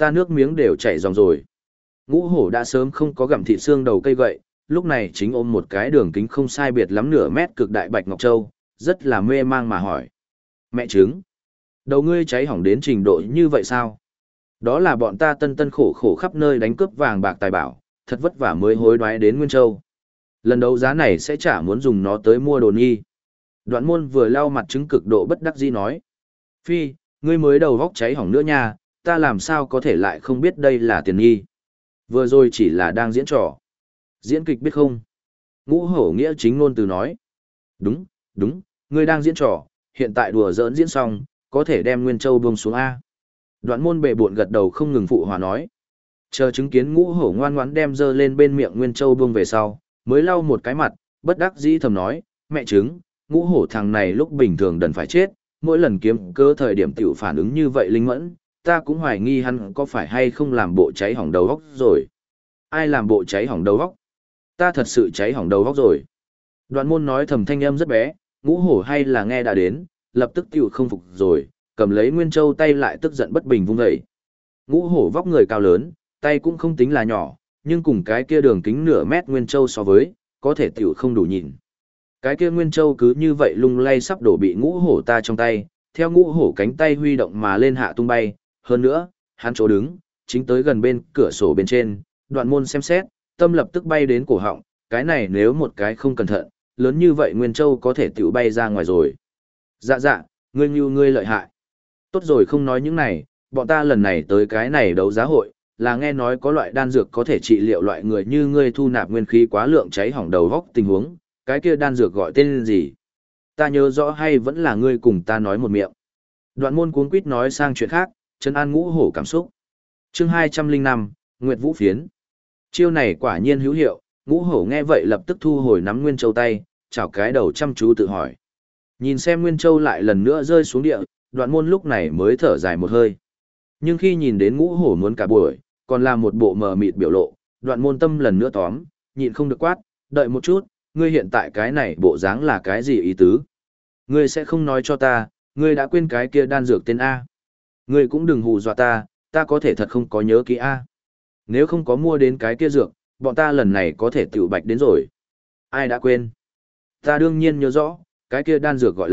[SPEAKER 1] Ta nước miếng đều chảy ròng rồi. Ngũ hổ đã sớm không có gặm thịt xương đầu cây gậy, lúc này chính ôm một cái đường kính không sai biệt lắm nửa mét cực đại bạch ngọc châu, rất là mê mang mà hỏi. Mẹ trứng, đầu ngươi cháy hỏng đến trình độ như vậy sao? Đó là bọn ta tân tân khổ khổ khắp nơi đánh cướp vàng bạc tài bảo, thật vất vả mới hối đoái đến Nguyên Châu. Lần đấu giá này sẽ chả muốn dùng nó tới mua đồ nghi. Đoạn môn vừa lau mặt trứng cực độ bất đắc dĩ nói. Phi, ngươi mới đầu vóc cháy hỏng nữa nha, ta làm sao có thể lại không biết đây là tiền nghi. Vừa rồi chỉ là đang diễn trò. Diễn kịch biết không? Ngũ hổ nghĩa chính ngôn từ nói. Đúng, đúng, ngươi đang diễn trò, hiện tại đùa giỡn diễn xong, có thể đem Nguyên Châu buông xuống A. Đoạn môn bệ bộn gật đầu không ngừng phụ hòa nói. Chờ chứng kiến ngũ hổ ngoan ngoãn đem dơ lên bên miệng Nguyên Châu buông về sau, mới lau một cái mặt, bất đắc dĩ thầm nói, mẹ trứng, ngũ hổ thằng này lúc bình thường đần phải chết, mỗi lần kiếm cơ thời điểm tiểu phản ứng như vậy linh mẫn, ta cũng hoài nghi hắn có phải hay không làm bộ cháy hỏng đầu óc rồi. Ai làm bộ cháy hỏng đầu óc? Ta thật sự cháy hỏng đầu óc rồi. Đoạn môn nói thầm thanh âm rất bé, ngũ hổ hay là nghe đã đến, lập tức tiểu không phục rồi, cầm lấy Nguyên Châu tay lại tức giận bất bình vung dậy. Ngũ hổ vóc người cao lớn, tay cũng không tính là nhỏ, nhưng cùng cái kia đường kính nửa mét Nguyên Châu so với, có thể tiểu không đủ nhìn. Cái kia Nguyên Châu cứ như vậy lung lay sắp đổ bị ngũ hổ ta trong tay, theo ngũ hổ cánh tay huy động mà lên hạ tung bay, hơn nữa, hắn chỗ đứng, chính tới gần bên cửa sổ bên trên, đoạn môn xem xét, tâm lập tức bay đến cổ họng, cái này nếu một cái không cẩn thận, lớn như vậy Nguyên Châu có thể tiểu bay ra ngoài rồi. Dạ dạ, ngươi lợi hại. Tốt rồi không nói những này, bọn ta lần này tới cái này đấu giá hội, là nghe nói có loại đan dược có thể trị liệu loại người như ngươi thu nạp nguyên khí quá lượng cháy hỏng đầu góc tình huống, cái kia đan dược gọi tên gì? Ta nhớ rõ hay vẫn là ngươi cùng ta nói một miệng. Đoạn môn cuống quýt nói sang chuyện khác, trấn an ngũ hổ cảm xúc. Chương 205, Nguyệt Vũ Phiến. Chiêu này quả nhiên hữu hiệu, ngũ hổ nghe vậy lập tức thu hồi nắm Nguyên Châu tay, chảo cái đầu chăm chú tự hỏi. Nhìn xem Nguyên Châu lại lần nữa rơi xuống địa, đoạn môn lúc này mới thở dài một hơi. Nhưng khi nhìn đến ngũ hổ muốn cả buổi, còn là một bộ mờ mịt biểu lộ, đoạn môn tâm lần nữa tóm, nhịn không được quát, đợi một chút, ngươi hiện tại cái này bộ dáng là cái gì ý tứ? Ngươi sẽ không nói cho ta, ngươi đã quên cái kia đan dược tên A. Ngươi cũng đừng hù dọa ta có thể thật không có nhớ kỹ A. Nếu không có mua đến cái kia dược, bọn ta lần này có thể tiểu bạch đến rồi. Ai đã quên? Ta đương nhiên nhớ rõ, cái kia đan dược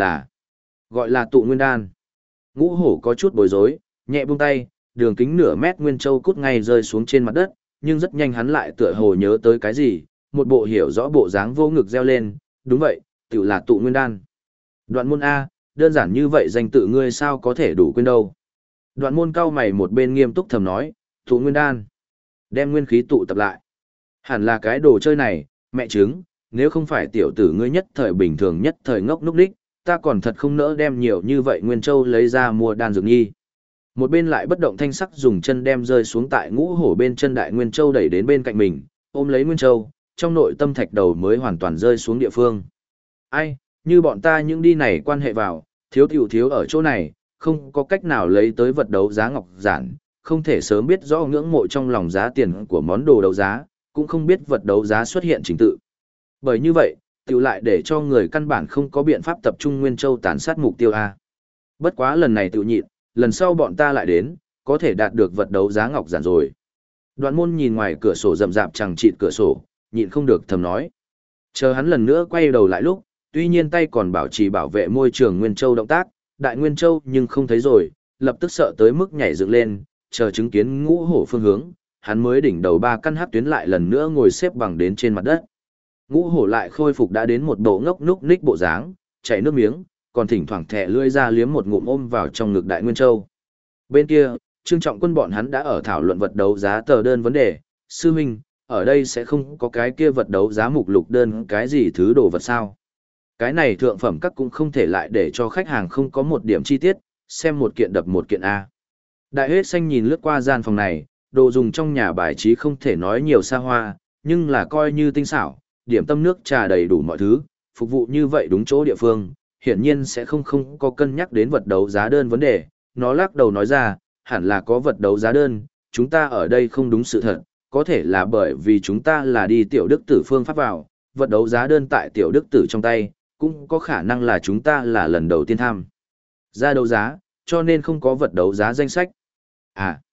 [SPEAKER 1] gọi là tụ nguyên đan. Ngũ hổ có chút bối rối, nhẹ buông tay, đường kính nửa mét Nguyên Châu cút ngay rơi xuống trên mặt đất, nhưng rất nhanh hắn lại tựa hồ nhớ tới cái gì, một bộ hiểu rõ bộ dáng vô ngực reo lên, đúng vậy, tiểu là tụ nguyên đan. Đoạn môn A, đơn giản như vậy danh tự ngươi sao có thể đủ quên đâu. Đoạn môn cao mày một bên nghiêm túc thầm nói, tụ nguyên đan. Đem nguyên khí tụ tập lại. Hẳn là cái đồ chơi này, mẹ trứng, nếu không phải tiểu tử ngươi nhất thời bình thường nhất thời ngốc núc đích, ta còn thật không nỡ đem nhiều như vậy Nguyên Châu lấy ra mua đan dược nhi. Một bên lại bất động thanh sắc dùng chân đem rơi xuống tại ngũ hổ bên chân đại Nguyên Châu đẩy đến bên cạnh mình, ôm lấy Nguyên Châu, trong nội tâm thạch đầu mới hoàn toàn rơi xuống địa phương. Ai, như bọn ta những đi này quan hệ vào, thiếu tiểu thiếu ở chỗ này, không có cách nào lấy tới vật đấu giá ngọc giản, không thể sớm biết rõ ngưỡng mộ trong lòng giá tiền của món đồ đấu giá, cũng không biết vật đấu giá xuất hiện trình tự. Bởi như vậy, tiểu lại để cho người căn bản không có biện pháp tập trung Nguyên Châu tàn sát mục tiêu A. Bất quá lần này tiểu nhịn, lần sau bọn ta lại đến, có thể đạt được vật đấu giá ngọc giản rồi. Đoạn môn nhìn ngoài cửa sổ rậm rạp chẳng chịt cửa sổ, nhịn không được thầm nói. Chờ hắn lần nữa quay đầu lại lúc, tuy nhiên tay còn bảo trì bảo vệ môi trường Nguyên Châu động tác, đại Nguyên Châu nhưng không thấy rồi, lập tức sợ tới mức nhảy dựng lên, chờ chứng kiến ngũ hổ phương hướng, hắn mới đỉnh đầu ba căn hắc tuyến lại lần nữa ngồi xếp bằng đến trên mặt đất. Ngũ hổ lại khôi phục đã đến một bộ ngốc núc ních bộ dáng, chảy nước miếng, còn thỉnh thoảng thẻ lưỡi ra liếm một ngụm ôm vào trong ngực đại Nguyên Châu. Bên kia, Trương Trọng Quân bọn hắn đã ở thảo luận vật đấu giá tờ đơn vấn đề, sư huynh, ở đây sẽ không có cái kia vật đấu giá mục lục đơn cái gì thứ đồ vật sao. Cái này thượng phẩm các cũng không thể lại để cho khách hàng không có một điểm chi tiết, xem một kiện đập một kiện A. Đại hết xanh nhìn lướt qua gian phòng này, đồ dùng trong nhà bài trí không thể nói nhiều xa hoa, nhưng là coi như tinh xảo, điểm tâm nước trà đầy đủ mọi thứ, phục vụ như vậy đúng chỗ địa phương, hiển nhiên sẽ không có cân nhắc đến vật đấu giá đơn vấn đề. Nó lắc đầu nói ra, hẳn là có vật đấu giá đơn, chúng ta ở đây không đúng sự thật, có thể là bởi vì chúng ta là đi tiểu đức tử phương pháp vào, vật đấu giá đơn tại tiểu đức tử trong tay, cũng có khả năng là chúng ta là lần đầu tiên tham gia đấu giá, cho nên không có vật đấu giá danh sách. À,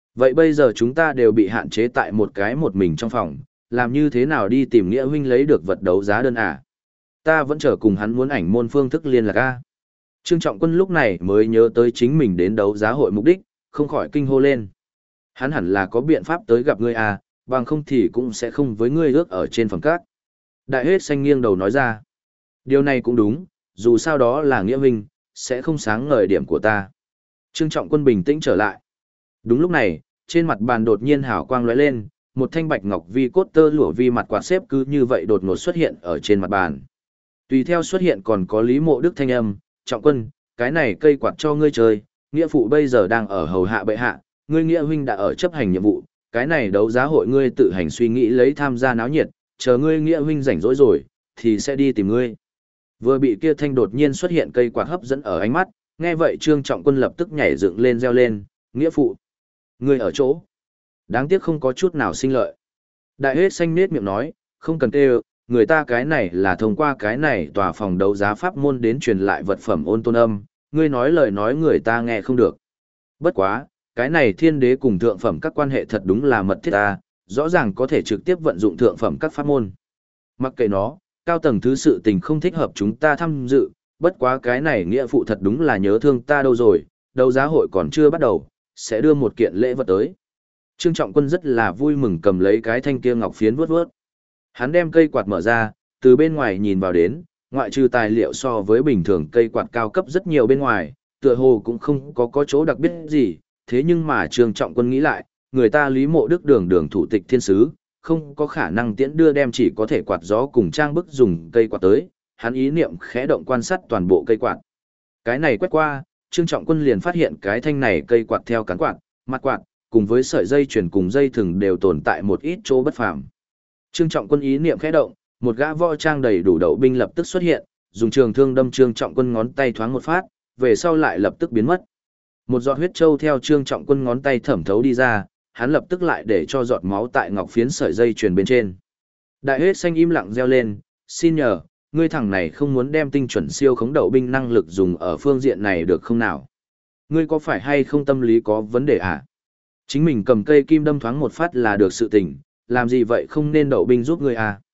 [SPEAKER 1] Vậy bây giờ chúng ta đều bị hạn chế tại một mình trong phòng, làm như thế nào đi tìm Nghĩa huynh lấy được vật đấu giá đơn à? Ta vẫn chờ cùng hắn muốn ảnh môn phương thức liên lạc a. Trương Trọng Quân lúc này mới nhớ tới chính mình đến đấu giá hội mục đích, không khỏi kinh hô lên. Hắn hẳn là có biện pháp tới gặp ngươi à, bằng không thì cũng sẽ không với ngươi ước ở trên phòng cát. Đại hết xanh nghiêng đầu nói ra. Điều này cũng đúng, dù sao đó là Nghĩa huynh, sẽ không sáng ngời điểm của ta. Trương Trọng Quân bình tĩnh trở lại. Đúng lúc này, trên mặt bàn đột nhiên hào quang lóe lên, một thanh bạch ngọc vi cốt tơ lụa vi mặt quạt xếp cứ như vậy đột ngột xuất hiện ở trên mặt bàn. Tùy theo xuất hiện còn có Lý Mộ Đức thanh âm, Trọng Quân, cái này cây quạt cho ngươi chơi, nghĩa phụ bây giờ đang ở hầu hạ bệ hạ, ngươi nghĩa huynh đã ở chấp hành nhiệm vụ, cái này đấu giá hội ngươi tự hành suy nghĩ lấy tham gia náo nhiệt, chờ ngươi nghĩa huynh rảnh rỗi rồi, thì sẽ đi tìm ngươi. Vừa bị kia thanh đột nhiên xuất hiện cây quạt hấp dẫn ở ánh mắt, nghe vậy Trương Trọng Quân lập tức nhảy dựng lên reo lên, nghĩa phụ, ngươi ở chỗ. Đáng tiếc không có chút nào sinh lợi. Đại hết xanh nết miệng nói, không cần kêu, người ta cái này là thông qua cái này tòa phòng đấu giá pháp môn đến truyền lại vật phẩm ôn tôn âm, ngươi nói lời nói người ta nghe không được. Bất quá, cái này thiên đế cùng thượng phẩm các quan hệ thật đúng là mật thiết ta, rõ ràng có thể trực tiếp vận dụng thượng phẩm các pháp môn. Mặc kệ nó, cao tầng thứ sự tình không thích hợp chúng ta tham dự, bất quá cái này nghĩa phụ thật đúng là nhớ thương ta đâu rồi, đấu giá hội còn chưa bắt đầu, sẽ đưa một kiện lễ vật tới. Trương Trọng Quân rất là vui mừng cầm lấy cái thanh kia ngọc phiến vuốt vuốt. Hắn đem cây quạt mở ra, từ bên ngoài nhìn vào đến, ngoại trừ tài liệu so với bình thường cây quạt cao cấp rất nhiều bên ngoài, tựa hồ cũng không có chỗ đặc biệt gì, thế nhưng mà Trương Trọng Quân nghĩ lại, người ta Lý Mộ Đức đường thủ tịch thiên sứ, không có khả năng tiễn đưa đem chỉ có thể quạt gió cùng trang bức dùng cây quạt tới, hắn ý niệm khẽ động quan sát toàn bộ cây quạt. Cái này quét qua, Trương Trọng Quân liền phát hiện cái thanh này cây quạt theo cán quạt, mặt quạt, cùng với sợi dây chuyền cùng dây thừng đều tồn tại một ít chỗ bất phàm. Trương Trọng Quân ý niệm khẽ động, một gã võ trang đầy đủ đậu binh lập tức xuất hiện, dùng trường thương đâm Trương Trọng Quân ngón tay thoáng một phát, về sau lại lập tức biến mất. Một giọt huyết châu theo Trương Trọng Quân ngón tay thẩm thấu đi ra, hắn lập tức lại để cho giọt máu tại ngọc phiến sợi dây chuyền bên trên. Đại huyết xanh im lặng reo lên, xin nhờ, ngươi thằng này không muốn đem tinh chuẩn siêu khống đậu binh năng lực dùng ở phương diện này được không nào? Ngươi có phải hay không tâm lý có vấn đề à? Chính mình cầm cây kim đâm thoáng một phát là được sự tình, làm gì vậy không nên đậu binh giúp ngươi à?